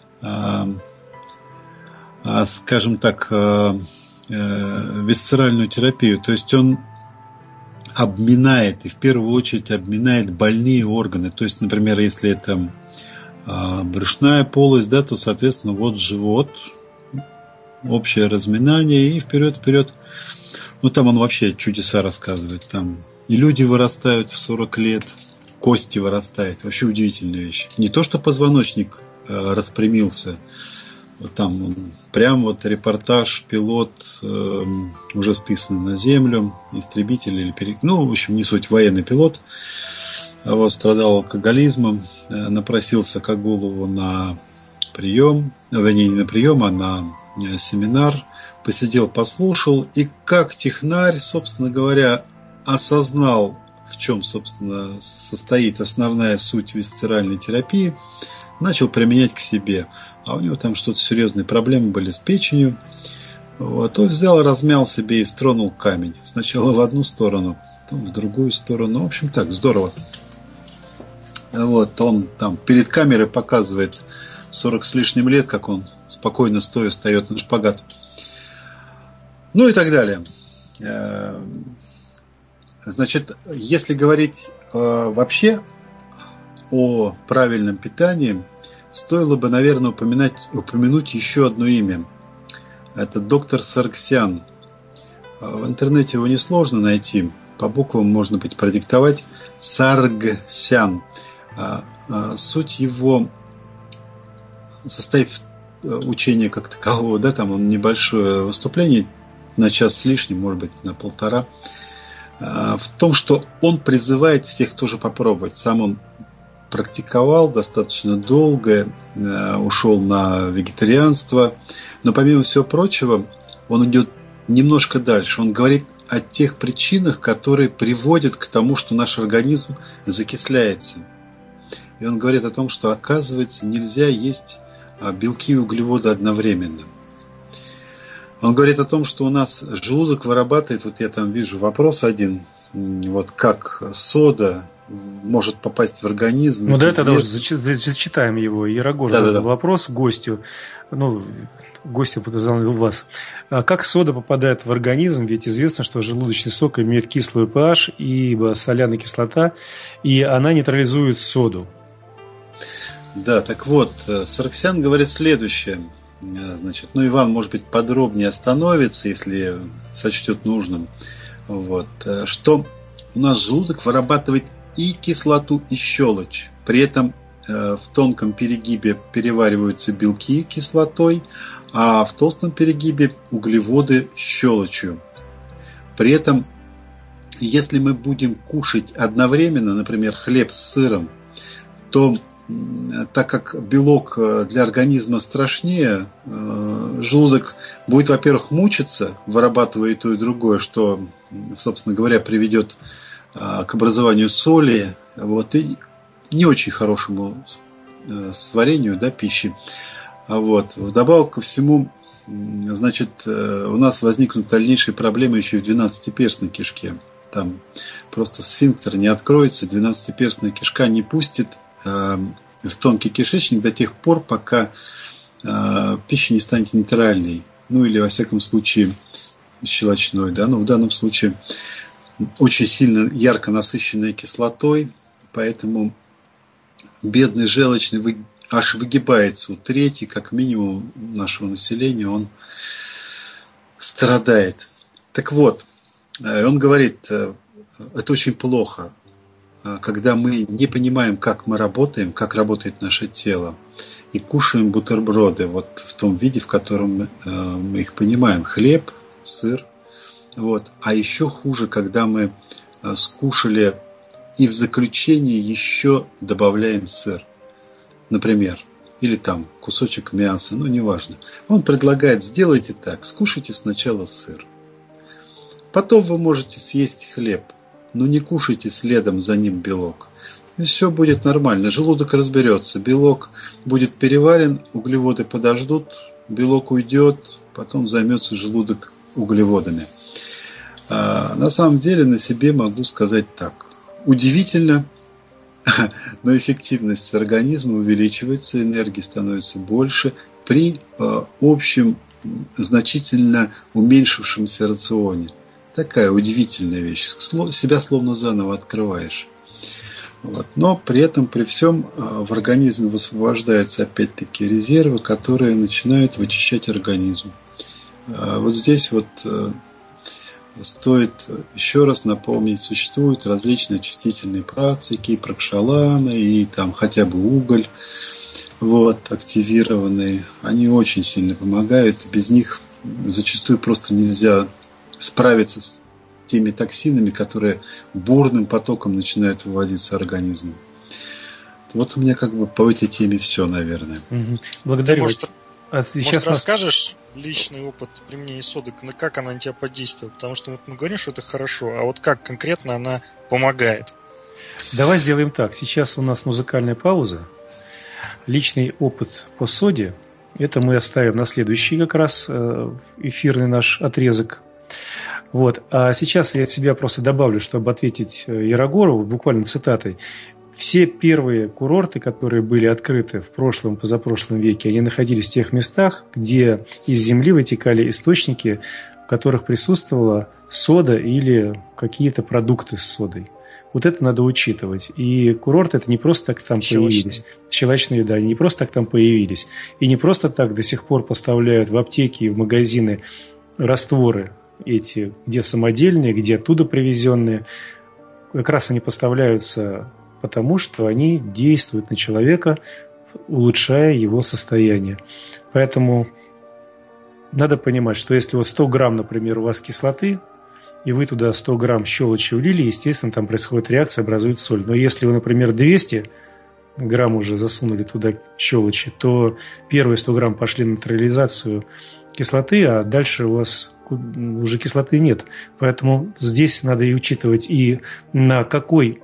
D: скажем так, висцеральную терапию. То есть он обминает, и в первую очередь обминает больные органы. То есть, например, если это брюшная полость, да, то, соответственно, вот живот, общее разминание и вперед-вперед. Ну, там он вообще чудеса рассказывает. Там и люди вырастают в сорок лет, кости вырастают. Вообще удивительная вещь. Не то, что позвоночник э, распрямился, там он, прям вот репортаж, пилот, э, уже списанный на землю, истребитель или пере... ну, в общем, не суть, военный пилот, вот, страдал алкоголизмом, э, напросился к Агулову на прием, вернее, не на прием, а на э, семинар, посидел, послушал, и как технарь, собственно говоря, осознал, в чем, собственно, состоит основная суть висцеральной терапии, начал применять к себе. А у него там что-то серьезные проблемы были с печенью. Вот. Он взял, размял себе и стронул камень. Сначала в одну сторону, потом в другую сторону. В общем, так, здорово. Вот. Он там перед камерой показывает сорок с лишним лет, как он спокойно стоя встает на шпагат. Ну и так далее. Значит, если говорить вообще о правильном питании, стоило бы, наверное, упоминать, упомянуть еще одно имя. Это доктор Саргсян. В интернете его несложно найти. По буквам можно быть продиктовать. Саргсян. Суть его состоит в учении как такового. Да, там он небольшое выступление на час с лишним, может быть, на полтора. В том, что он призывает всех тоже попробовать. Сам он практиковал достаточно долго, ушел на вегетарианство, но помимо всего прочего, он идет немножко дальше. Он говорит о тех причинах, которые приводят к тому, что наш организм закисляется. И он говорит о том, что, оказывается, нельзя есть белки и углеводы одновременно. Он говорит о том, что у нас желудок вырабатывает, вот я там вижу вопрос один, вот как сода может попасть в организм.
B: Ну да, это уже зачитаем его. Ярогор
D: да,
B: задал
D: да, да.
B: вопрос гостю, ну, гостю подозвал вас. А как сода попадает в организм? Ведь известно, что желудочный сок имеет кислую pH, ибо соляная кислота, и она нейтрализует соду.
D: Да, так вот, Саргсян говорит следующее. Значит, ну, Иван, может быть, подробнее остановится, если сочтет нужным. Вот, что у нас желудок вырабатывает и кислоту, и щелочь. При этом э, в тонком перегибе перевариваются белки кислотой, а в толстом перегибе углеводы щелочью. При этом, если мы будем кушать одновременно, например, хлеб с сыром, то так как белок для организма страшнее, желудок будет, во-первых, мучиться, вырабатывая и то, и другое, что, собственно говоря, приведет к образованию соли, вот, и не очень хорошему сварению, да, пищи. Вот. Вдобавок ко всему, значит, у нас возникнут дальнейшие проблемы еще и в двенадцатиперстной кишке. Там просто сфинктер не откроется, двенадцатиперстная кишка не пустит в тонкий кишечник до тех пор, пока пища не станет нейтральной, ну или во всяком случае щелочной, да, но в данном случае очень сильно ярко насыщенной кислотой, поэтому бедный желчный вы, аж выгибается у трети, как минимум нашего населения, он страдает. Так вот, он говорит, это очень плохо, когда мы не понимаем, как мы работаем, как работает наше тело, и кушаем бутерброды вот в том виде, в котором мы их понимаем. Хлеб, сыр. Вот. А еще хуже, когда мы скушали и в заключение еще добавляем сыр. Например, или там кусочек мяса, ну неважно. Он предлагает, сделайте так, скушайте сначала сыр. Потом вы можете съесть хлеб. Но не кушайте следом за ним белок. И все будет нормально. Желудок разберется. Белок будет переварен, углеводы подождут, белок уйдет, потом займется желудок углеводами. А на самом деле на себе могу сказать так. Удивительно, но эффективность организма увеличивается, энергии становится больше при общем значительно уменьшившемся рационе. Такая удивительная вещь. Себя словно заново открываешь. Вот. Но при этом, при всем, в организме высвобождаются опять-таки резервы, которые начинают вычищать организм. Вот здесь вот стоит еще раз напомнить, существуют различные очистительные практики, пракшаланы и там хотя бы уголь, вот, активированные. Они очень сильно помогают, и без них зачастую просто нельзя справиться с теми токсинами, которые бурным потоком начинают выводиться организмом. Вот у меня как бы по этой теме все, наверное.
B: Угу. Благодарю.
C: Ты, может,
B: а
C: может
B: нас...
C: расскажешь личный опыт применения соды, как она на тебя подействует? Потому что вот мы говорим, что это хорошо, а вот как конкретно она помогает?
B: Давай сделаем так. Сейчас у нас музыкальная пауза. Личный опыт по соде, это мы оставим на следующий как раз эфирный наш отрезок. Вот. А сейчас я от себя просто добавлю, чтобы ответить Ярогорову, буквально цитатой. Все первые курорты, которые были открыты в прошлом, позапрошлом веке, они находились в тех местах, где из земли вытекали источники, в которых присутствовала сода или какие-то продукты с содой. Вот это надо учитывать. И курорты это не просто так там
C: Щелочные.
B: появились. Щелочные, да, не просто так там появились. И не просто так до сих пор поставляют в аптеки и в магазины растворы эти, где самодельные, где оттуда привезенные. Как раз они поставляются потому, что они действуют на человека, улучшая его состояние. Поэтому надо понимать, что если вот сто грамм, например, у вас кислоты, и вы туда сто грамм щелочи влили, естественно, там происходит реакция, образуется соль. Но если вы, например, двести грамм уже засунули туда щелочи, то первые сто грамм пошли на нейтрализацию кислоты, а дальше у вас уже кислоты нет. Поэтому здесь надо и учитывать, и на какой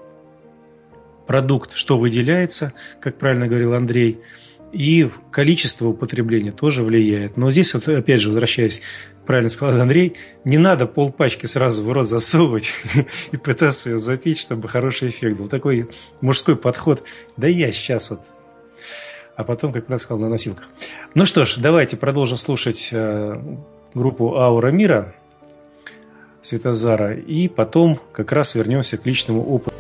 B: продукт что выделяется, как правильно говорил Андрей, и количество употребления тоже влияет. Но здесь, вот, опять же, возвращаясь, правильно сказал Андрей, не надо полпачки сразу в рот засовывать и пытаться ее запить, чтобы хороший эффект был. Такой мужской подход. Да я сейчас вот. А потом, как правильно сказал, на носилках. Ну что ж, давайте продолжим слушать э, группу «Аура мира» Светозара, и потом как раз вернемся к личному опыту.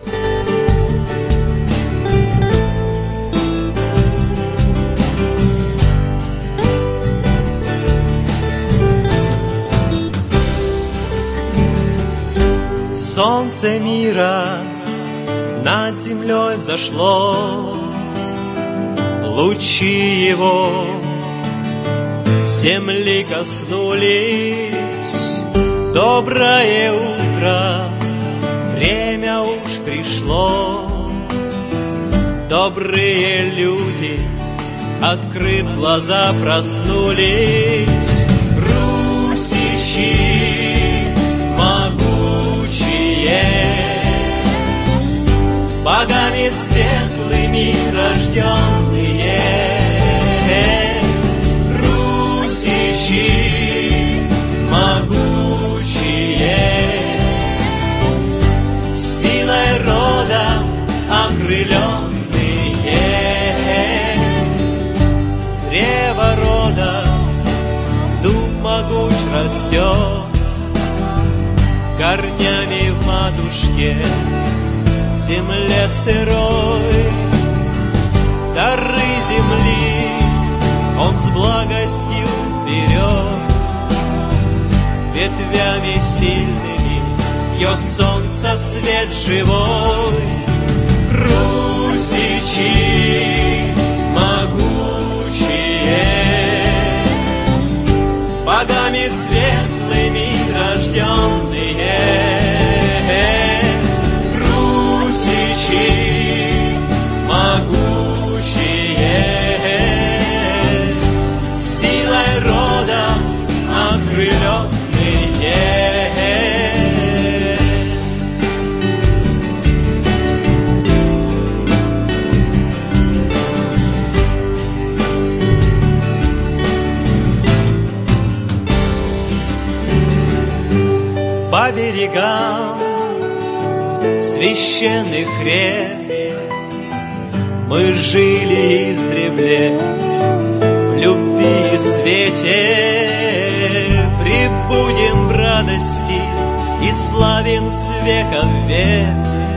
E: Солнце мира над землей взошло, лучи его земли коснулись. Доброе утро, время уж пришло. Добрые люди, открыв глаза, проснулись. Русичи могучие, богами светлыми рожденные. Русичи могучие, силой рода окрыленные. Древо рода, дуб могуч растет, корнями в матушке земле сырой. Дары земли он с благостью берет, ветвями сильными бьет солнце свет живой. Русичи могучие, богами светлыми рожденные. Русичи могучие, силой рода окрыленные. По берегам священных рек мы жили издревле в любви и свете. Пребудем в радости и славен с века в век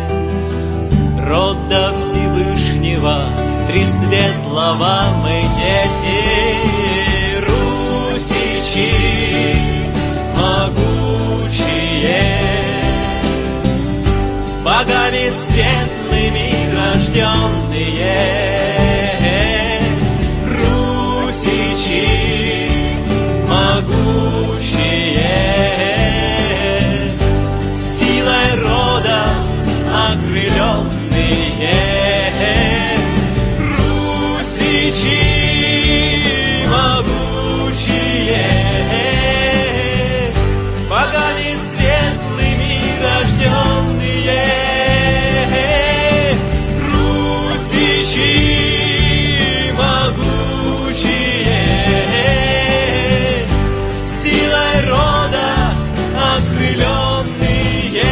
E: рода Всевышнего, три светлого мы дети. Русичи могучие, светлыми рожденные. Русичи могучие, силой рода окрыленные. Русичи могучие, богами светлыми рожденные. Русичи могучие, силой рода окрыленные.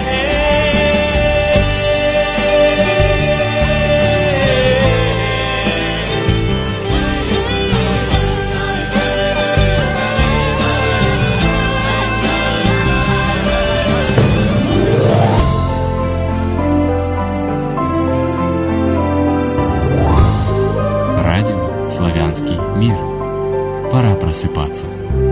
A: Радио «Славянский мир». Пора просыпаться.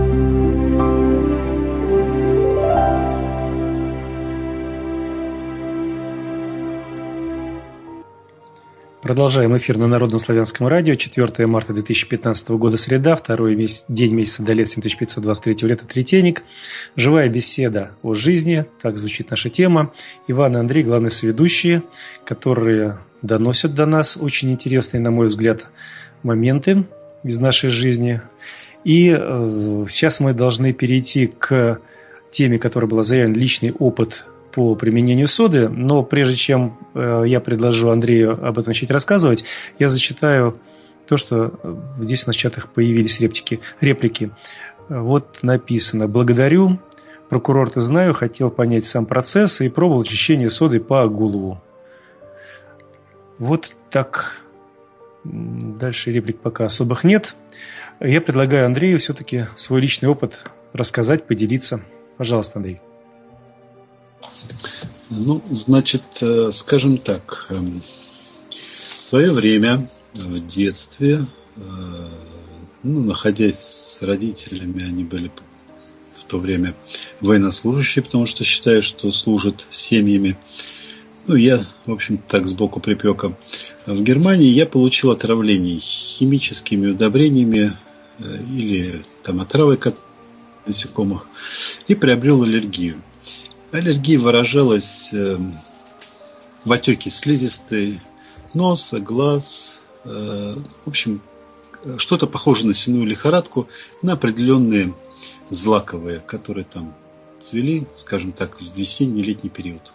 B: Продолжаем эфир на Народном славянском радио. четвёртое марта две тысячи пятнадцатого года, среда, второй месяц, день месяца Долет семь тысяч пятьсот двадцать третьего лета, Третейник. Живая беседа о жизни, так звучит наша тема. Иван и Андрей, главные соведущие, которые доносят до нас очень интересные, на мой взгляд, моменты из нашей жизни. И э, сейчас мы должны перейти к теме, которая была заявлена, личный опыт по применению соды. Но прежде чем э, я предложу Андрею об этом начать рассказывать, я зачитаю то, что здесь у нас в чатах появились реплики. реплики. Вот написано: «Благодарю. Прокурор-то знаю, хотел понять сам процесс и пробовал очищение содой по Агулову». Вот так. Дальше реплик пока особых нет. Я предлагаю Андрею все-таки свой личный опыт рассказать, поделиться. Пожалуйста, Андрей.
D: Ну, значит, скажем так, в свое время, в детстве, ну, находясь с родителями, они были в то время военнослужащие, потому что считаю, что служат семьями. Ну, я, в общем, так сбоку припека. В Германии я получил отравление химическими удобрениями или там отравой насекомых и приобрел аллергию. Аллергия выражалась в отеке слизистой носа, глаз, в общем, что-то похоже на сенную лихорадку, на определенные злаковые, которые там цвели, скажем так, в весенний-летний период.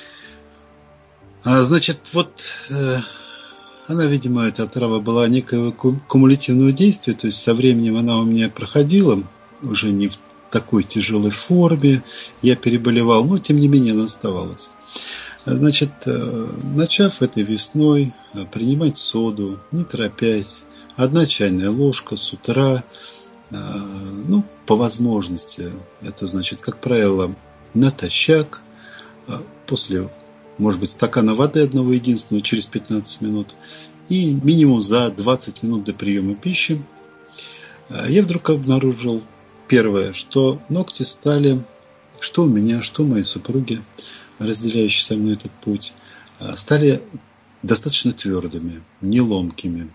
D: А, значит, вот она, видимо, эта отрава была некого кумулятивного действия, то есть со временем она у меня проходила, уже не в такой тяжелой форме, я переболевал, но тем не менее она оставалась. Значит, начав этой весной принимать соду, не торопясь, одна чайная ложка с утра, ну, по возможности, это значит, как правило, натощак, после, может быть, стакана воды одного единственного через пятнадцать минут и минимум за двадцать минут до приема пищи, я вдруг обнаружил первое, что ногти стали, что у меня, что у моей супруги, разделяющие со мной этот путь, стали достаточно твердыми, не ломкими.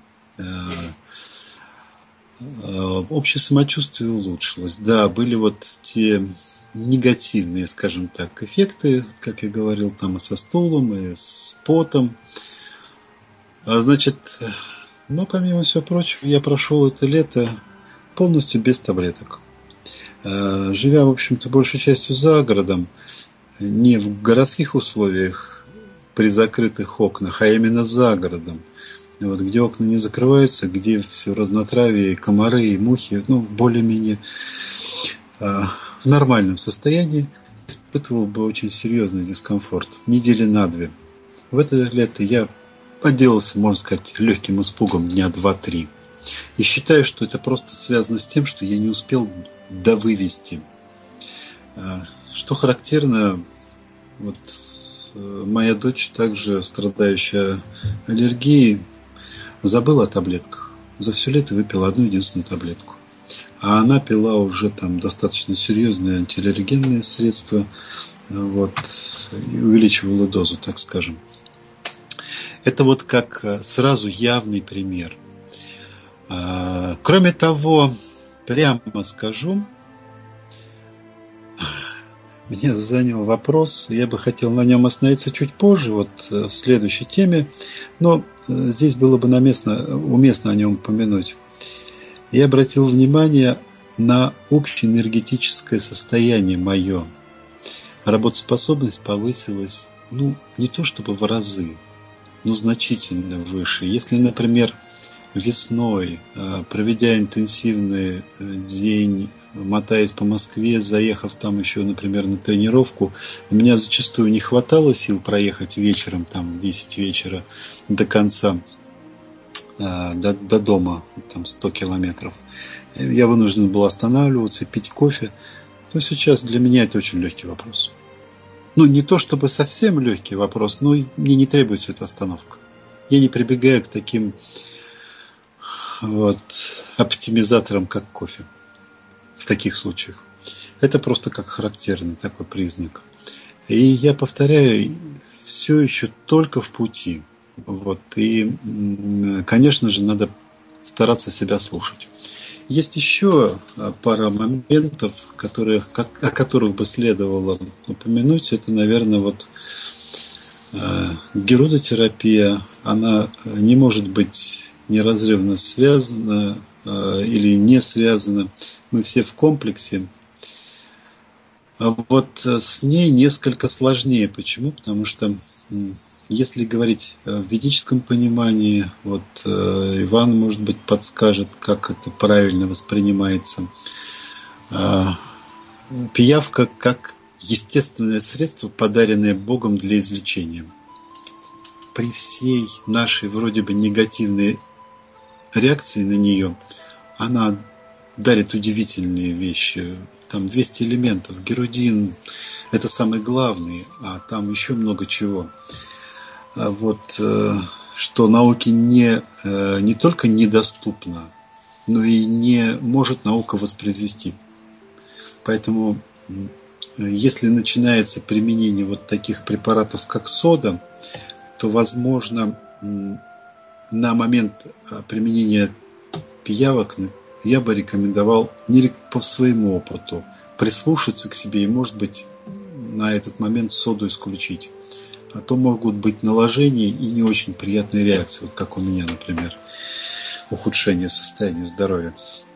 D: Общее самочувствие улучшилось. Да, были вот те негативные, скажем так, эффекты, как я говорил, там и со стулом, и с потом. Значит, но помимо всего прочего, я прошел это лето полностью без таблеток. Живя, в общем-то, большей частью за городом, не в городских условиях при закрытых окнах, а именно за городом, вот, где окна не закрываются, где все разнотравие, комары и мухи, ну, более-менее э, в нормальном состоянии, испытывал бы очень серьезный дискомфорт. Недели на две. В это лето я отделался, можно сказать, легким испугом дня два-три. И считаю, что это просто связано с тем, что я не успел довывести. Что характерно, вот моя дочь, также страдающая аллергией, забыла о таблетках. За все лето выпила одну единственную таблетку. А она пила уже там достаточно серьезные антиаллергенные средства. вот, и увеличивала дозу, так скажем. Это вот как сразу явный пример. Кроме того, прямо скажу, меня занял вопрос, я бы хотел на нем остановиться чуть позже, вот в следующей теме, но здесь было бы наместно, уместно о нем упомянуть. Я обратил внимание на общее энергетическое состояние мое. Работоспособность повысилась, ну, не то чтобы в разы, но значительно выше. Если, например, весной, проведя интенсивный день, мотаясь по Москве, заехав там еще, например, на тренировку, у меня зачастую не хватало сил проехать вечером, там, в десять вечера до конца, до, до дома, там, сто километров. Я вынужден был останавливаться, пить кофе. Но сейчас для меня это очень легкий вопрос. Ну, не то чтобы совсем легкий вопрос, но мне не требуется эта остановка. Я не прибегаю к таким вот оптимизаторам, как кофе. В таких случаях. Это просто как характерный такой признак. И я повторяю, все еще только в пути. Вот. И, конечно же, надо стараться себя слушать. Есть еще пара моментов, которые, о которых бы следовало упомянуть. Это, наверное, вот герудотерапия. Она не может быть неразрывно связана или не связана. Мы все в комплексе. А вот с ней несколько сложнее. Почему? Потому что если говорить в ведическом понимании, вот Иван, может быть, подскажет, как это правильно воспринимается. Пиявка как естественное средство, подаренное Богом для излечения. При всей нашей вроде бы негативной реакции на нее, она дарит удивительные вещи. Там двести элементов. Герудин – это самый главный, а там еще много чего. Вот, что науке не, не только недоступно, но и не может наука воспроизвести. Поэтому, если начинается применение вот таких препаратов, как сода, то, возможно, на момент применения пиявок я бы рекомендовал не по своему опыту прислушаться к себе и, может быть, на этот момент соду исключить. А то могут быть наложения и не очень приятные реакции, вот как у меня, например, ухудшение состояния здоровья.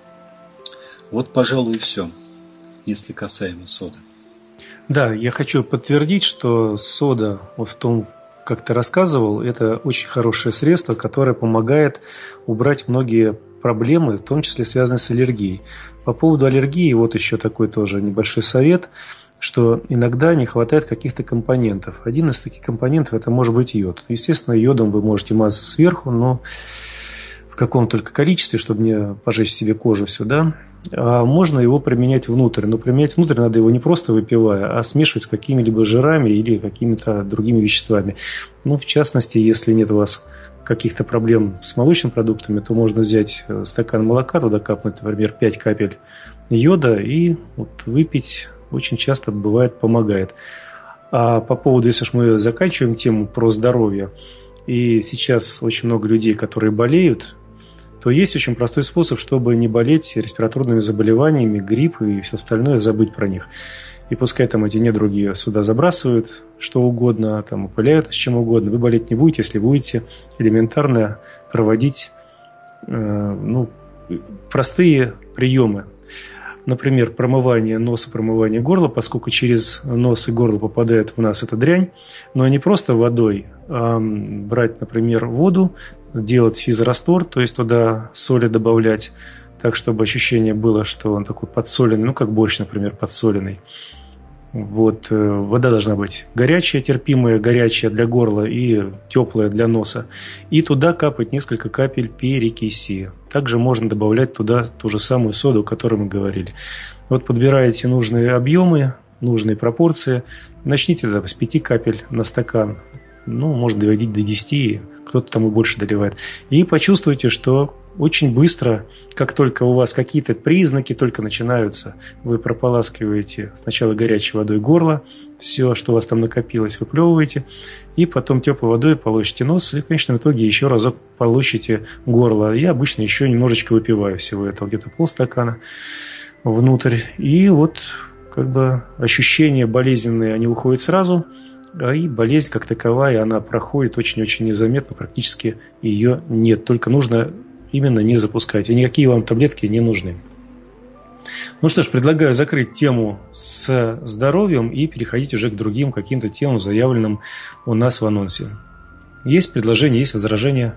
D: Вот, пожалуй, и все, если касаемо соды.
B: Да, я хочу подтвердить, что сода, вот в том, как ты рассказывал, это очень хорошее средство, которое помогает убрать многие проблемы, в том числе связанные с аллергией. По поводу аллергии, вот еще такой тоже небольшой совет, что иногда не хватает каких-то компонентов. Один из таких компонентов – это может быть йод. Естественно, йодом вы можете мазать сверху, но в каком только количестве, чтобы не пожечь себе кожу сюда. А можно его применять внутрь. Но применять внутрь надо его не просто выпивая, а смешивать с какими-либо жирами или какими-то другими веществами. Ну, в частности, если нет у вас каких-то проблем с молочными продуктами, то можно взять стакан молока, туда капнуть, например, пять капель йода и вот выпить. Очень часто бывает, помогает. А по поводу, если уж мы заканчиваем тему про здоровье, и сейчас очень много людей, которые болеют, то есть очень простой способ, чтобы не болеть респираторными заболеваниями, грипп и все остальное, забыть про них. И пускай там эти недруги сюда забрасывают что угодно, там опыляют с чем угодно, вы болеть не будете, если будете элементарно проводить э, ну, простые приемы. Например, промывание носа, промывание горла, поскольку через нос и горло попадает в нас эта дрянь, но не просто водой, а брать, например, воду, делать физраствор, то есть туда соли добавлять, так, чтобы ощущение было, что он такой подсоленный, ну, как борщ, например, подсоленный. Вот, вода должна быть горячая, терпимая, горячая для горла и теплая для носа. И туда капать несколько капель перекиси. Также можно добавлять туда ту же самую соду, о которой мы говорили. Вот подбираете нужные объемы, нужные пропорции. Начните с пяти капель на стакан. Ну, можно доводить до десяти, кто-то там и больше доливает. И почувствуйте, что очень быстро, как только у вас какие-то признаки только начинаются, вы прополаскиваете сначала горячей водой горло, все, что у вас там накопилось, выплевываете, и потом теплой водой полощите нос, и в конечном итоге еще разок полощите горло. Я обычно еще немножечко выпиваю всего этого, где-то полстакана внутрь. И вот как бы ощущения болезненные, они уходят сразу, а и болезнь как таковая, она проходит очень-очень незаметно, практически ее нет. Только нужно именно не запускать, и никакие вам таблетки не нужны. Ну что ж, предлагаю закрыть тему с здоровьем и переходить уже к другим каким-то темам, заявленным у нас в анонсе. Есть предложения, есть возражения?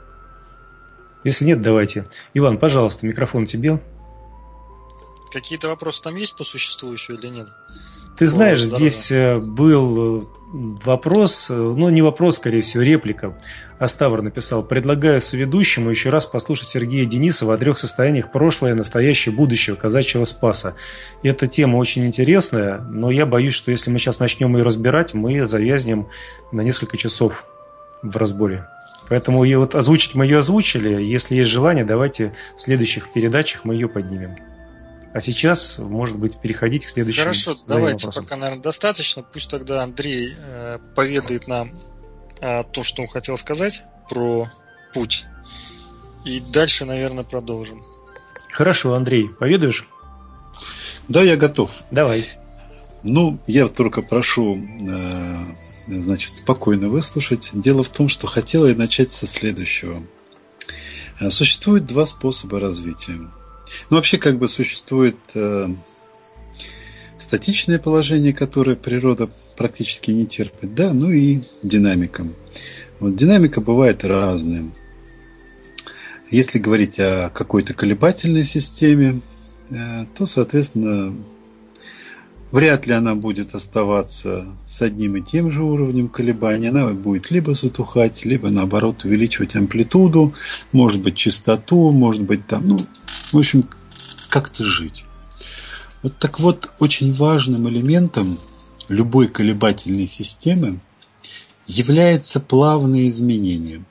B: Если нет, давайте. Иван, пожалуйста, микрофон тебе.
C: Какие-то вопросы там есть по существу еще или нет?
B: Ты
C: По
B: знаешь,
C: здоровью.
B: здесь был вопрос, ну не вопрос, скорее всего, реплика. Аставр написал: предлагаю соведущему еще раз послушать Сергея Денисова о трех состояниях: прошлое, настоящее, будущее казачьего Спаса. И эта тема очень интересная, но я боюсь, что если мы сейчас начнем ее разбирать, мы завязнем на несколько часов в разборе. Поэтому и вот озвучить мы ее озвучили. Если есть желание, давайте в следующих передачах мы ее поднимем. А сейчас, может быть, переходить к следующему.
C: Хорошо, давайте, вопросам. Пока, наверное, достаточно. Пусть тогда Андрей э, поведает нам о том, что он хотел сказать про путь. И дальше, наверное, продолжим.
B: Хорошо, Андрей, поведаешь?
D: Да, я готов.
B: Давай.
D: Ну, я только прошу, э, значит, спокойно выслушать. Дело в том, что хотела я начать со следующего. Существует два способа развития. Ну, вообще, как бы существует э, статичное положение, которое природа практически не терпит, да, ну и динамика. Вот динамика бывает разная. Если говорить о какой-то колебательной системе, э, то, соответственно, вряд ли она будет оставаться с одним и тем же уровнем колебаний. Она будет либо затухать, либо, наоборот, увеличивать амплитуду, может быть, частоту, может быть, там, ну, в общем, как-то жить. Вот так вот, очень важным элементом любой колебательной системы является плавное изменение.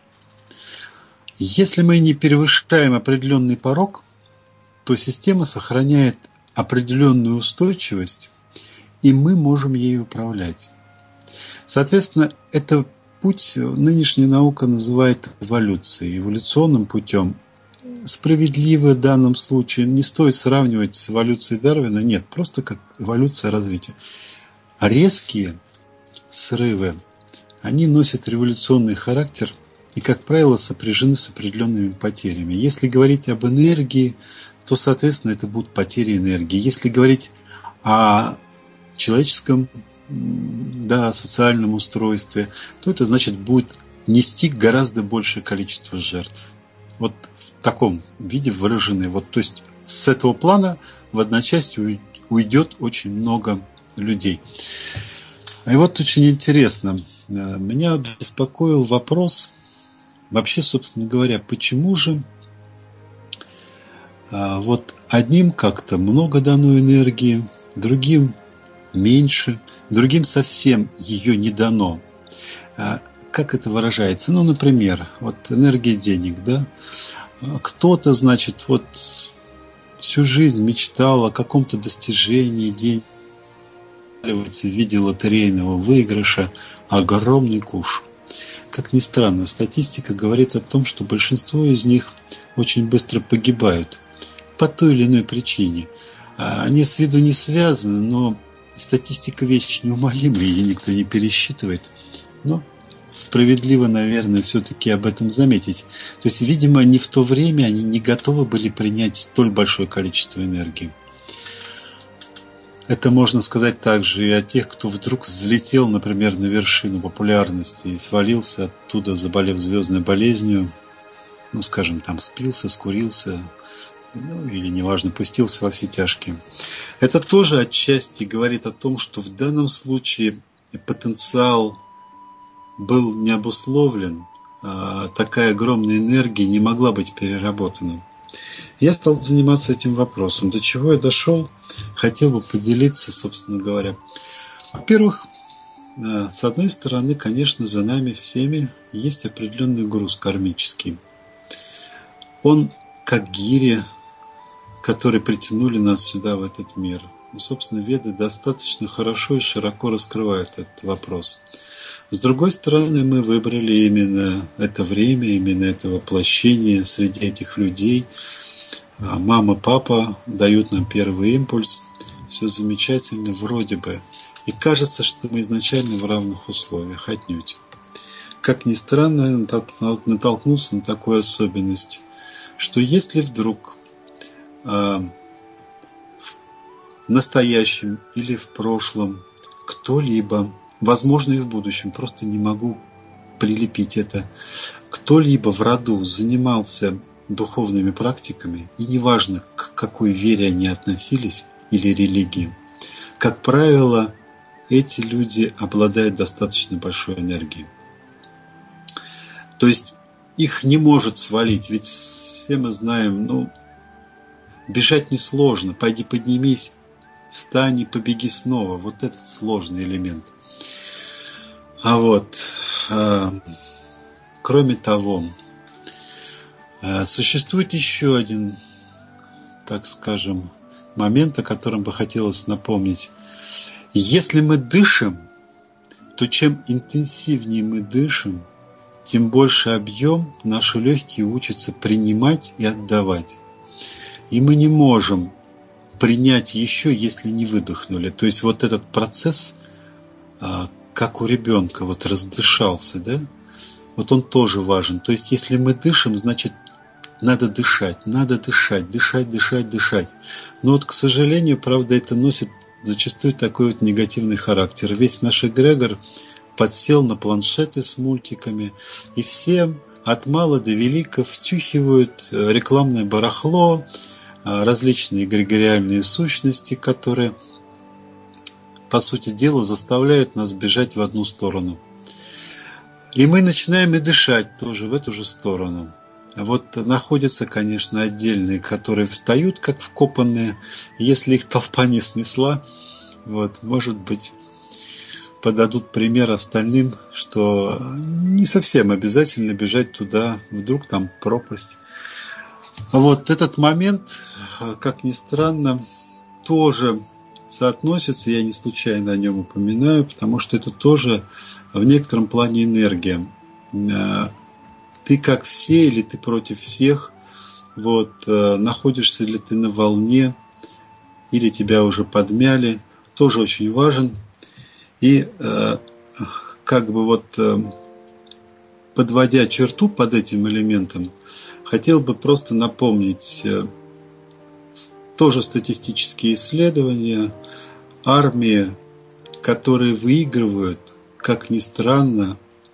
D: Если мы не превышаем определенный порог, то система сохраняет определенную устойчивость, и мы можем ею управлять. Соответственно, это путь нынешняя наука называет эволюцией, эволюционным путем. Справедливо в данном случае не стоит сравнивать с эволюцией Дарвина, нет, просто как эволюция развития. Резкие срывы, они носят революционный характер и, как правило, сопряжены с определенными потерями. Если говорить об энергии, то, соответственно, это будут потери энергии. Если говорить о человеческом, да, социальном устройстве, то это значит будет нести гораздо большее количество жертв. Вот в таком виде выраженные. Вот, то есть с этого плана в одночасье уйдет очень много людей. И вот очень интересно, меня беспокоил вопрос, вообще, собственно говоря, почему же вот одним как-то много дано энергии, другим меньше, другим совсем ее не дано. Как это выражается? Ну, например, вот энергия денег, да? Кто-то, значит, вот всю жизнь мечтал о каком-то достижении, денег, в виде лотерейного выигрыша, огромный куш. Как ни странно, статистика говорит о том, что большинство из них очень быстро погибают по той или иной причине. Они с виду не связаны, но статистика вещь неумолимая, ее никто не пересчитывает. Но справедливо, наверное, все-таки об этом заметить. То есть, видимо, не в то время они не готовы были принять столь большое количество энергии. Это можно сказать также и о тех, кто вдруг взлетел, например, на вершину популярности и свалился оттуда, заболев звездной болезнью, ну, скажем, там спился, скурился, ну, или, неважно, пустился во все тяжкие. Это тоже отчасти говорит о том, что в данном случае потенциал был не обусловлен, а такая огромная энергия не могла быть переработана. Я стал заниматься этим вопросом. До чего я дошел, хотел бы поделиться, собственно говоря. Во-первых, с одной стороны, конечно, за нами всеми есть определенный груз кармический. он как гири, которые притянули нас сюда, в этот мир. И, собственно, веды достаточно хорошо и широко раскрывают этот вопрос. С другой стороны, мы выбрали именно это время, именно это воплощение среди этих людей. Мама, папа дают нам первый импульс. Все замечательно, вроде бы. И кажется, что мы изначально в равных условиях, отнюдь. Как ни странно, я натолкнулся на такую особенность, что если вдруг в настоящем или в прошлом кто-либо, возможно и в будущем, просто не могу прилепить это, кто-либо в роду занимался духовными практиками, и неважно, к какой вере они относились или религии, как правило, эти люди обладают достаточно большой энергией. То есть их не может свалить, ведь все мы знаем, ну, бежать несложно, пойди поднимись, встань и побеги снова. Вот этот сложный элемент. А вот, э, кроме того, э, существует еще один, так скажем, момент, о котором бы хотелось напомнить. Если мы дышим, то чем интенсивнее мы дышим, тем больше объем наши легкие учатся принимать и отдавать. И мы не можем принять еще, если не выдохнули. То есть вот этот процесс, как у ребенка, вот раздышался, да? Вот он тоже важен. То есть если мы дышим, значит надо дышать, надо дышать, дышать, дышать, дышать. Но вот, к сожалению, правда, это носит зачастую такой вот негативный характер. Весь наш эгрегор подсел на планшеты с мультиками, и все от мала до велика втюхивают рекламное барахло, различные эгрегориальные сущности, которые, по сути дела, заставляют нас бежать в одну сторону. И мы начинаем и дышать тоже в эту же сторону. А вот находятся, конечно, отдельные, которые встают как вкопанные. Если их толпа не снесла, вот, может быть, подадут пример остальным, что не совсем обязательно бежать туда, вдруг там пропасть. Вот этот момент, как ни странно, тоже соотносится, я не случайно о нем упоминаю, потому что это тоже в некотором плане энергия. Ты как все или ты против всех, вот, находишься ли ты на волне, или тебя уже подмяли, тоже очень важен. И как бы вот подводя черту под этим элементом, хотел бы просто напомнить тоже статистические исследования. Армии, которые выигрывают, как ни странно,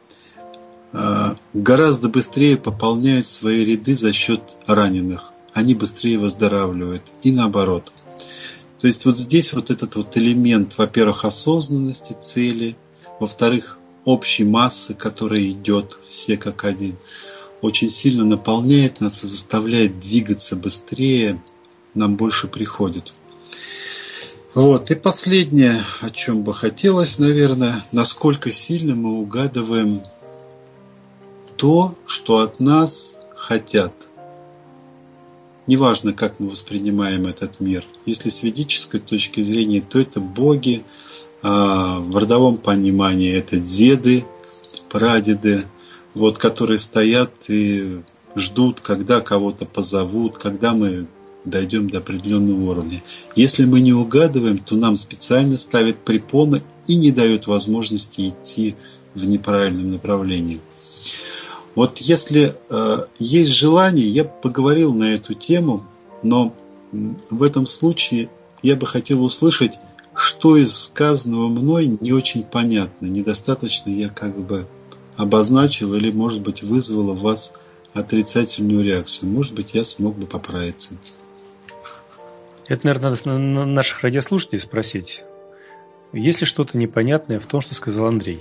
D: гораздо быстрее пополняют свои ряды за счет раненых. Они быстрее выздоравливают. И наоборот. То есть вот здесь вот этот вот элемент, во-первых, осознанности, цели, во-вторых, общей массы, которая идет все как один, очень сильно наполняет нас и заставляет двигаться быстрее, нам больше приходит. Вот. И последнее, о чем бы хотелось, наверное, насколько сильно мы угадываем то, что от нас хотят. Неважно, как мы воспринимаем этот мир. Если с ведической точки зрения, то это боги, а в родовом понимании это деды, прадеды, вот, которые стоят и ждут, когда кого-то позовут, когда мы дойдем до определенного уровня. Если мы не угадываем, то нам специально ставят препоны и не дают возможности идти в неправильном направлении. Вот если э, есть желание, я поговорил на эту тему, но в этом случае я бы хотел услышать, что из сказанного мной не очень понятно, недостаточно я как бы обозначил или, может быть, вызвало в вас отрицательную реакцию. Может быть, я смог бы поправиться.
B: Это, наверное, надо наших радиослушателей спросить. Есть ли что-то непонятное в том, что сказал Андрей?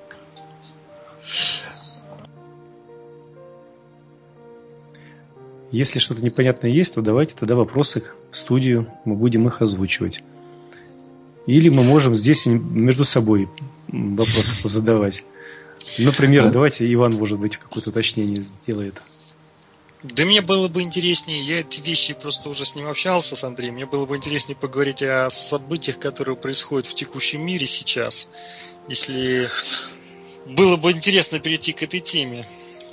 B: Если что-то непонятное есть, то давайте тогда вопросы в студию, мы будем их озвучивать. Или мы можем здесь между собой вопросы задавать. Например, давайте Иван, может быть, какое-то уточнение сделает.
C: Да мне было бы интереснее, я эти вещи просто уже с ним общался, с Андреем, мне было бы интереснее поговорить о событиях, которые происходят в текущем мире сейчас. Если было бы интересно перейти к этой теме.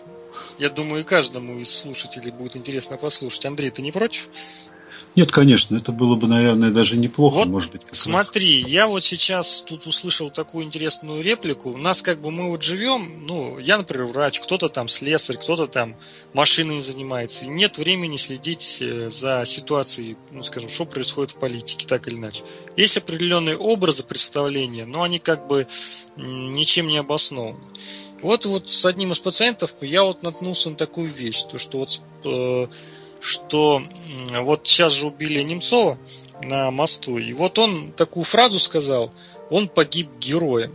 C: Я думаю, и каждому из слушателей будет интересно послушать. Андрей, ты не против?
D: Нет, конечно, это было бы, наверное, даже неплохо,
C: вот
D: может быть. Как
C: смотри,
D: раз.
C: я вот сейчас тут услышал такую интересную реплику. У нас как бы мы вот живем, ну, я, например, врач, кто-то там слесарь, кто-то там машиной занимается. И нет времени следить за ситуацией, ну, скажем, что происходит в политике, так или иначе. Есть определенные образы представления, но они как бы ничем не обоснованы. Вот вот с одним из пациентов я вот наткнулся на такую вещь, то что вот э, что вот сейчас же убили Немцова на мосту, и вот он такую фразу сказал: он погиб героем.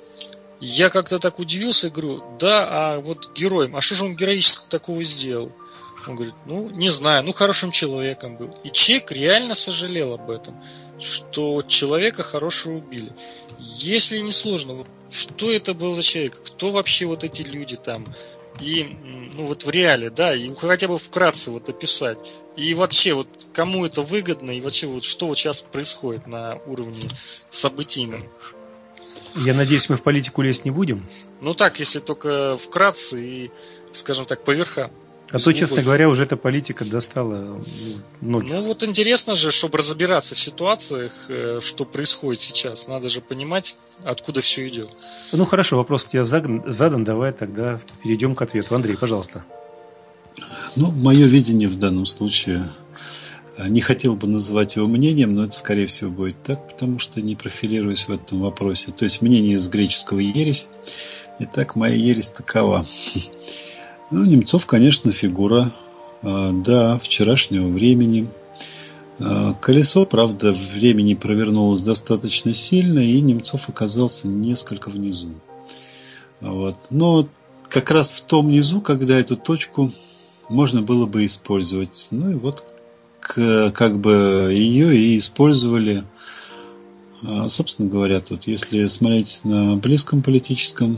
C: Я как-то так удивился и говорю: да, а вот героем, а что же он героического такого сделал? Он говорит: ну, не знаю, ну, хорошим человеком был. И человек реально сожалел об этом, что человека хорошего убили. Если не сложно, вот что это был за человек, кто вообще вот эти люди там, и, ну, вот в реале, да, и хотя бы вкратце вот описать, и вообще вот кому это выгодно, и вообще вот что вот сейчас происходит на уровне событийном.
B: Я надеюсь, мы в политику лезть не будем.
C: Ну так, если только вкратце и, скажем так, по верхам.
B: А то, честно говоря, уже эта политика достала многих.
C: Ну вот интересно же, чтобы разбираться в ситуациях, что происходит сейчас. Надо же понимать, откуда все идет.
B: Ну хорошо, вопрос тебе задан. Давай тогда перейдем к ответу. Андрей, пожалуйста.
D: Ну, мое видение в данном случае, не хотел бы называть его мнением, но это, скорее всего, будет так, потому что не профилируюсь в этом вопросе. То есть мнение из греческого ересь. Итак, моя ересь такова. Ну, Немцов, конечно, фигура, да, вчерашнего времени. Колесо, правда, времени провернулось достаточно сильно, и Немцов оказался несколько внизу. Вот. Но как раз в том низу, когда эту точку можно было бы использовать. Ну и вот как бы ее и использовали. Собственно говоря, тут, если смотреть на близком политическом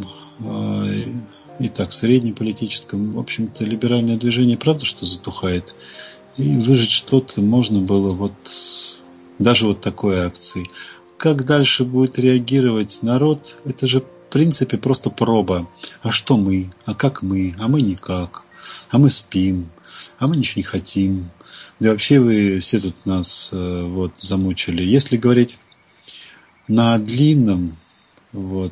D: и так, среднеполитическом, в общем-то, либеральное движение, правда, что затухает. И выжить что-то можно было вот даже вот такой акции. Как дальше будет реагировать народ, это же, в принципе, просто проба. А что мы? А как мы? А мы никак. А мы спим. А мы ничего не хотим. Да вообще вы все тут нас вот замучили. Если говорить на длинном, вот...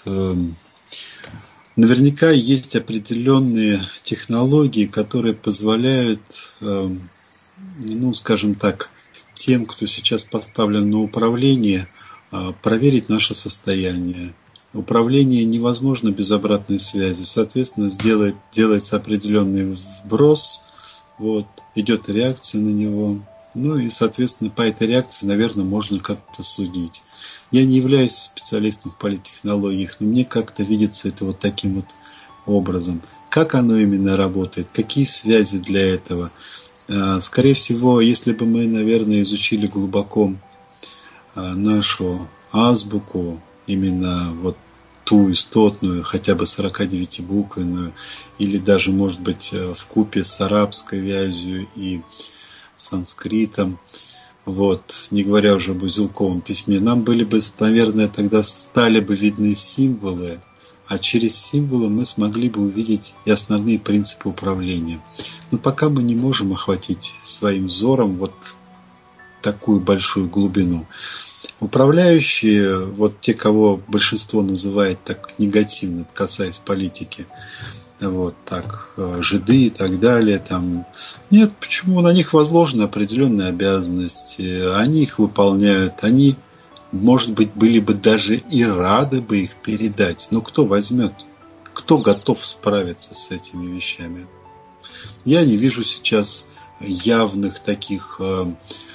D: Наверняка есть определенные технологии, которые позволяют, ну, скажем так, тем, кто сейчас поставлен на управление, проверить наше состояние. Управление невозможно без обратной связи. Соответственно, сделать, делается определенный вброс, вот, идет реакция на него. Ну и, соответственно, по этой реакции, наверное, можно как-то судить. Я не являюсь специалистом в политтехнологиях, но мне как-то видится это вот таким вот образом. Как оно именно работает, какие связи для этого. Скорее всего, если бы мы, наверное, изучили глубоко нашу азбуку, именно вот ту истотную, хотя бы сорокадевятибуквенную, или даже, может быть, вкупе с арабской вязью и санскритом, вот, не говоря уже об узелковом письме, нам были бы, наверное, тогда стали бы видны символы, а через символы мы смогли бы увидеть и основные принципы управления. Но пока мы не можем охватить своим взором вот такую большую глубину. Управляющие, вот те, кого большинство называет так негативно, касаясь политики, вот так, жиды и так далее, там, нет, почему на них возложены определенные обязанности, они их выполняют, они, может быть, были бы даже и рады бы их передать, но кто возьмет, кто готов справиться с этими вещами? Я не вижу сейчас явных таких э,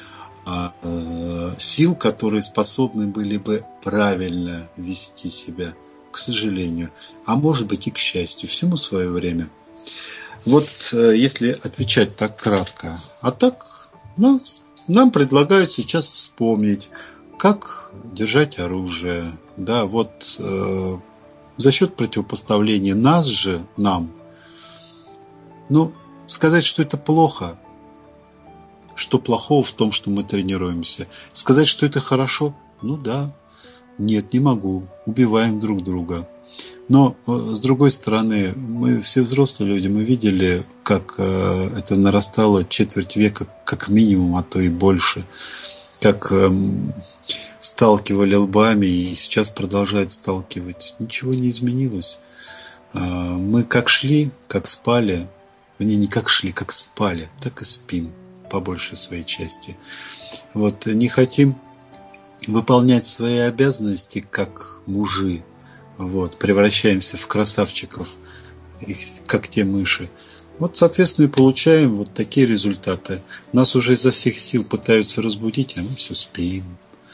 D: э, сил, которые способны были бы правильно вести себя. К сожалению, а может быть и к счастью, всему свое время. Вот если отвечать так кратко, а так нам, нам предлагают сейчас вспомнить, как держать оружие, да, вот э, за счет противопоставления нас же, нам, ну, Сказать, что это плохо, что плохого в том, что мы тренируемся. Сказать, что это хорошо, ну да, нет, не могу, убиваем друг друга. Но, с другой стороны, мы все взрослые люди, мы видели, как это нарастало четверть века, как минимум, а то и больше. Как сталкивали лбами и сейчас продолжают сталкивать. Ничего не изменилось. Мы как шли, как спали, не, не как шли, как спали, так и спим по большей своей части. Вот, не хотим выполнять свои обязанности как мужи. Вот, превращаемся в красавчиков, как те мыши. Вот, соответственно, и получаем вот такие результаты. Нас уже изо всех сил пытаются разбудить, а мы все спим.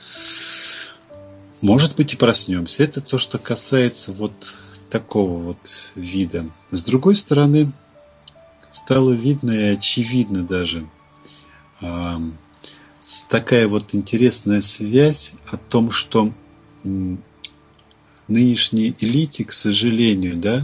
D: Может быть, и проснемся. Это то, что касается вот такого вот вида. С другой стороны, стало видно и очевидно даже э, такая вот интересная связь о том, что э, нынешней элите, к сожалению, да,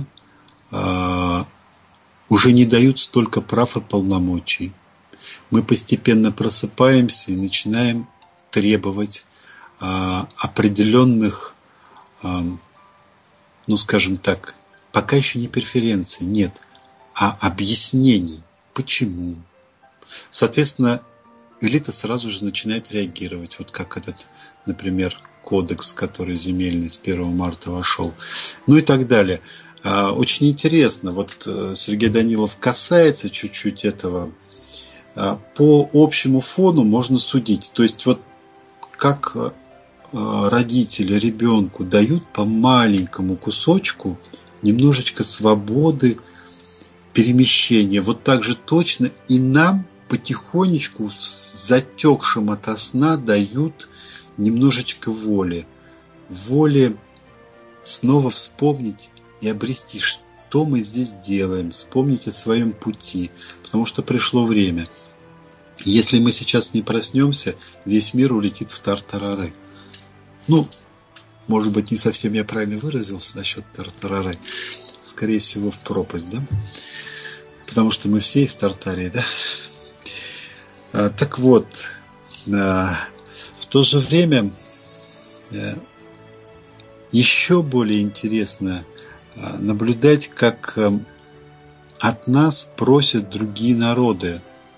D: э, уже не дают столько прав и полномочий. Мы постепенно просыпаемся и начинаем требовать э, определенных, э, ну скажем так, пока еще не преференций, нет, а объяснений, почему. Соответственно, элита сразу же начинает реагировать, вот как этот, например, кодекс, который земельный с первого марта вошел, ну и так далее. Очень интересно, вот Сергей Данилов касается чуть-чуть этого. По общему фону можно судить. То есть вот как родители ребенку дают по маленькому кусочку немножечко свободы перемещения. Вот так же точно и нам потихонечку в затекшем ото сна дают немножечко воли. Воли снова вспомнить и обрести, что мы здесь делаем, вспомнить о своем пути, потому что пришло время. Если мы сейчас не проснемся, весь мир улетит в тартарары. Ну, может быть, не совсем я правильно выразился насчет тартарары. Скорее всего, в пропасть, да? Потому что мы все из Тартарии, да? А, так вот, а, в то же время а, еще более интересно а, наблюдать, как а, от нас просят другие народы.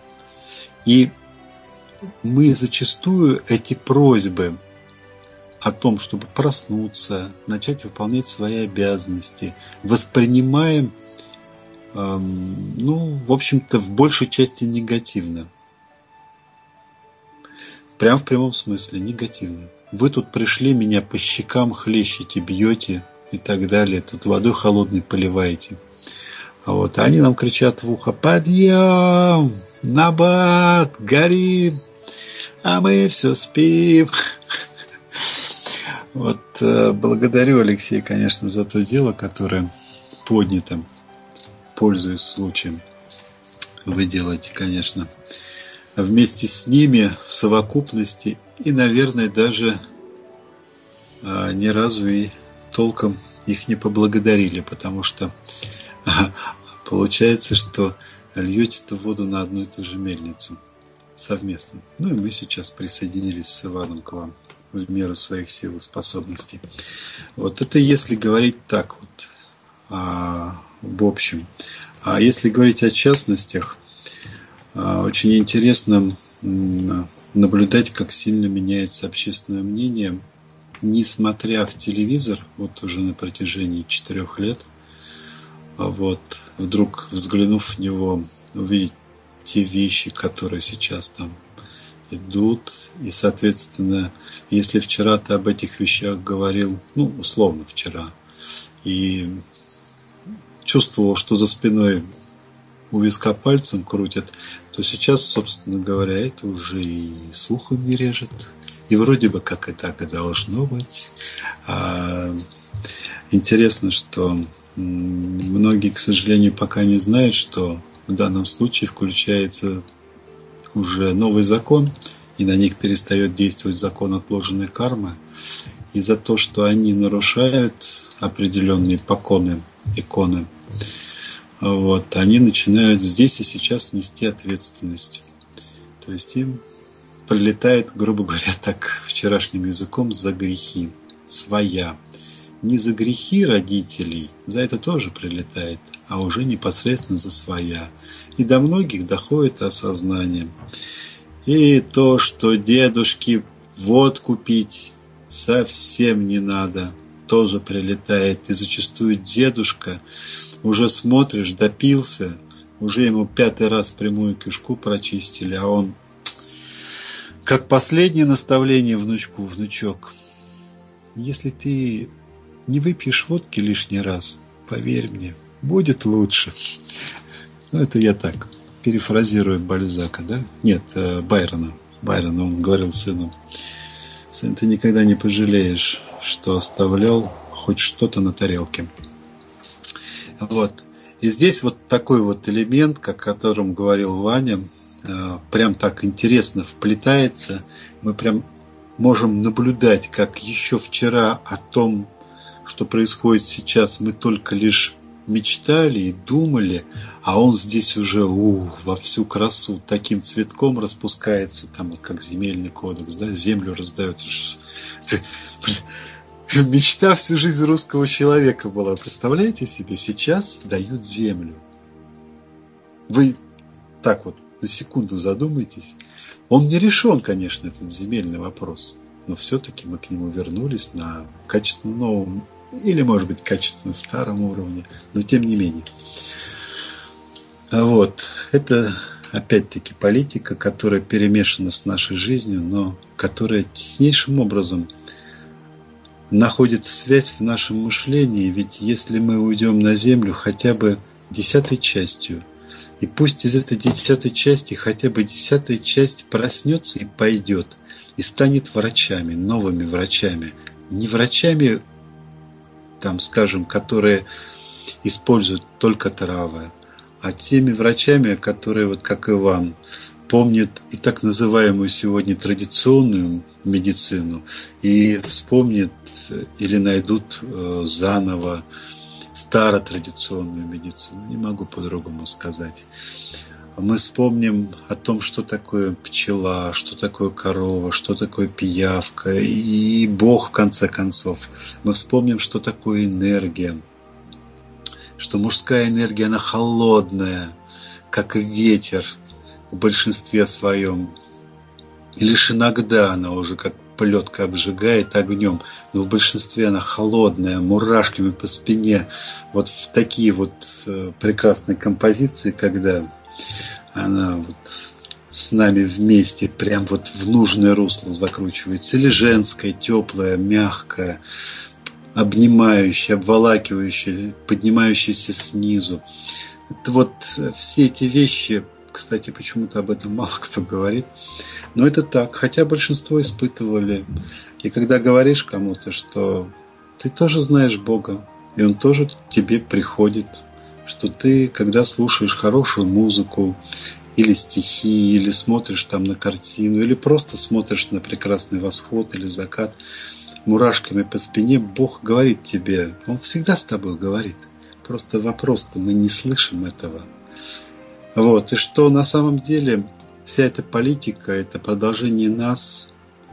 D: И мы зачастую эти просьбы о том, чтобы проснуться, начать выполнять свои обязанности, воспринимаем, эм, ну, в общем-то, в большей части негативно. Прям в прямом смысле, негативно. Вы тут пришли, меня по щекам хлещете, бьете и так далее, тут водой холодной поливаете. А вот они нам кричат в ухо: подъем, набат, горим, а мы все спим. Вот э, благодарю Алексея, конечно, за то дело, которое поднято, пользуясь случаем. Вы делаете, конечно, вместе с ними в совокупности и, наверное, даже э, ни разу и толком их не поблагодарили, потому что э, получается, что льете-то воду на одну и ту же мельницу совместно. Ну и мы сейчас присоединились с Иваном к вам в меру своих сил и способностей. Вот это если говорить так вот, а, в общем. А если говорить о частностях, а, очень интересно наблюдать, как сильно меняется общественное мнение, несмотря в телевизор, вот уже на протяжении четырех лет, а вот вдруг взглянув в него, увидеть те вещи, которые сейчас там идут, и, соответственно, если вчера ты об этих вещах говорил, ну, условно вчера, и чувствовал, что за спиной у виска пальцем крутят, то сейчас, собственно говоря, это уже и слухом не режет, и вроде бы как и так и должно быть. А интересно, что многие, к сожалению, пока не знают, что в данном случае включается уже новый закон, и на них перестает действовать закон отложенной кармы. И за то, что они нарушают определенные поконы, иконы, вот, они начинают здесь и сейчас нести ответственность. То есть им прилетает, грубо говоря, так вчерашним языком, за грехи. Своя. Не за грехи родителей, за это тоже прилетает, а уже непосредственно за своя. И до многих доходит осознание. И то, что дедушке водку пить совсем не надо, тоже прилетает. И зачастую дедушка, уже смотришь, допился, уже ему пятый раз прямую кишку прочистили, а он, как последнее наставление внучку: внучок, если ты не выпьешь водки лишний раз, поверь мне, будет лучше. Ну, это я так перефразирую Бальзака, да? Нет, Байрона. Байрона, он говорил сыну: сын, ты никогда не пожалеешь, что оставлял хоть что-то на тарелке. Вот. И здесь вот такой вот элемент, о котором говорил Ваня, прям так интересно вплетается. Мы прям можем наблюдать, как еще вчера о том, что происходит сейчас, мы только лишь мечтали и думали, а он здесь уже ух, во всю красу таким цветком распускается, там вот как земельный кодекс, да, землю раздают. Мечта всю жизнь русского человека была. Представляете себе, сейчас дают землю. Вы так вот на секунду задумайтесь. Он не решен, конечно, этот земельный вопрос, но все-таки мы к нему вернулись на качественно новом или, может быть, качественно старом уровне, но тем не менее. Вот. Это, опять-таки, политика, которая перемешана с нашей жизнью, но которая теснейшим образом находит связь в нашем мышлении. Ведь если мы уйдем на землю хотя бы десятой частью, и пусть из этой десятой части хотя бы десятая часть проснется и пойдет, и станет врачами, новыми врачами, не врачами, там, скажем, которые используют только травы, а теми врачами, которые, вот как Иван, помнят и так называемую сегодня традиционную медицину, и вспомнят или найдут э, заново старотрадиционную медицину. Не могу по-другому сказать. Мы вспомним о том, что такое пчела, что такое корова, что такое пиявка и Бог, в конце концов. Мы вспомним, что такое энергия, что мужская энергия, она холодная, как и ветер в большинстве своем. И лишь иногда она уже как плетка обжигает огнем, но в большинстве она холодная, мурашками по спине. Вот в такие вот прекрасные композиции, когда она вот с нами вместе прям вот в нужное русло закручивается. Или женская, теплая, мягкая, обнимающая, обволакивающая, поднимающаяся снизу. Это вот все эти вещи. Кстати, почему-то об этом мало кто говорит. Но это так, хотя большинство испытывали. И когда говоришь кому-то, что ты тоже знаешь Бога, и Он тоже к тебе приходит, что ты, когда слушаешь хорошую музыку, или стихи, или смотришь там на картину, или просто смотришь на прекрасный восход или закат, мурашками по спине Бог говорит тебе. Он всегда с тобой говорит. Просто вопрос-то мы не слышим этого. Вот. И что на самом деле вся эта политика – это продолжение нас,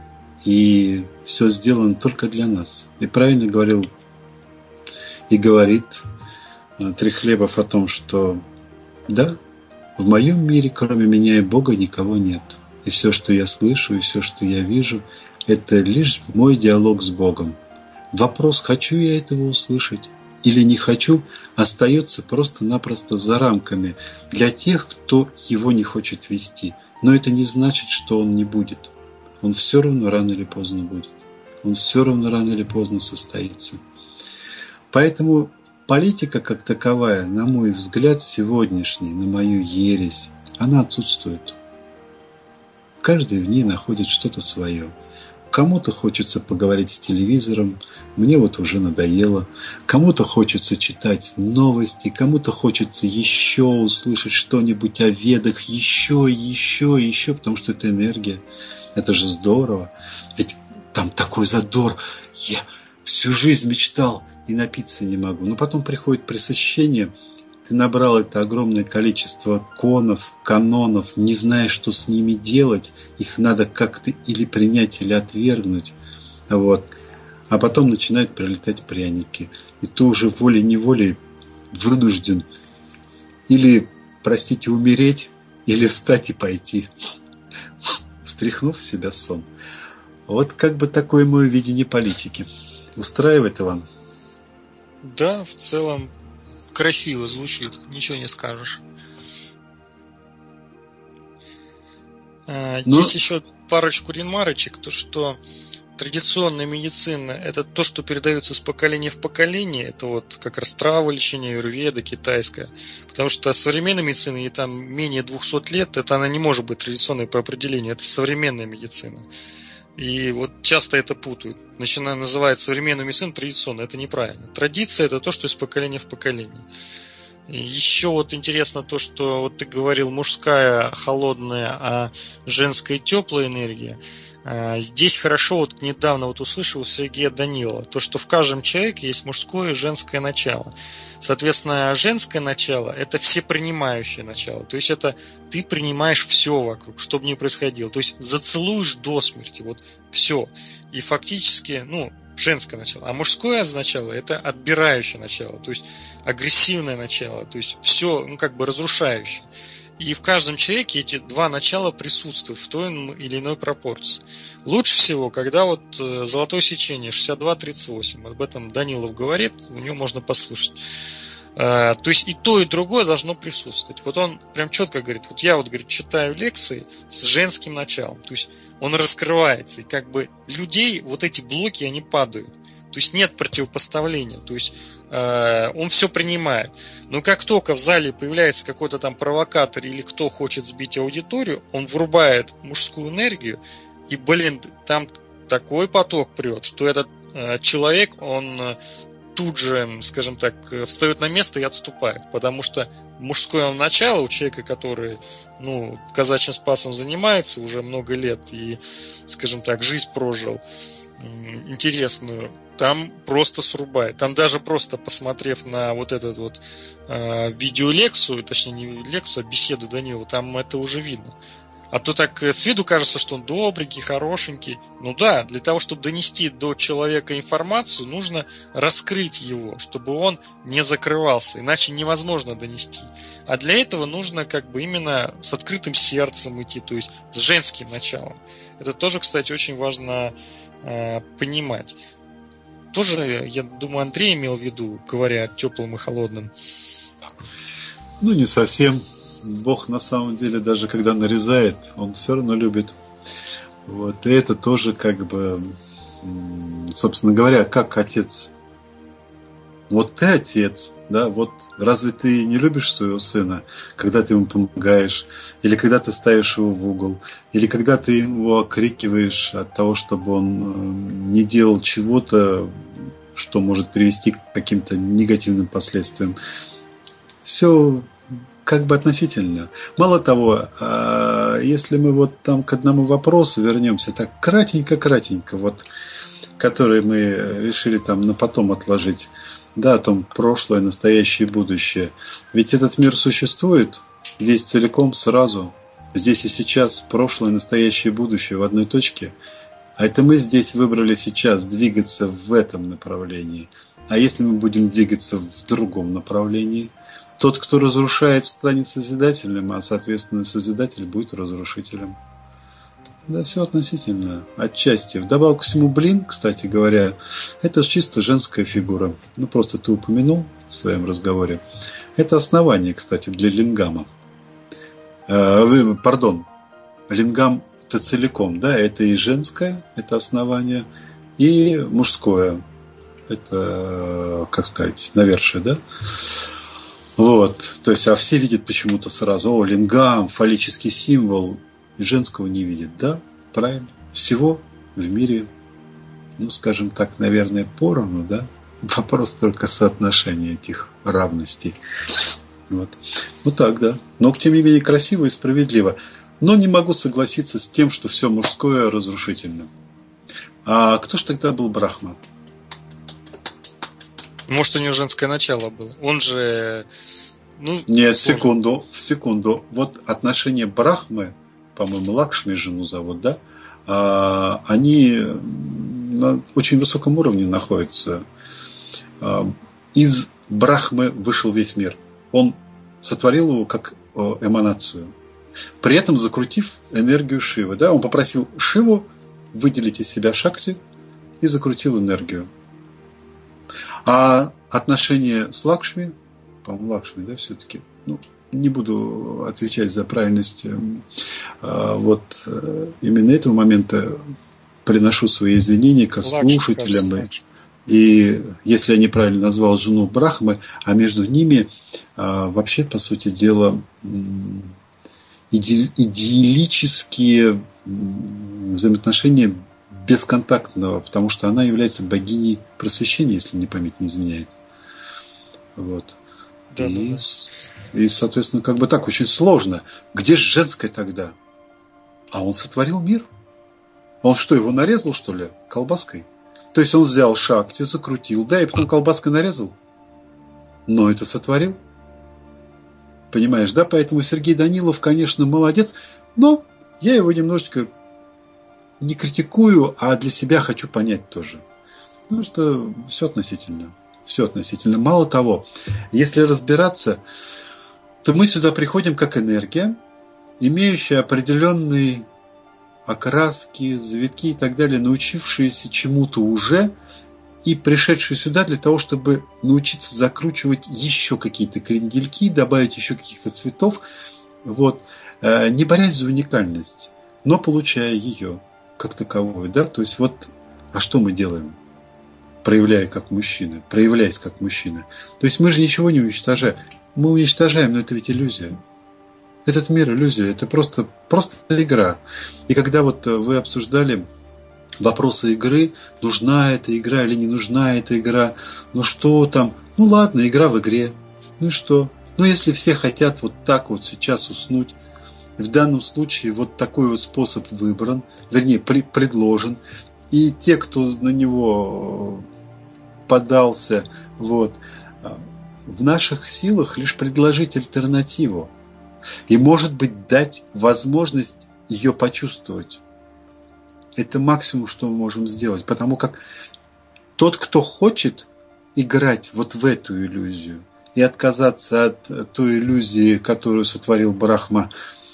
D: и все сделано только для нас. И правильно говорил и говорит Трехлебов о том, что да, в моем мире, кроме меня и Бога, никого нет. И все, что я слышу, и все, что я вижу, это лишь мой диалог с Богом. Вопрос, хочу я этого услышать или не хочу, остается просто-напросто за рамками для тех, кто его не хочет вести. Но это не значит, что он не будет. Он все равно рано или поздно будет. Он все равно рано или поздно состоится. Поэтому политика как таковая, на мой взгляд, сегодняшний, на мою ересь, она отсутствует. Каждый в ней находит что-то свое. Кому-то хочется поговорить с телевизором, мне вот уже надоело. Кому-то хочется читать новости, кому-то хочется еще услышать что-нибудь о ведах, еще, еще, еще, потому что это энергия. Это же здорово. Ведь там такой задор. Я всю жизнь мечтал и напиться не могу. Но потом приходит пресыщение, ты набрал это огромное количество конов, канонов, не знаешь, что с ними делать, их надо как-то или принять, или отвергнуть, вот. А потом начинают прилетать пряники, и ты уже волей-неволей вынужден или, простите, умереть, или встать и пойти, стряхнув в себя сон. Вот как бы такое мое видение политики. Устраивает, Иван?
C: Да, в целом красиво звучит, ничего не скажешь. А,
D: Но...
C: Есть еще парочку ремарочек, то что традиционная медицина – это то, что передается с поколения в поколение. Это вот как раз траволечение, аюрведа, китайская. Потому что современная медицина, ей там менее двухсот лет, это она не может быть традиционной по определению. Это современная медицина. И вот часто это путают. Начинают называть современную медицину традиционной. Это неправильно. Традиция – это то, что из поколения в поколение. И еще вот интересно то, что вот ты говорил, мужская холодная, а женская теплая энергия. Здесь хорошо, вот недавно вот услышал у Сергея Данилова, то, что в каждом человеке есть мужское и женское начало. Соответственно, женское начало – это всепринимающее начало. То есть это ты принимаешь все вокруг, что бы ни происходило. То есть зацелуешь до смерти, вот все. И фактически, ну, женское начало. А мужское начало – это отбирающее начало, то есть агрессивное начало, то есть все, ну, как бы разрушающее. И в каждом человеке эти два начала присутствуют в той или иной пропорции. Лучше всего, когда вот золотое сечение шестьдесят два тридцать восемь, об этом Данилов говорит, у него можно послушать. То есть и то, и другое должно присутствовать. Вот он прям четко говорит, вот я вот, говорит, читаю лекции с женским началом, то есть он раскрывается, и как бы людей вот эти блоки, они падают. То есть нет противопоставления, то есть э, он все принимает. Но как только в зале появляется какой-то там провокатор или кто хочет сбить аудиторию, он врубает мужскую энергию, и, блин, там такой поток прет, что этот э, человек, он э, тут же, скажем так, встает на место и отступает, потому что мужское начало у человека, который, ну, казачьим спасом занимается уже много лет и, скажем так, жизнь прожил э, интересную, там просто срубает. Там даже просто посмотрев на вот этот вот э, видеолекцию, точнее не лекцию, а беседу Данила, там это уже видно. А то так с виду кажется, что он добренький, хорошенький. Ну да, для того, чтобы донести до человека информацию, нужно раскрыть его, чтобы он не закрывался, иначе невозможно донести. А для этого нужно как бы именно с открытым сердцем идти, то есть с женским началом. Это тоже, кстати, очень важно э, понимать. Тоже, я думаю, Андрей имел в виду, говоря теплым и холодным.
D: Ну, не совсем. Бог на самом деле, даже когда нарезает, он все равно любит. Вот. И это тоже как бы, собственно говоря, как отец. Вот ты отец, да, вот разве ты не любишь своего сына, когда ты ему помогаешь, или когда ты ставишь его в угол, или когда ты его окрикиваешь от того, чтобы он не делал чего-то, что может привести к каким-то негативным последствиям. Все как бы относительно. Мало того, если мы вот там к одному вопросу вернемся, так кратенько-кратенько, вот, который мы решили там на потом отложить, да, о том прошлое, настоящее и будущее. Ведь этот мир существует весь целиком, сразу, здесь и сейчас, прошлое, настоящее и будущее в одной точке. А это мы здесь выбрали сейчас двигаться в этом направлении. А если мы будем двигаться в другом направлении, тот, кто разрушает, станет созидательным, а, соответственно, созидатель будет разрушителем. Да, все относительно, отчасти. Вдобавок ко всему, блин, кстати говоря, это же чисто женская фигура. Ну, просто ты упомянул в своем разговоре. Это основание, кстати, для лингама. Э, вы, пардон, лингам это целиком, да, это и женское, это основание, и мужское, это, как сказать, навершие, да. Вот, то есть, а все видят почему-то сразу, о, лингам, фаллический символ, и женского не видят, да, правильно. Всего в мире, ну, скажем так, наверное, поровну, да. Вопрос только соотношения этих равностей. Вот. Вот так, да. Но, тем не менее, красиво и справедливо. Но не могу согласиться с тем, что все мужское разрушительно. А кто ж тогда был Брахма?
C: Может, у него женское начало было. Он же Ну,
D: Нет,
C: сложно.
D: секунду, секунду. Вот отношения Брахмы, по-моему, Лакшми жену зовут, да? А, они на очень высоком уровне находятся. А, из Брахмы вышел весь мир. Он сотворил его как эманацию. При этом закрутив энергию Шивы. Да? Он попросил Шиву выделить из себя Шакти и закрутил энергию. А отношения с Лакшми, по-моему, Лакшми, да, все-таки, ну, не буду отвечать за правильность а, вот именно этого момента, приношу свои извинения к слушателям.
C: Лакшми.
D: И если я неправильно назвал жену Брахмы, а между ними а, вообще, по сути дела, иде, идеалические взаимоотношения бесконтактного, потому что она является богиней просвещения, если мне память не изменяет. Вот.
C: Да,
D: и,
C: да, да.
D: и, соответственно, как бы так очень сложно. Где же женское тогда? А он сотворил мир. Он что, его нарезал, что ли, колбаской? То есть он взял Шакти, закрутил, да, и потом колбаской нарезал. Но это сотворил. Понимаешь, да? Поэтому Сергей Данилов, конечно, молодец, но я его немножечко не критикую, а для себя хочу понять тоже. Потому что все относительно. Все относительно. Мало того, если разбираться, то мы сюда приходим как энергия, имеющая определенные окраски, завитки и так далее, научившиеся чему-то уже и пришедшие сюда для того, чтобы научиться закручивать еще какие-то крендельки, добавить еще каких-то цветов, вот, не борясь за уникальность, но получая ее как таковую, да, то есть вот, а что мы делаем, проявляя как мужчина, проявляясь как мужчина, то есть мы же ничего не уничтожаем, мы уничтожаем, но это ведь иллюзия. Этот мир иллюзия, это просто, просто игра. И когда вот вы обсуждали вопросы игры, нужна эта игра или не нужна эта игра, ну что там, ну ладно, игра в игре, ну и что? Ну если все хотят вот так вот сейчас уснуть, в данном случае вот такой вот способ выбран, вернее, при, предложен, и те, кто на него подался, вот, в наших силах лишь предложить альтернативу. И, может быть, дать возможность ее почувствовать. Это максимум, что мы можем сделать. Потому как тот, кто хочет играть вот в эту иллюзию и отказаться от той иллюзии, которую сотворил Брахма,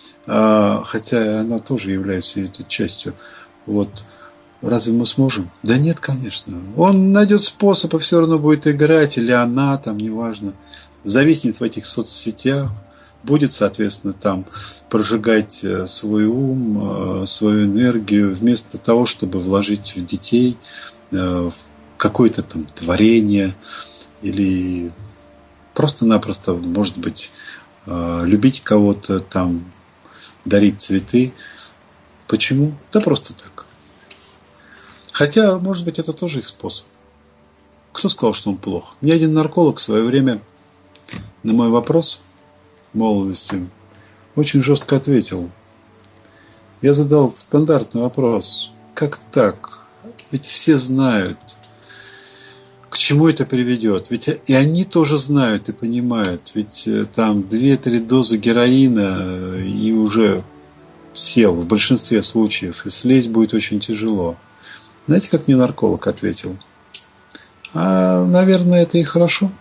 D: хотя она тоже является этой частью, вот, разве мы сможем? Да нет, конечно. Он найдет способ и все равно будет играть, или она, там, неважно. Зависнет в этих соцсетях. Будет, соответственно, там прожигать свой ум, свою энергию, вместо того, чтобы вложить в детей, в какое-то там творение, или просто-напросто, может быть, любить кого-то, там, дарить цветы. Почему? Да просто так. Хотя, может быть, это тоже их способ. Кто сказал, что он плох? Мне один нарколог в свое время на мой вопрос молодости очень жестко ответил. Я задал стандартный вопрос. Как так? Ведь все знают, к чему это приведет. Ведь и они тоже знают и понимают. Ведь там две-три дозы героина и уже сел в большинстве случаев. И слезть будет очень тяжело. Знаете, как мне нарколог ответил? А, наверное, это и хорошо.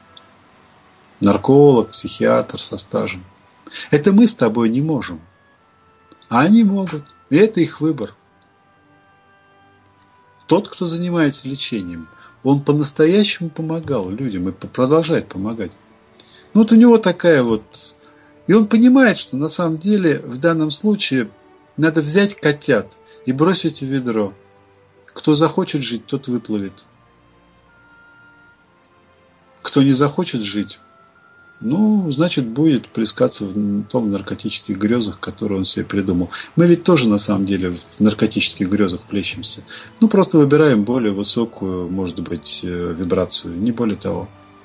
D: Нарколог, психиатр со стажем. Это мы с тобой не можем. А они могут. И это их выбор. Тот, кто занимается лечением, он по-настоящему помогал людям и продолжает помогать. Ну вот у него такая вот... И он понимает, что на самом деле в данном случае надо взять котят и бросить в ведро. Кто захочет жить, тот выплывет. Кто не захочет жить, ну, значит, будет плескаться в том наркотических грезах, которые он себе придумал. Мы ведь тоже, на самом деле, в наркотических грезах плещемся. Ну, просто выбираем более высокую, может быть, вибрацию, не более того.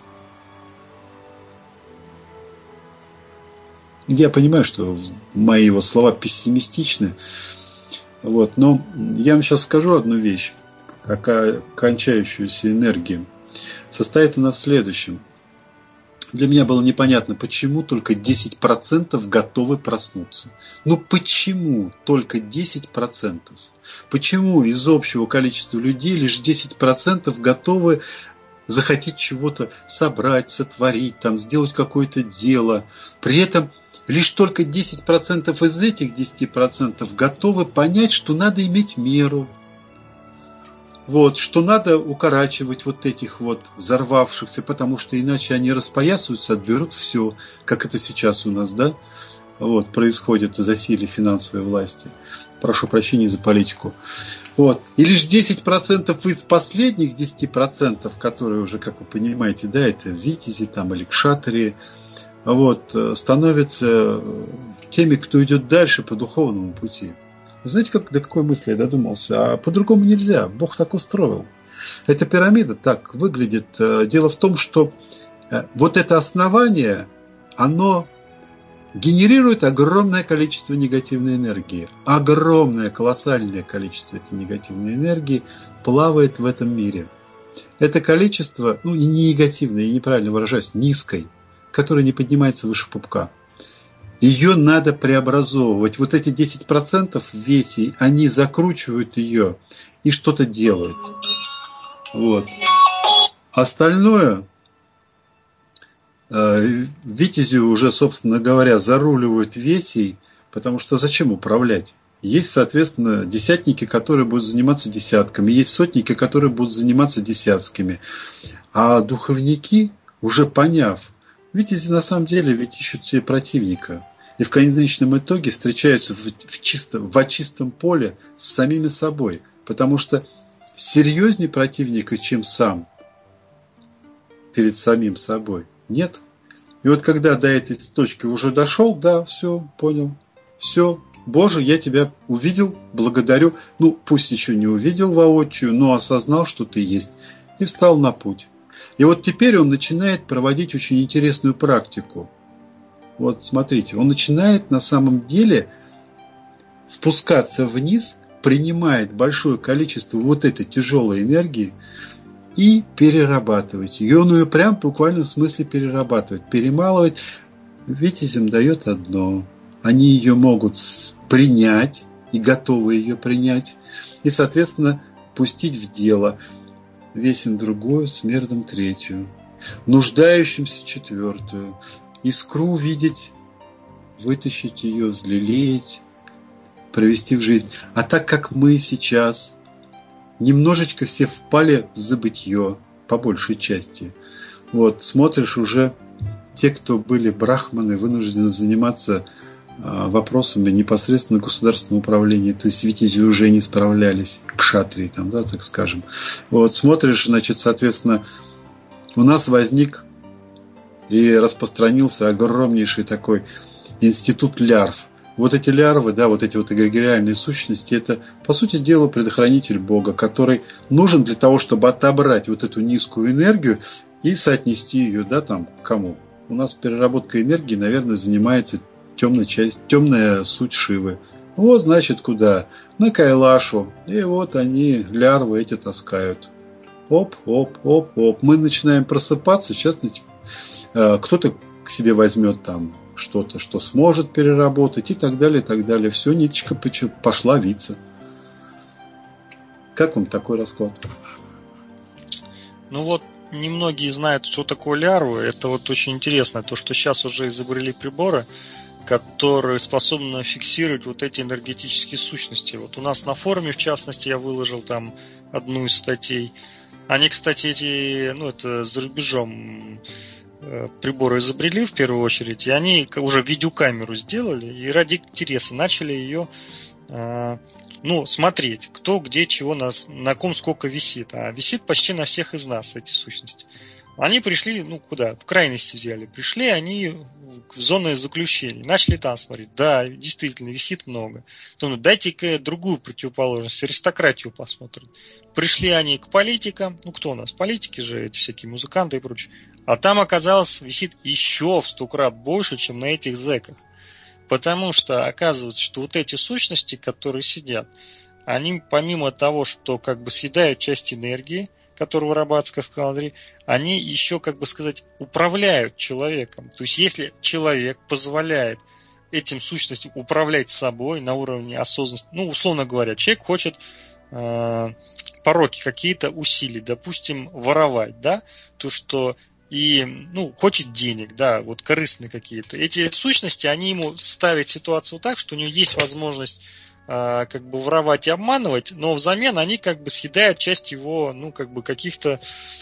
D: Я понимаю, что мои его слова пессимистичны, вот, но я вам сейчас скажу одну вещь, какая кончающаяся энергия. Состоит она в следующем. Для меня было непонятно, почему только десять процентов готовы проснуться. Ну почему только десять процентов? Почему из общего количества людей лишь десять процентов готовы захотеть чего-то собрать, сотворить, там, сделать какое-то дело? При этом лишь только десять процентов из этих десяти процентов готовы понять, что надо иметь меру. Вот, что надо укорачивать вот этих вот взорвавшихся, потому что иначе они распоясаются, отберут все, как это сейчас у нас, да, вот, происходит засилие финансовой власти. Прошу прощения за политику. Вот. И лишь десять процентов из последних десяти процентов, которые уже, как вы понимаете, да, это витязи там, или кшатри, вот, становятся теми, кто идет дальше по духовному пути. Вы знаете, как, до какой мысли я додумался? А по-другому нельзя. Бог так устроил. Эта пирамида так выглядит. Дело в том, что вот это основание, оно генерирует огромное количество негативной энергии. Огромное, колоссальное количество этой негативной энергии плавает в этом мире. Это количество, ну, не негативное, я неправильно выражаюсь, низкой, которое не поднимается выше пупка. Ее надо преобразовывать. Вот эти десять процентов весей, они закручивают ее и что-то делают. Вот. Остальное э, витязи уже, собственно говоря, заруливают весей, потому что зачем управлять? Есть, соответственно, десятники, которые будут заниматься десятками, есть сотники, которые будут заниматься десятками. А духовники, уже поняв, витязи на самом деле ведь ищут себе противника. И в конечном итоге встречаются в, в, чистом, в очистом поле с самими собой. Потому что серьезнее противника, чем сам перед самим собой, нет. И вот когда до этой точки уже дошел, да, все, понял, все, Боже, я тебя увидел, благодарю. Ну, пусть еще не увидел воочию, но осознал, что ты есть, и встал на путь. И вот теперь он начинает проводить очень интересную практику. Вот смотрите, он начинает на самом деле спускаться вниз, принимает большое количество вот этой тяжелой энергии и перерабатывать ее. Он ее прям буквально в смысле перерабатывать, перемалывать. Витязям дает одно. Они ее могут принять и готовы ее принять. И, соответственно, пустить в дело. Весен другую, смердом третью, нуждающимся четвертую, искру увидеть, вытащить ее, взлелеять, провести в жизнь. А так как мы сейчас немножечко все впали в забытье, по большей части, вот, смотришь уже, те, кто были брахманы, вынуждены заниматься вопросами непосредственно государственного управления, то есть витязи уже не справлялись, кшатрии, там, да, так скажем. Вот, смотришь, значит, соответственно, у нас возник и распространился огромнейший такой институт лярв. Вот эти лярвы, да, вот эти вот эгрегориальные сущности, это, по сути дела, предохранитель Бога, который нужен для того, чтобы отобрать вот эту низкую энергию и соотнести ее, да, там, к кому? У нас переработка энергии, наверное, занимается темная часть, темная суть Шивы. Вот, значит, куда? На Кайлашу. И вот они, лярвы эти, таскают. Оп, оп, оп, оп. Мы начинаем просыпаться. Сейчас э, кто-то к себе возьмет там что-то, что сможет переработать и так далее, и так далее. Все, ниточка пошла виться. Как вам такой расклад?
C: Ну вот, немногие знают, что такое лярвы. Это вот очень интересно. То, что сейчас уже изобрели приборы, которые способны фиксировать вот эти энергетические сущности. Вот у нас на форуме, в частности, я выложил там одну из статей. Они, кстати, эти, ну, это за рубежом приборы изобрели в первую очередь, и они уже видеокамеру сделали, и ради интереса начали ее, ну, смотреть, кто где чего, на, на ком сколько висит. А висит почти на всех из нас эти сущности. Они пришли, ну, куда? В крайности взяли. Пришли они в зону заключения. Начали там смотреть. Да, действительно, висит много. Думаю, дайте-ка другую противоположность, аристократию посмотрим. Пришли они к политикам. Ну, кто у нас? Политики же, это всякие музыканты и прочее. А там, оказалось, висит еще в сто крат больше, чем на этих зэках. Потому что оказывается, что вот эти сущности, которые сидят, они помимо того, что как бы съедают часть энергии, которые вырабатываются, как сказал Андрей, они еще, как бы сказать, управляют человеком. То есть если человек позволяет этим сущностям управлять собой на уровне осознанности, ну, условно говоря, человек хочет э, пороки какие-то усилить, допустим, воровать, да, то, что и, ну, хочет денег, да, вот корыстные какие-то. Эти сущности, они ему ставят ситуацию так, что у него есть возможность э, как бы воровать и обманывать, но взамен они как бы съедают часть его, ну, как бы каких-то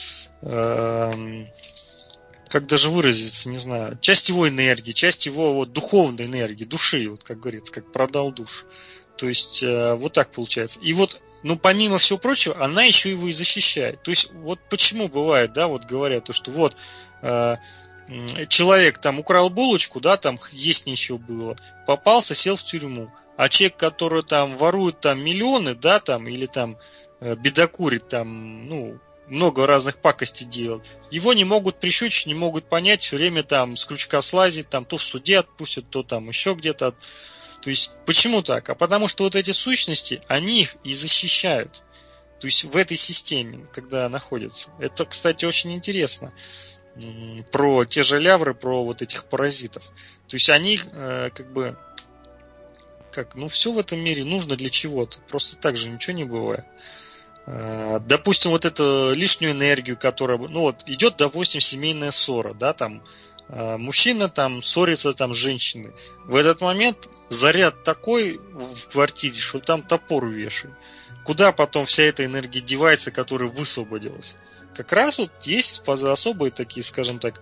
C: э, как даже выразиться, не знаю, часть его энергии, часть его вот, духовной энергии, души, вот как говорится, как продал душу. То есть э, вот так получается. И вот, ну, помимо всего прочего, она еще его и защищает. То есть вот почему бывает, да, вот говорят, то, что вот э, человек там украл булочку, да, там есть ничего было, попался, сел в тюрьму. А человек, который там ворует там миллионы, да, там, или там э, бедокурит там, ну, много разных пакостей делать. Его не могут прищучить, не могут понять, все время там с крючка слазит, там то в суде отпустят, то там еще где-то. То есть, почему так? А потому что вот эти сущности, они их и защищают. То есть, в этой системе, когда находятся. Это, кстати, очень интересно. Про те же лявры, про вот этих паразитов. То есть, они э, как бы как, ну, все в этом мире нужно для чего-то. Просто так же ничего не бывает. Допустим, вот эту лишнюю энергию, которая, ну вот, идет, допустим, семейная ссора, да, там, мужчина там ссорится там с женщиной. В этот момент заряд такой в квартире, что там топор вешает. Куда потом вся эта энергия девается, которая высвободилась? Как раз вот есть особые такие, скажем так,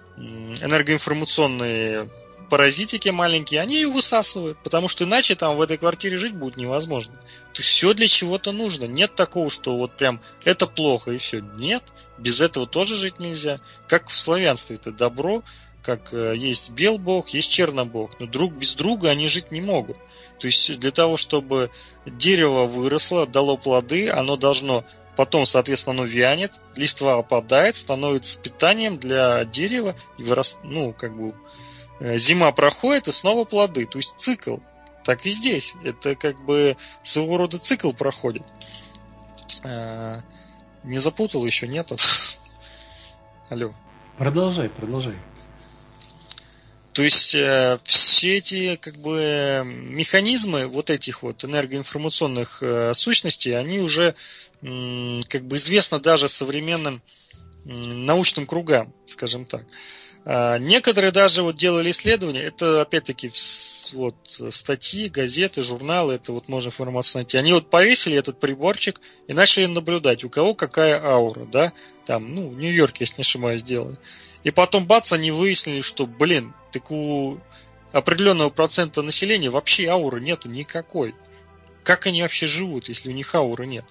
C: энергоинформационные паразитики маленькие, они ее высасывают, потому что иначе там в этой квартире жить будет невозможно. То есть все для чего-то нужно. Нет такого, что вот прям это плохо и все. Нет, без этого тоже жить нельзя. Как в славянстве это добро, как есть бел бог, есть чернобог. Но друг без друга они жить не могут. То есть для того, чтобы дерево выросло, дало плоды, оно должно потом, соответственно, оно вянет, листва опадает, становится питанием для дерева и вырастает, ну, как бы зима проходит, и снова плоды. То есть цикл. Так и здесь. Это как бы своего рода цикл проходит. Не запутал еще? Нет? Алло.
B: Продолжай, продолжай.
C: То есть все эти как бы механизмы вот этих вот энергоинформационных сущностей, они уже как бы известны даже современным научным кругам, скажем так. Некоторые даже вот делали исследования, это опять-таки вот статьи, газеты, журналы, это вот можно информацию найти. Они вот повесили этот приборчик и начали наблюдать, у кого какая аура, да, там, ну, в Нью-Йорке, если не ошибаюсь, делали. И потом, бац, они выяснили, что, блин, так у определенного процента населения вообще ауры нету никакой. Как они вообще живут, если у них ауры нет?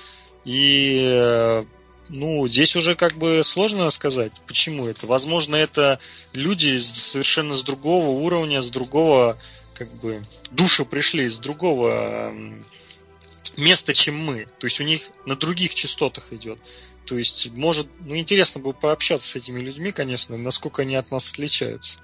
C: И ну, здесь уже как бы сложно сказать, почему это. Возможно, это люди совершенно с другого уровня, с другого, как бы, души пришли, с другого места, чем мы. То есть у них на других частотах идет. То есть, может, ну, интересно было пообщаться с этими людьми, конечно, насколько они от нас отличаются.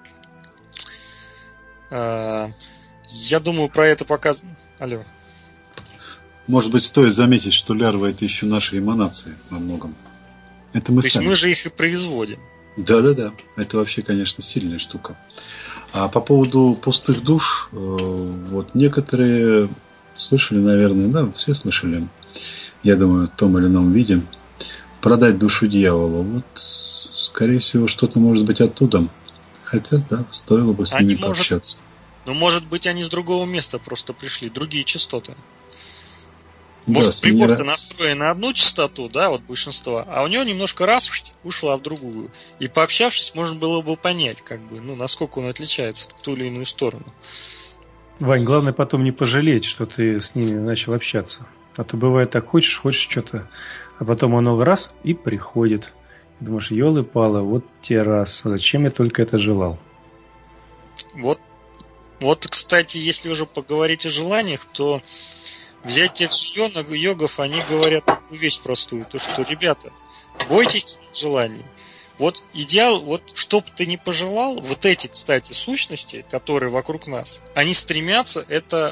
C: Я думаю, про это пока... Алло.
D: Может быть, стоит заметить, что лярвы – это еще наши эманации во многом. Это мы
C: То
D: сами.
C: есть мы же их и производим.
D: Да-да-да. Это вообще, конечно, сильная штука. А по поводу пустых душ, вот некоторые слышали, наверное, да, все слышали, я думаю, в том или ином виде, продать душу дьяволу. Вот, скорее всего, что-то может быть оттуда. Хотя, да, стоило бы с
C: они
D: ними
C: может...
D: пообщаться.
C: Ну, может быть, они с другого места просто пришли, другие частоты.
D: Да,
C: Может, прибор
D: минера...
C: настроен на одну частоту, да, вот большинство, а у него немножко раз ушла в другую. И пообщавшись, можно было бы понять, как бы, ну, насколько он отличается в ту или иную сторону.
B: Вань, главное потом не пожалеть, что ты с ними начал общаться. А то бывает так, хочешь, хочешь что-то, а потом оно раз и приходит. Думаешь, ёлы-палы, вот те раз, зачем я только это желал?
C: Вот, вот, кстати, если уже поговорить о желаниях, то взять тех же йогов, они говорят такую вещь простую, то что, ребята, бойтесь желаний. Вот идеал, вот что бы ты ни пожелал, вот эти, кстати, сущности, которые вокруг нас, они стремятся это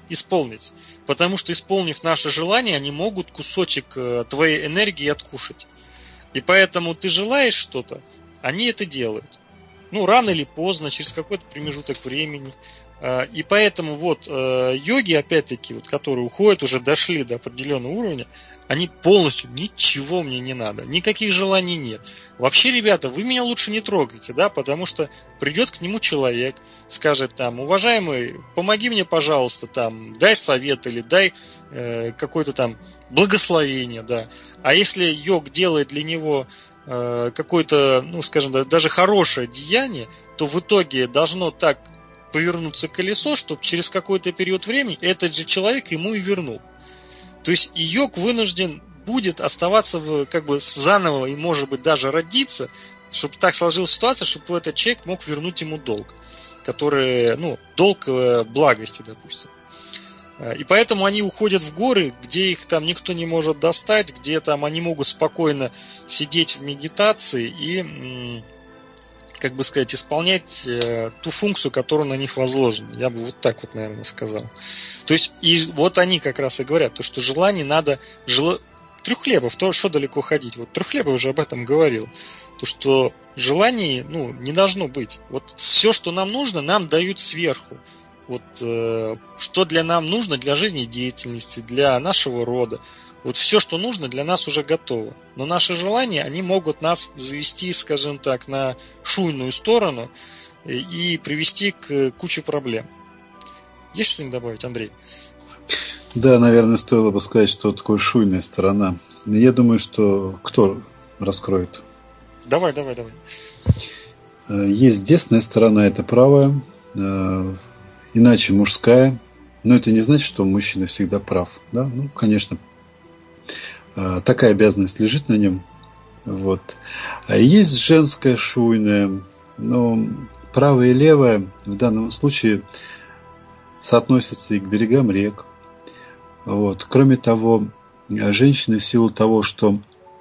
C: исполнить. Потому что, исполнив наше желание, они могут кусочек твоей энергии откушать. И поэтому ты желаешь что-то, они это делают. Ну, рано или поздно, через какой-то промежуток времени. И поэтому вот йоги, опять-таки, вот, которые уходят, уже дошли до определенного уровня, они полностью, ничего мне не надо, никаких желаний нет. Вообще, ребята, вы меня лучше не трогайте, да, потому что придет к нему человек, скажет там: уважаемый, помоги мне, пожалуйста, там, дай совет или дай э, какое-то там благословение, да. А если йог делает для него э, какое-то, ну, скажем, даже хорошее деяние, то в итоге должно так повернуться колесо, чтобы через какой-то период времени этот же человек ему и вернул. То есть и йог вынужден будет оставаться в, как бы заново и, может быть, даже родиться, чтобы так сложилась ситуация, чтобы этот человек мог вернуть ему долг, который, ну, долг благости, допустим. И поэтому они уходят в горы, где их там никто не может достать, где там они могут спокойно сидеть в медитации и, как бы сказать, исполнять э, ту функцию, которая на них возложена. Я бы вот так вот, наверное, сказал. То есть, и вот они как раз и говорят, то, что желание надо... Жел... Трехлебов, то, что далеко ходить. Вот Трехлебов уже об этом говорил. То, что желаний, ну, не должно быть. Вот все, что нам нужно, нам дают сверху. Вот э, что для нам нужно для жизнедеятельности, для нашего рода. Вот все, что нужно, для нас уже готово. Но наши желания, они могут нас завести, скажем так, на шуйную сторону и привести к куче проблем. Есть что-нибудь добавить, Андрей?
D: Да, наверное, стоило бы сказать, что такое шуйная сторона. Я думаю, что кто раскроет?
C: Давай, давай, давай.
D: Есть десная сторона, это правая, иначе мужская. Но это не значит, что мужчина всегда прав. Да? Ну, конечно, такая обязанность лежит на нем. Вот. А есть женская шуйная, но правая и левая в данном случае соотносятся и к берегам рек. Вот. Кроме того, женщины в силу того, что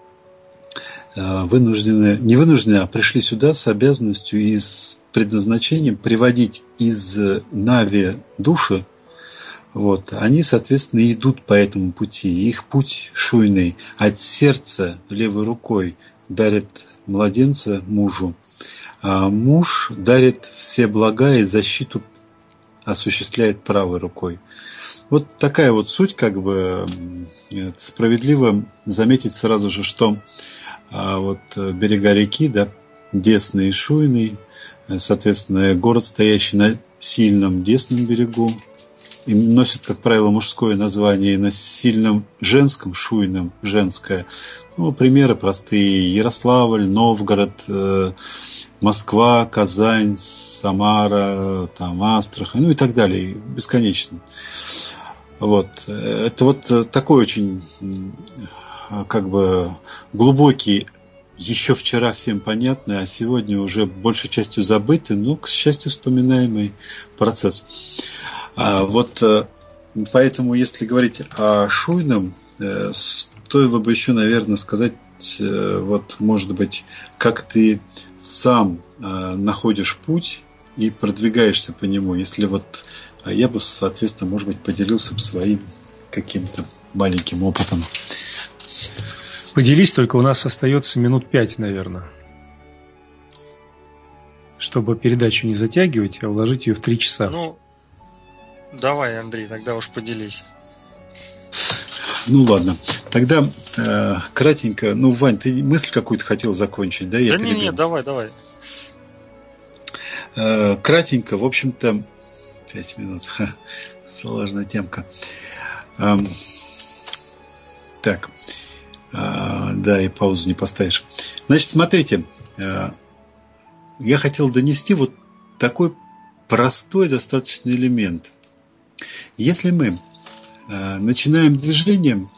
D: вынуждены, не вынуждены, а пришли сюда с обязанностью и с предназначением приводить из Нави души, вот, они, соответственно, идут по этому пути. Их путь шуйный. От сердца левой рукой дарит младенца мужу, а муж дарит все блага и защиту осуществляет правой рукой. Вот такая вот суть, как бы справедливо заметить сразу же, что а, вот берега реки, да, Десный и Шуйный, соответственно, город, стоящий на сильном Десном берегу, и носит, как правило, мужское название, и на сильном женском, Шуйном, женское. Ну, примеры простые: Ярославль, Новгород, э, Москва, Казань, Самара, там, Астрахань, ну и так далее, бесконечно. Вот. Это вот такой очень, как бы, глубокий, еще вчера всем понятный, а сегодня уже большей частью забытый, но, к счастью, вспоминаемый процесс. А вот поэтому, если говорить о шуйном, стоило бы еще, наверное, сказать, вот, может быть, как ты сам находишь путь и продвигаешься по нему. Если вот я бы, соответственно, может быть, поделился бы своим каким-то маленьким опытом.
B: Поделись, только у нас остается минут пять, наверное. Чтобы передачу не затягивать, а уложить ее в три часа.
C: Ну, давай, Андрей, тогда уж поделись.
D: Ну ладно, тогда э, кратенько. Ну, Вань, ты мысль какую-то хотел закончить, да? Я
C: да не, не, давай, давай.
D: Э, кратенько, в общем-то, пять минут. Ха, сложная темка. Э, так, э, да, и паузу не поставишь. Значит, смотрите, э, я хотел донести вот такой простой достаточно элемент. Если мы начинаем движение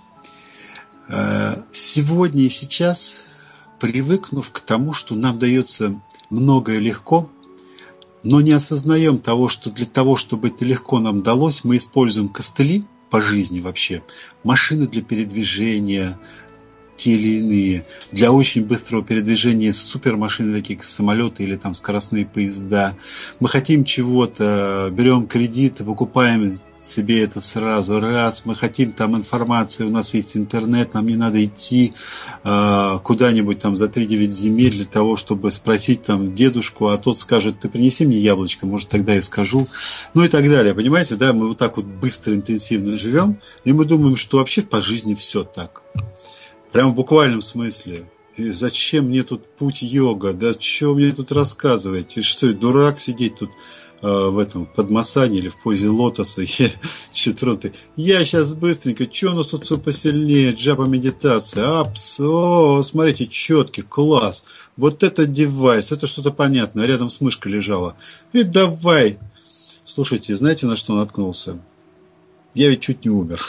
D: сегодня и сейчас, привыкнув к тому, что нам дается многое легко, но не осознаем того, что для того, чтобы это легко нам далось, мы используем костыли по жизни вообще, машины для передвижения, те или иные. Для очень быстрого передвижения супермашины, такие как самолеты или там скоростные поезда. Мы хотим чего-то, берем кредит, покупаем себе это сразу. Раз, мы хотим там информации, у нас есть интернет, нам не надо идти э, куда-нибудь там за три-девять земель для того, чтобы спросить там дедушку, а тот скажет, ты принеси мне яблочко, может тогда я скажу. Ну и так далее, понимаете, да, мы вот так вот быстро, интенсивно живем, и мы думаем, что вообще по жизни все так. Прямо в буквальном смысле. И зачем мне тут путь йога? Да что мне тут рассказываете? Что я дурак сидеть тут э, в этом подмасане или в позе лотоса? Я, четвертый. Я сейчас быстренько. Что у нас тут все посильнее? Джапа медитация. Апс. О, смотрите, четкий, класс. Вот это девайс. Это что-то понятное. Рядом с мышкой лежала. И давай. Слушайте, знаете, на что наткнулся? Я ведь чуть не умер.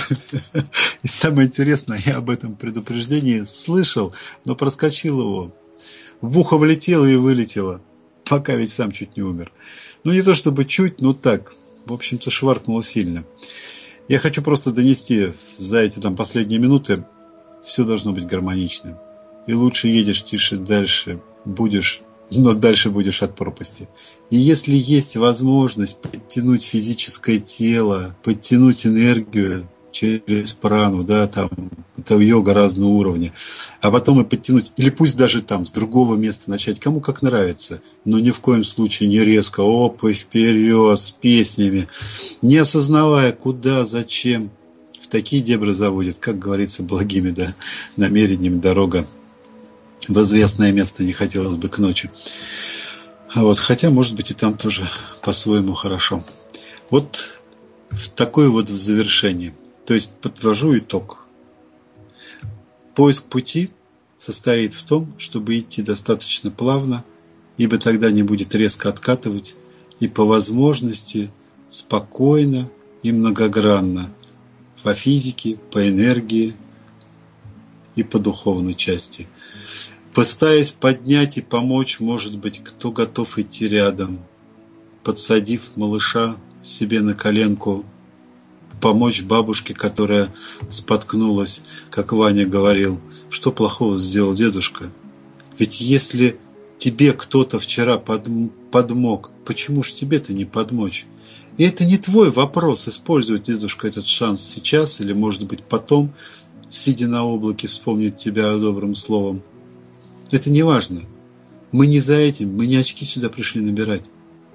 D: И самое интересное, я об этом предупреждении слышал, но проскочил его. В ухо влетело и вылетело. Пока ведь сам чуть не умер. Ну, не то чтобы чуть, но так. В общем-то, шваркнуло сильно. Я хочу просто донести за эти там последние минуты. Все должно быть гармоничным. И лучше едешь тише дальше. Будешь... но дальше будешь от пропасти. И если есть возможность подтянуть физическое тело, подтянуть энергию через прану, да, там, это йога разного уровня, а потом и подтянуть, или пусть даже там с другого места начать, кому как нравится, но ни в коем случае не резко, оп, и вперед, с песнями, не осознавая, куда, зачем, в такие дебри заводит, как говорится, благими, да, намерениями дорога в известное место не хотелось бы к ночи. Вот, хотя, может быть, и там тоже по-своему хорошо. Вот такое вот в завершении. То есть подвожу итог. Поиск пути состоит в том, чтобы идти достаточно плавно, ибо тогда не будет резко откатывать, и по возможности спокойно и многогранно по физике, по энергии и по духовной части. Пытаясь поднять и помочь, может быть, кто готов идти рядом, подсадив малыша себе на коленку, помочь бабушке, которая споткнулась, как Ваня говорил, что плохого сделал дедушка. Ведь если тебе кто-то вчера подмог, почему ж тебе-то не подмочь? И это не твой вопрос, использует дедушка этот шанс сейчас или, может быть, потом, сидя на облаке, вспомнит тебя добрым словом. Это не важно. Мы не за этим, мы не очки сюда пришли набирать.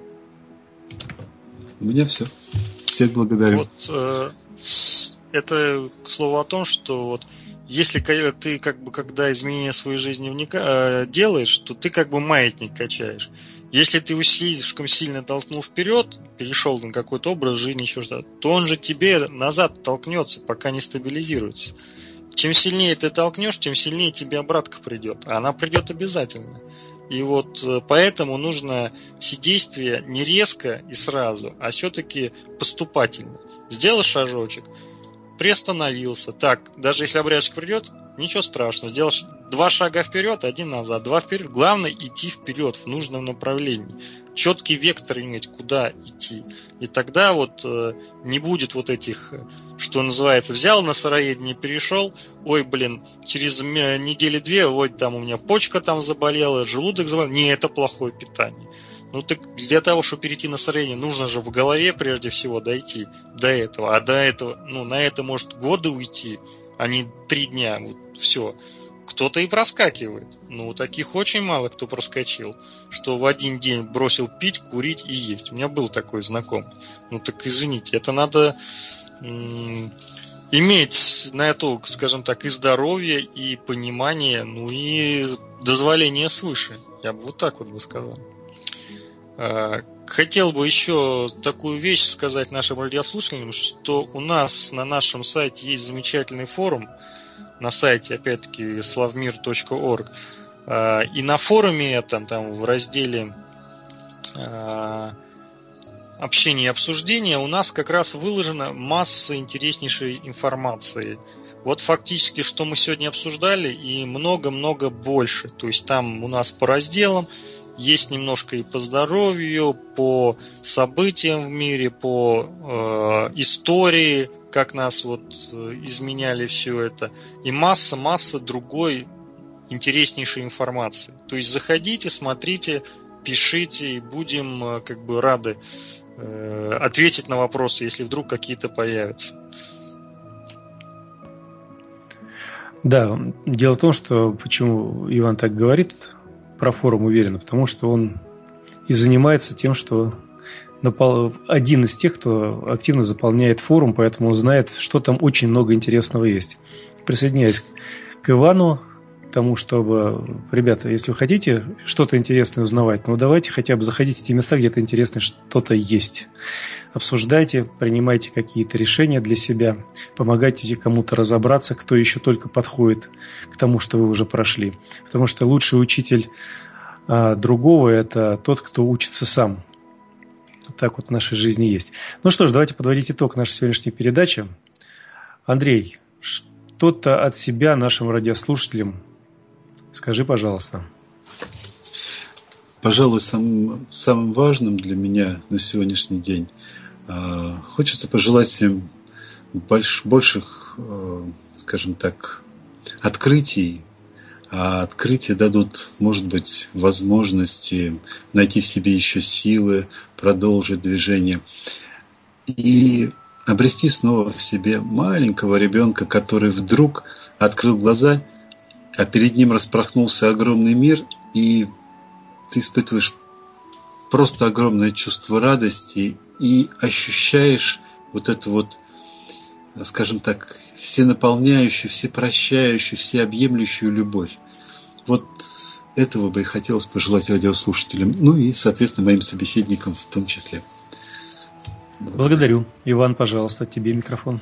D: У меня все. Всех благодарю.
C: Вот э, это к слову о том, что вот если ты как бы когда изменения своей жизни вника, э, делаешь, то ты как бы маятник качаешь. Если ты его слишком сильно толкнул вперед, перешел на какой-то образ жизни, еще что-то, то он же тебе назад толкнется, пока не стабилизируется. Чем сильнее ты толкнешь, тем сильнее тебе обратка придет. А она придет обязательно. И вот поэтому нужно все действия не резко и сразу, а все-таки поступательно. Сделал шажочек, приостановился. Так, даже если обрядчик придет, ничего страшного. Сделаешь два шага вперед, один назад, два вперед. Главное идти вперед в нужном направлении. Четкий вектор иметь, куда идти. И тогда вот э, не будет вот этих, что называется, взял на сыроедение, перешел, ой, блин, через недели-две, ой, там у меня почка там заболела, желудок заболел. Не, это плохое питание. Ну так для того, чтобы перейти на сыроедение, нужно же в голове прежде всего дойти до этого. А до этого, ну, на это может годы уйти, а не три дня. Вот все. Кто-то и проскакивает. Ну, таких очень мало кто проскочил, что в один день бросил пить, курить и есть. У меня был такой знакомый. Ну, так извините, это надо м- иметь на это, скажем так, и здоровье, и понимание, ну, и дозволение свыше. Я бы вот так вот бы сказал. Хотел бы еще такую вещь сказать нашим радиослушателям, что у нас на нашем сайте есть замечательный форум, на сайте, опять-таки, славмир точка орг. И на форуме этом, там, в разделе общения и обсуждения у нас как раз выложена масса интереснейшей информации. Вот фактически, что мы сегодня обсуждали, и много-много больше. То есть там у нас по разделам есть немножко и по здоровью, по событиям в мире, по э, истории, как нас вот изменяли все это, и масса-масса другой интереснейшей информации. То есть заходите, смотрите, пишите, и будем как бы рады э, ответить на вопросы, если вдруг какие-то появятся.
B: Да, дело в том, что почему Иван так говорит про форум уверенно, потому что он и занимается тем, что один из тех, кто активно заполняет форум, поэтому он знает, что там очень много интересного есть. Присоединяюсь к Ивану, к тому, чтобы, ребята, если вы хотите что-то интересное узнавать, ну давайте хотя бы заходите в те места, где-то интересное что-то есть. Обсуждайте, принимайте какие-то решения для себя, помогайте кому-то разобраться, кто еще только подходит к тому, что вы уже прошли. Потому что лучший учитель а, другого – это тот, кто учится сам. Так вот в нашей жизни есть. Ну что ж, давайте подводить итог нашей сегодняшней передачи. Андрей, что-то от себя нашим радиослушателям скажи, пожалуйста.
D: Пожалуй, самым, самым важным для меня на сегодняшний день э, хочется пожелать им больш, больших, э, скажем так, открытий. А открытия дадут, может быть, возможности найти в себе еще силы, продолжить движение и обрести снова в себе маленького ребенка, который вдруг открыл глаза, а перед ним распахнулся огромный мир, и ты испытываешь просто огромное чувство радости и ощущаешь вот эту вот, скажем так, всенаполняющую, всепрощающую, всеобъемлющую любовь. Вот этого бы и хотелось пожелать радиослушателям, ну и, соответственно, моим собеседникам в том числе.
B: Благодарю. Иван, пожалуйста, тебе микрофон.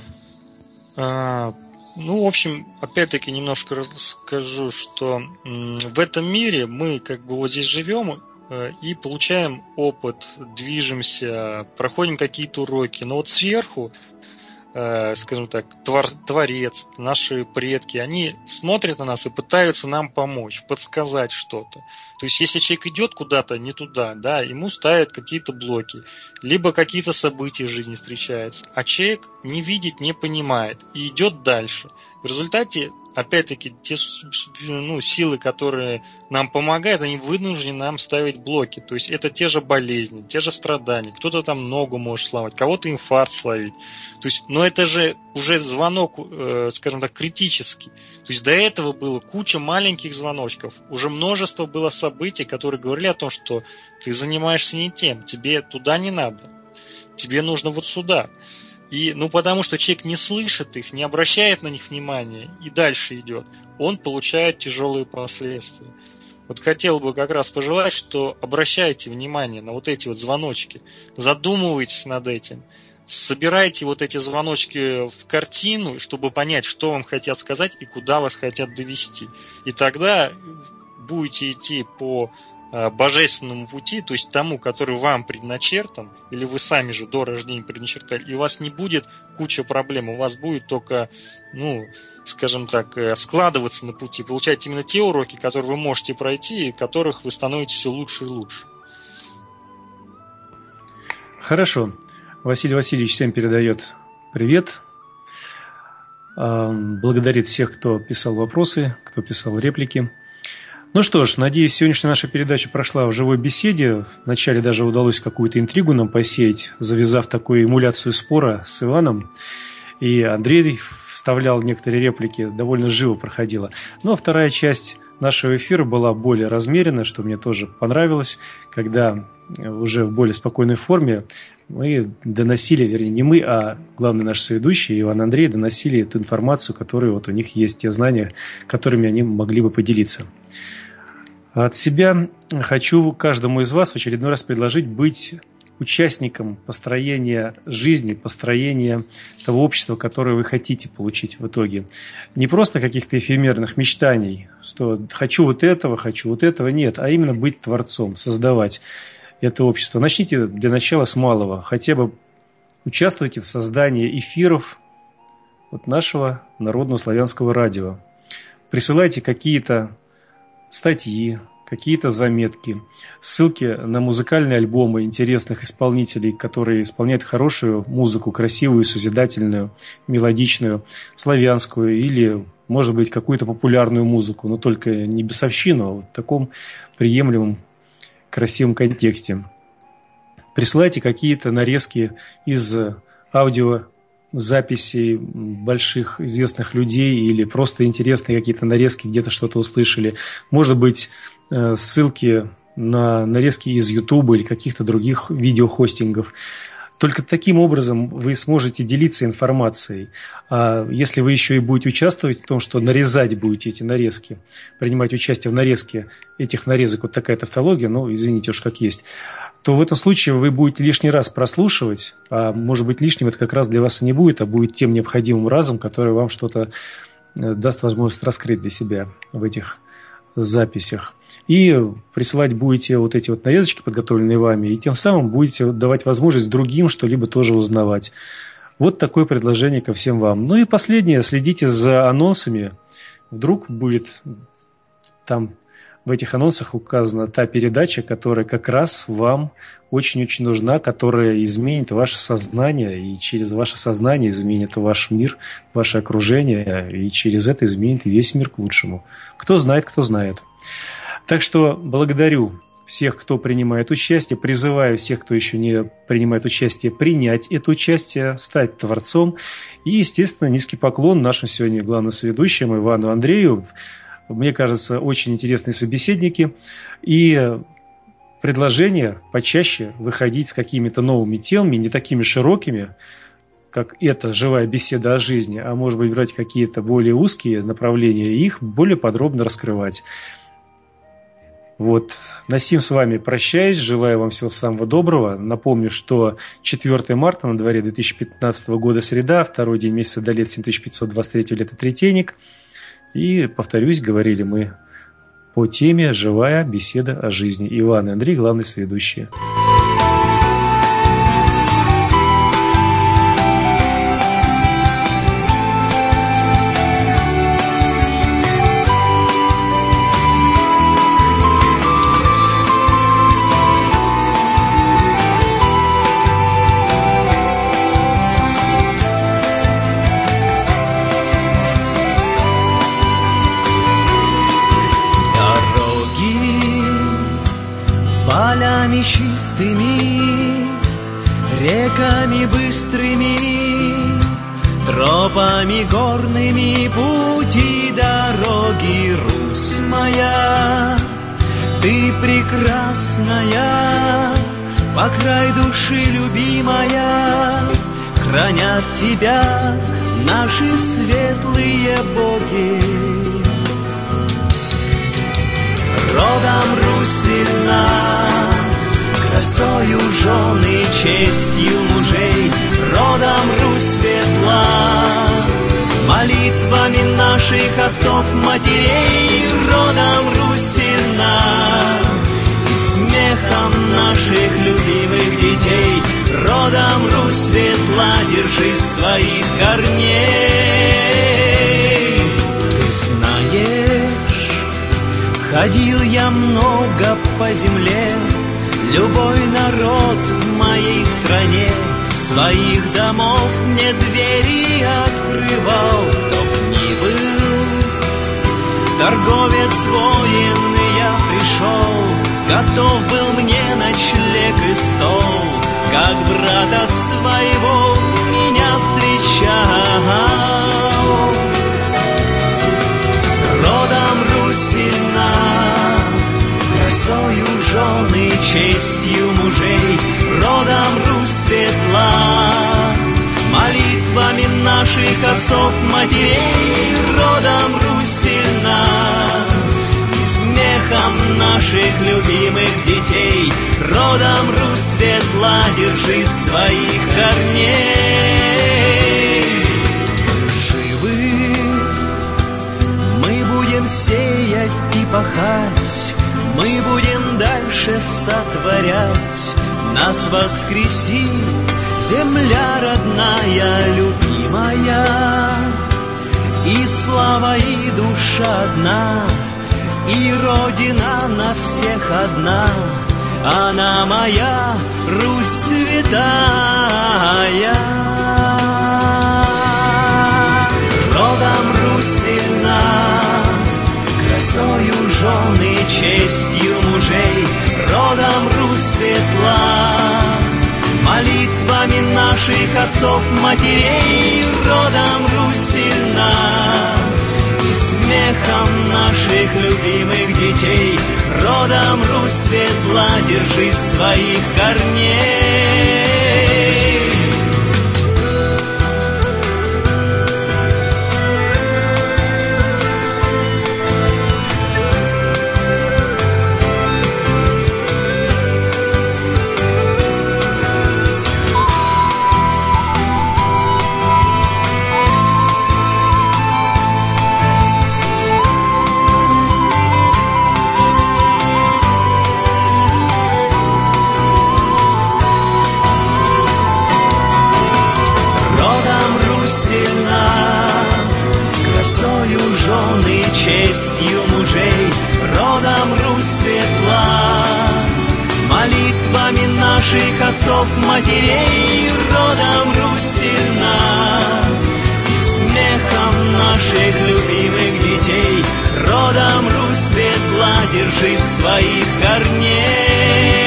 C: А, ну, в общем, опять-таки немножко расскажу, что в этом мире мы как бы вот здесь живем и получаем опыт, движемся, проходим какие-то уроки, но вот сверху, скажем так, твор, творец, наши предки, они смотрят на нас и пытаются нам помочь, подсказать что-то. То есть, если человек идет куда-то не туда, да, ему ставят какие-то блоки, либо какие-то события в жизни встречаются, а человек не видит, не понимает и идет дальше. В результате, опять-таки, те ну, силы, которые нам помогают, они вынуждены нам ставить блоки. То есть это те же болезни, те же страдания. Кто-то там ногу может сломать, кого-то инфаркт словить. То есть, но это же уже звонок, э, скажем так, критический. То есть до этого было куча маленьких звоночков. Уже множество было событий, которые говорили о том, что ты занимаешься не тем, тебе туда не надо. Тебе нужно вот сюда. И, ну, потому что человек не слышит их, не обращает на них внимания и дальше идет, он получает тяжелые последствия. Вот хотел бы как раз пожелать, что обращайте внимание на вот эти вот звоночки, задумывайтесь над этим, собирайте вот эти звоночки в картину, чтобы понять, что вам хотят сказать и куда вас хотят довести. И тогда будете идти по божественному пути, то есть тому, который вам предначертан, или вы сами же до рождения предначертали, и у вас не будет куча проблем, у вас будет только, ну, скажем так, складываться на пути, получать именно те уроки, которые вы можете пройти, и которых вы становитесь все лучше и лучше.
B: Хорошо. Василий Васильевич всем передает привет. Благодарит всех, кто писал вопросы, кто писал реплики. Ну что ж, надеюсь, сегодняшняя наша передача прошла в живой беседе. Вначале даже удалось какую-то интригу нам посеять, завязав такую эмуляцию спора с Иваном. И Андрей вставлял некоторые реплики, довольно живо проходила. Ну а вторая часть нашего эфира была более размеренная, что мне тоже понравилось, когда уже в более спокойной форме мы доносили, вернее, не мы, а главный наш соведущий Иван Андрей доносили эту информацию, которая вот у них есть, те знания, которыми они могли бы поделиться. От себя хочу каждому из вас в очередной раз предложить быть участником построения жизни, построения того общества, которое вы хотите получить в итоге. Не просто каких-то эфемерных мечтаний, что хочу вот этого, хочу вот этого, нет, а именно быть творцом, создавать это общество. Начните для начала с малого, хотя бы участвуйте в создании эфиров вот нашего народного славянского радио. Присылайте какие-то статьи, какие-то заметки, ссылки на музыкальные альбомы интересных исполнителей, которые исполняют хорошую музыку, красивую, созидательную, мелодичную, славянскую или, может быть, какую-то популярную музыку, но только не бесовщину, а вот в таком приемлемом, красивом контексте. Присылайте какие-то нарезки из аудиозаписей больших известных людей или просто интересные какие-то нарезки, где-то что-то услышали. Может быть, ссылки на нарезки из YouTube или каких-то других видеохостингов. Только таким образом вы сможете делиться информацией. А если вы еще и будете участвовать в том, что нарезать будете эти нарезки, принимать участие в нарезке этих нарезок, вот такая тавтология, ну, извините уж как есть, то в этом случае вы будете лишний раз прослушивать, а может быть лишним это как раз для вас и не будет, а будет тем необходимым разом, который вам что-то даст возможность раскрыть для себя в этих записях. И присылать будете вот эти вот нарезочки, подготовленные вами, и тем самым будете давать возможность другим что-либо тоже узнавать. Вот такое предложение ко всем вам. Ну и последнее, следите за анонсами. Вдруг будет там в этих анонсах указана та передача, которая как раз вам очень-очень нужна, которая изменит ваше сознание, и через ваше сознание изменит ваш мир, ваше окружение, и через это изменит весь мир к лучшему. Кто знает, кто знает. Так что благодарю всех, кто принимает участие, призываю всех, кто еще не принимает участие, принять это участие, стать творцом. И, естественно, низкий поклон нашим сегодня главным соведущим Ивану Андрею. Мне кажется, очень интересные собеседники. И предложение почаще выходить с какими-то новыми темами, не такими широкими, как эта живая беседа о жизни, а может быть брать какие-то более узкие направления и их более подробно раскрывать. Вот. На сим с вами прощаюсь, желаю вам всего самого доброго. Напомню, что четвёртого марта на дворе две тысячи пятнадцатого года среда, второй день месяца до лет семь тысяч пятьсот двадцать третьего лета Третейник. И, повторюсь, говорили мы по теме «Живая беседа о жизни». Иван и Андрей, главные соведущие.
E: Полями чистыми, реками быстрыми, тропами горными, пути дороги, Русь моя, ты прекрасная, по край души любимая, хранят тебя наши светлые боги. Родом Русина, красою жены, честью мужей, родом Русь светла, молитвами наших отцов, матерей, родом Русина, и смехом наших любимых детей, родом Русь светла, держись своих корней. Ты знаешь, ходил я много по земле, любой народ в моей стране своих домов мне двери открывал. Кто б ни был, торговец, воин, я пришел, готов был мне ночлег и стол, как брата своего меня встречал. Родом Русина, красою жены, честью мужей, родом Русь светла, молитвами наших отцов, матерей, родом Русь сильна, и смехом наших любимых детей, родом Русь светла, держись своих корней. Живы мы будем сеять и пахать, мы будем дальше сотворять, нас воскреси, земля родная, любимая, и слава, и душа одна, и Родина на всех одна. Она моя Русь святая. Родом Русь сильна, красою жен и честью мужей. Родом Русь светла, молитвами наших отцов, матерей. Родом Русь сильна, и смехом наших любимых детей. Родом Русь светла, держись своих корней. Честью мужей, родом Русь светла, молитвами наших отцов, матерей. Родом Русь сильна, и смехом наших любимых детей. Родом Русь светла, держись своих корней.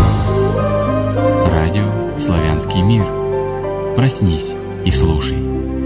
A: Проснись и слушай.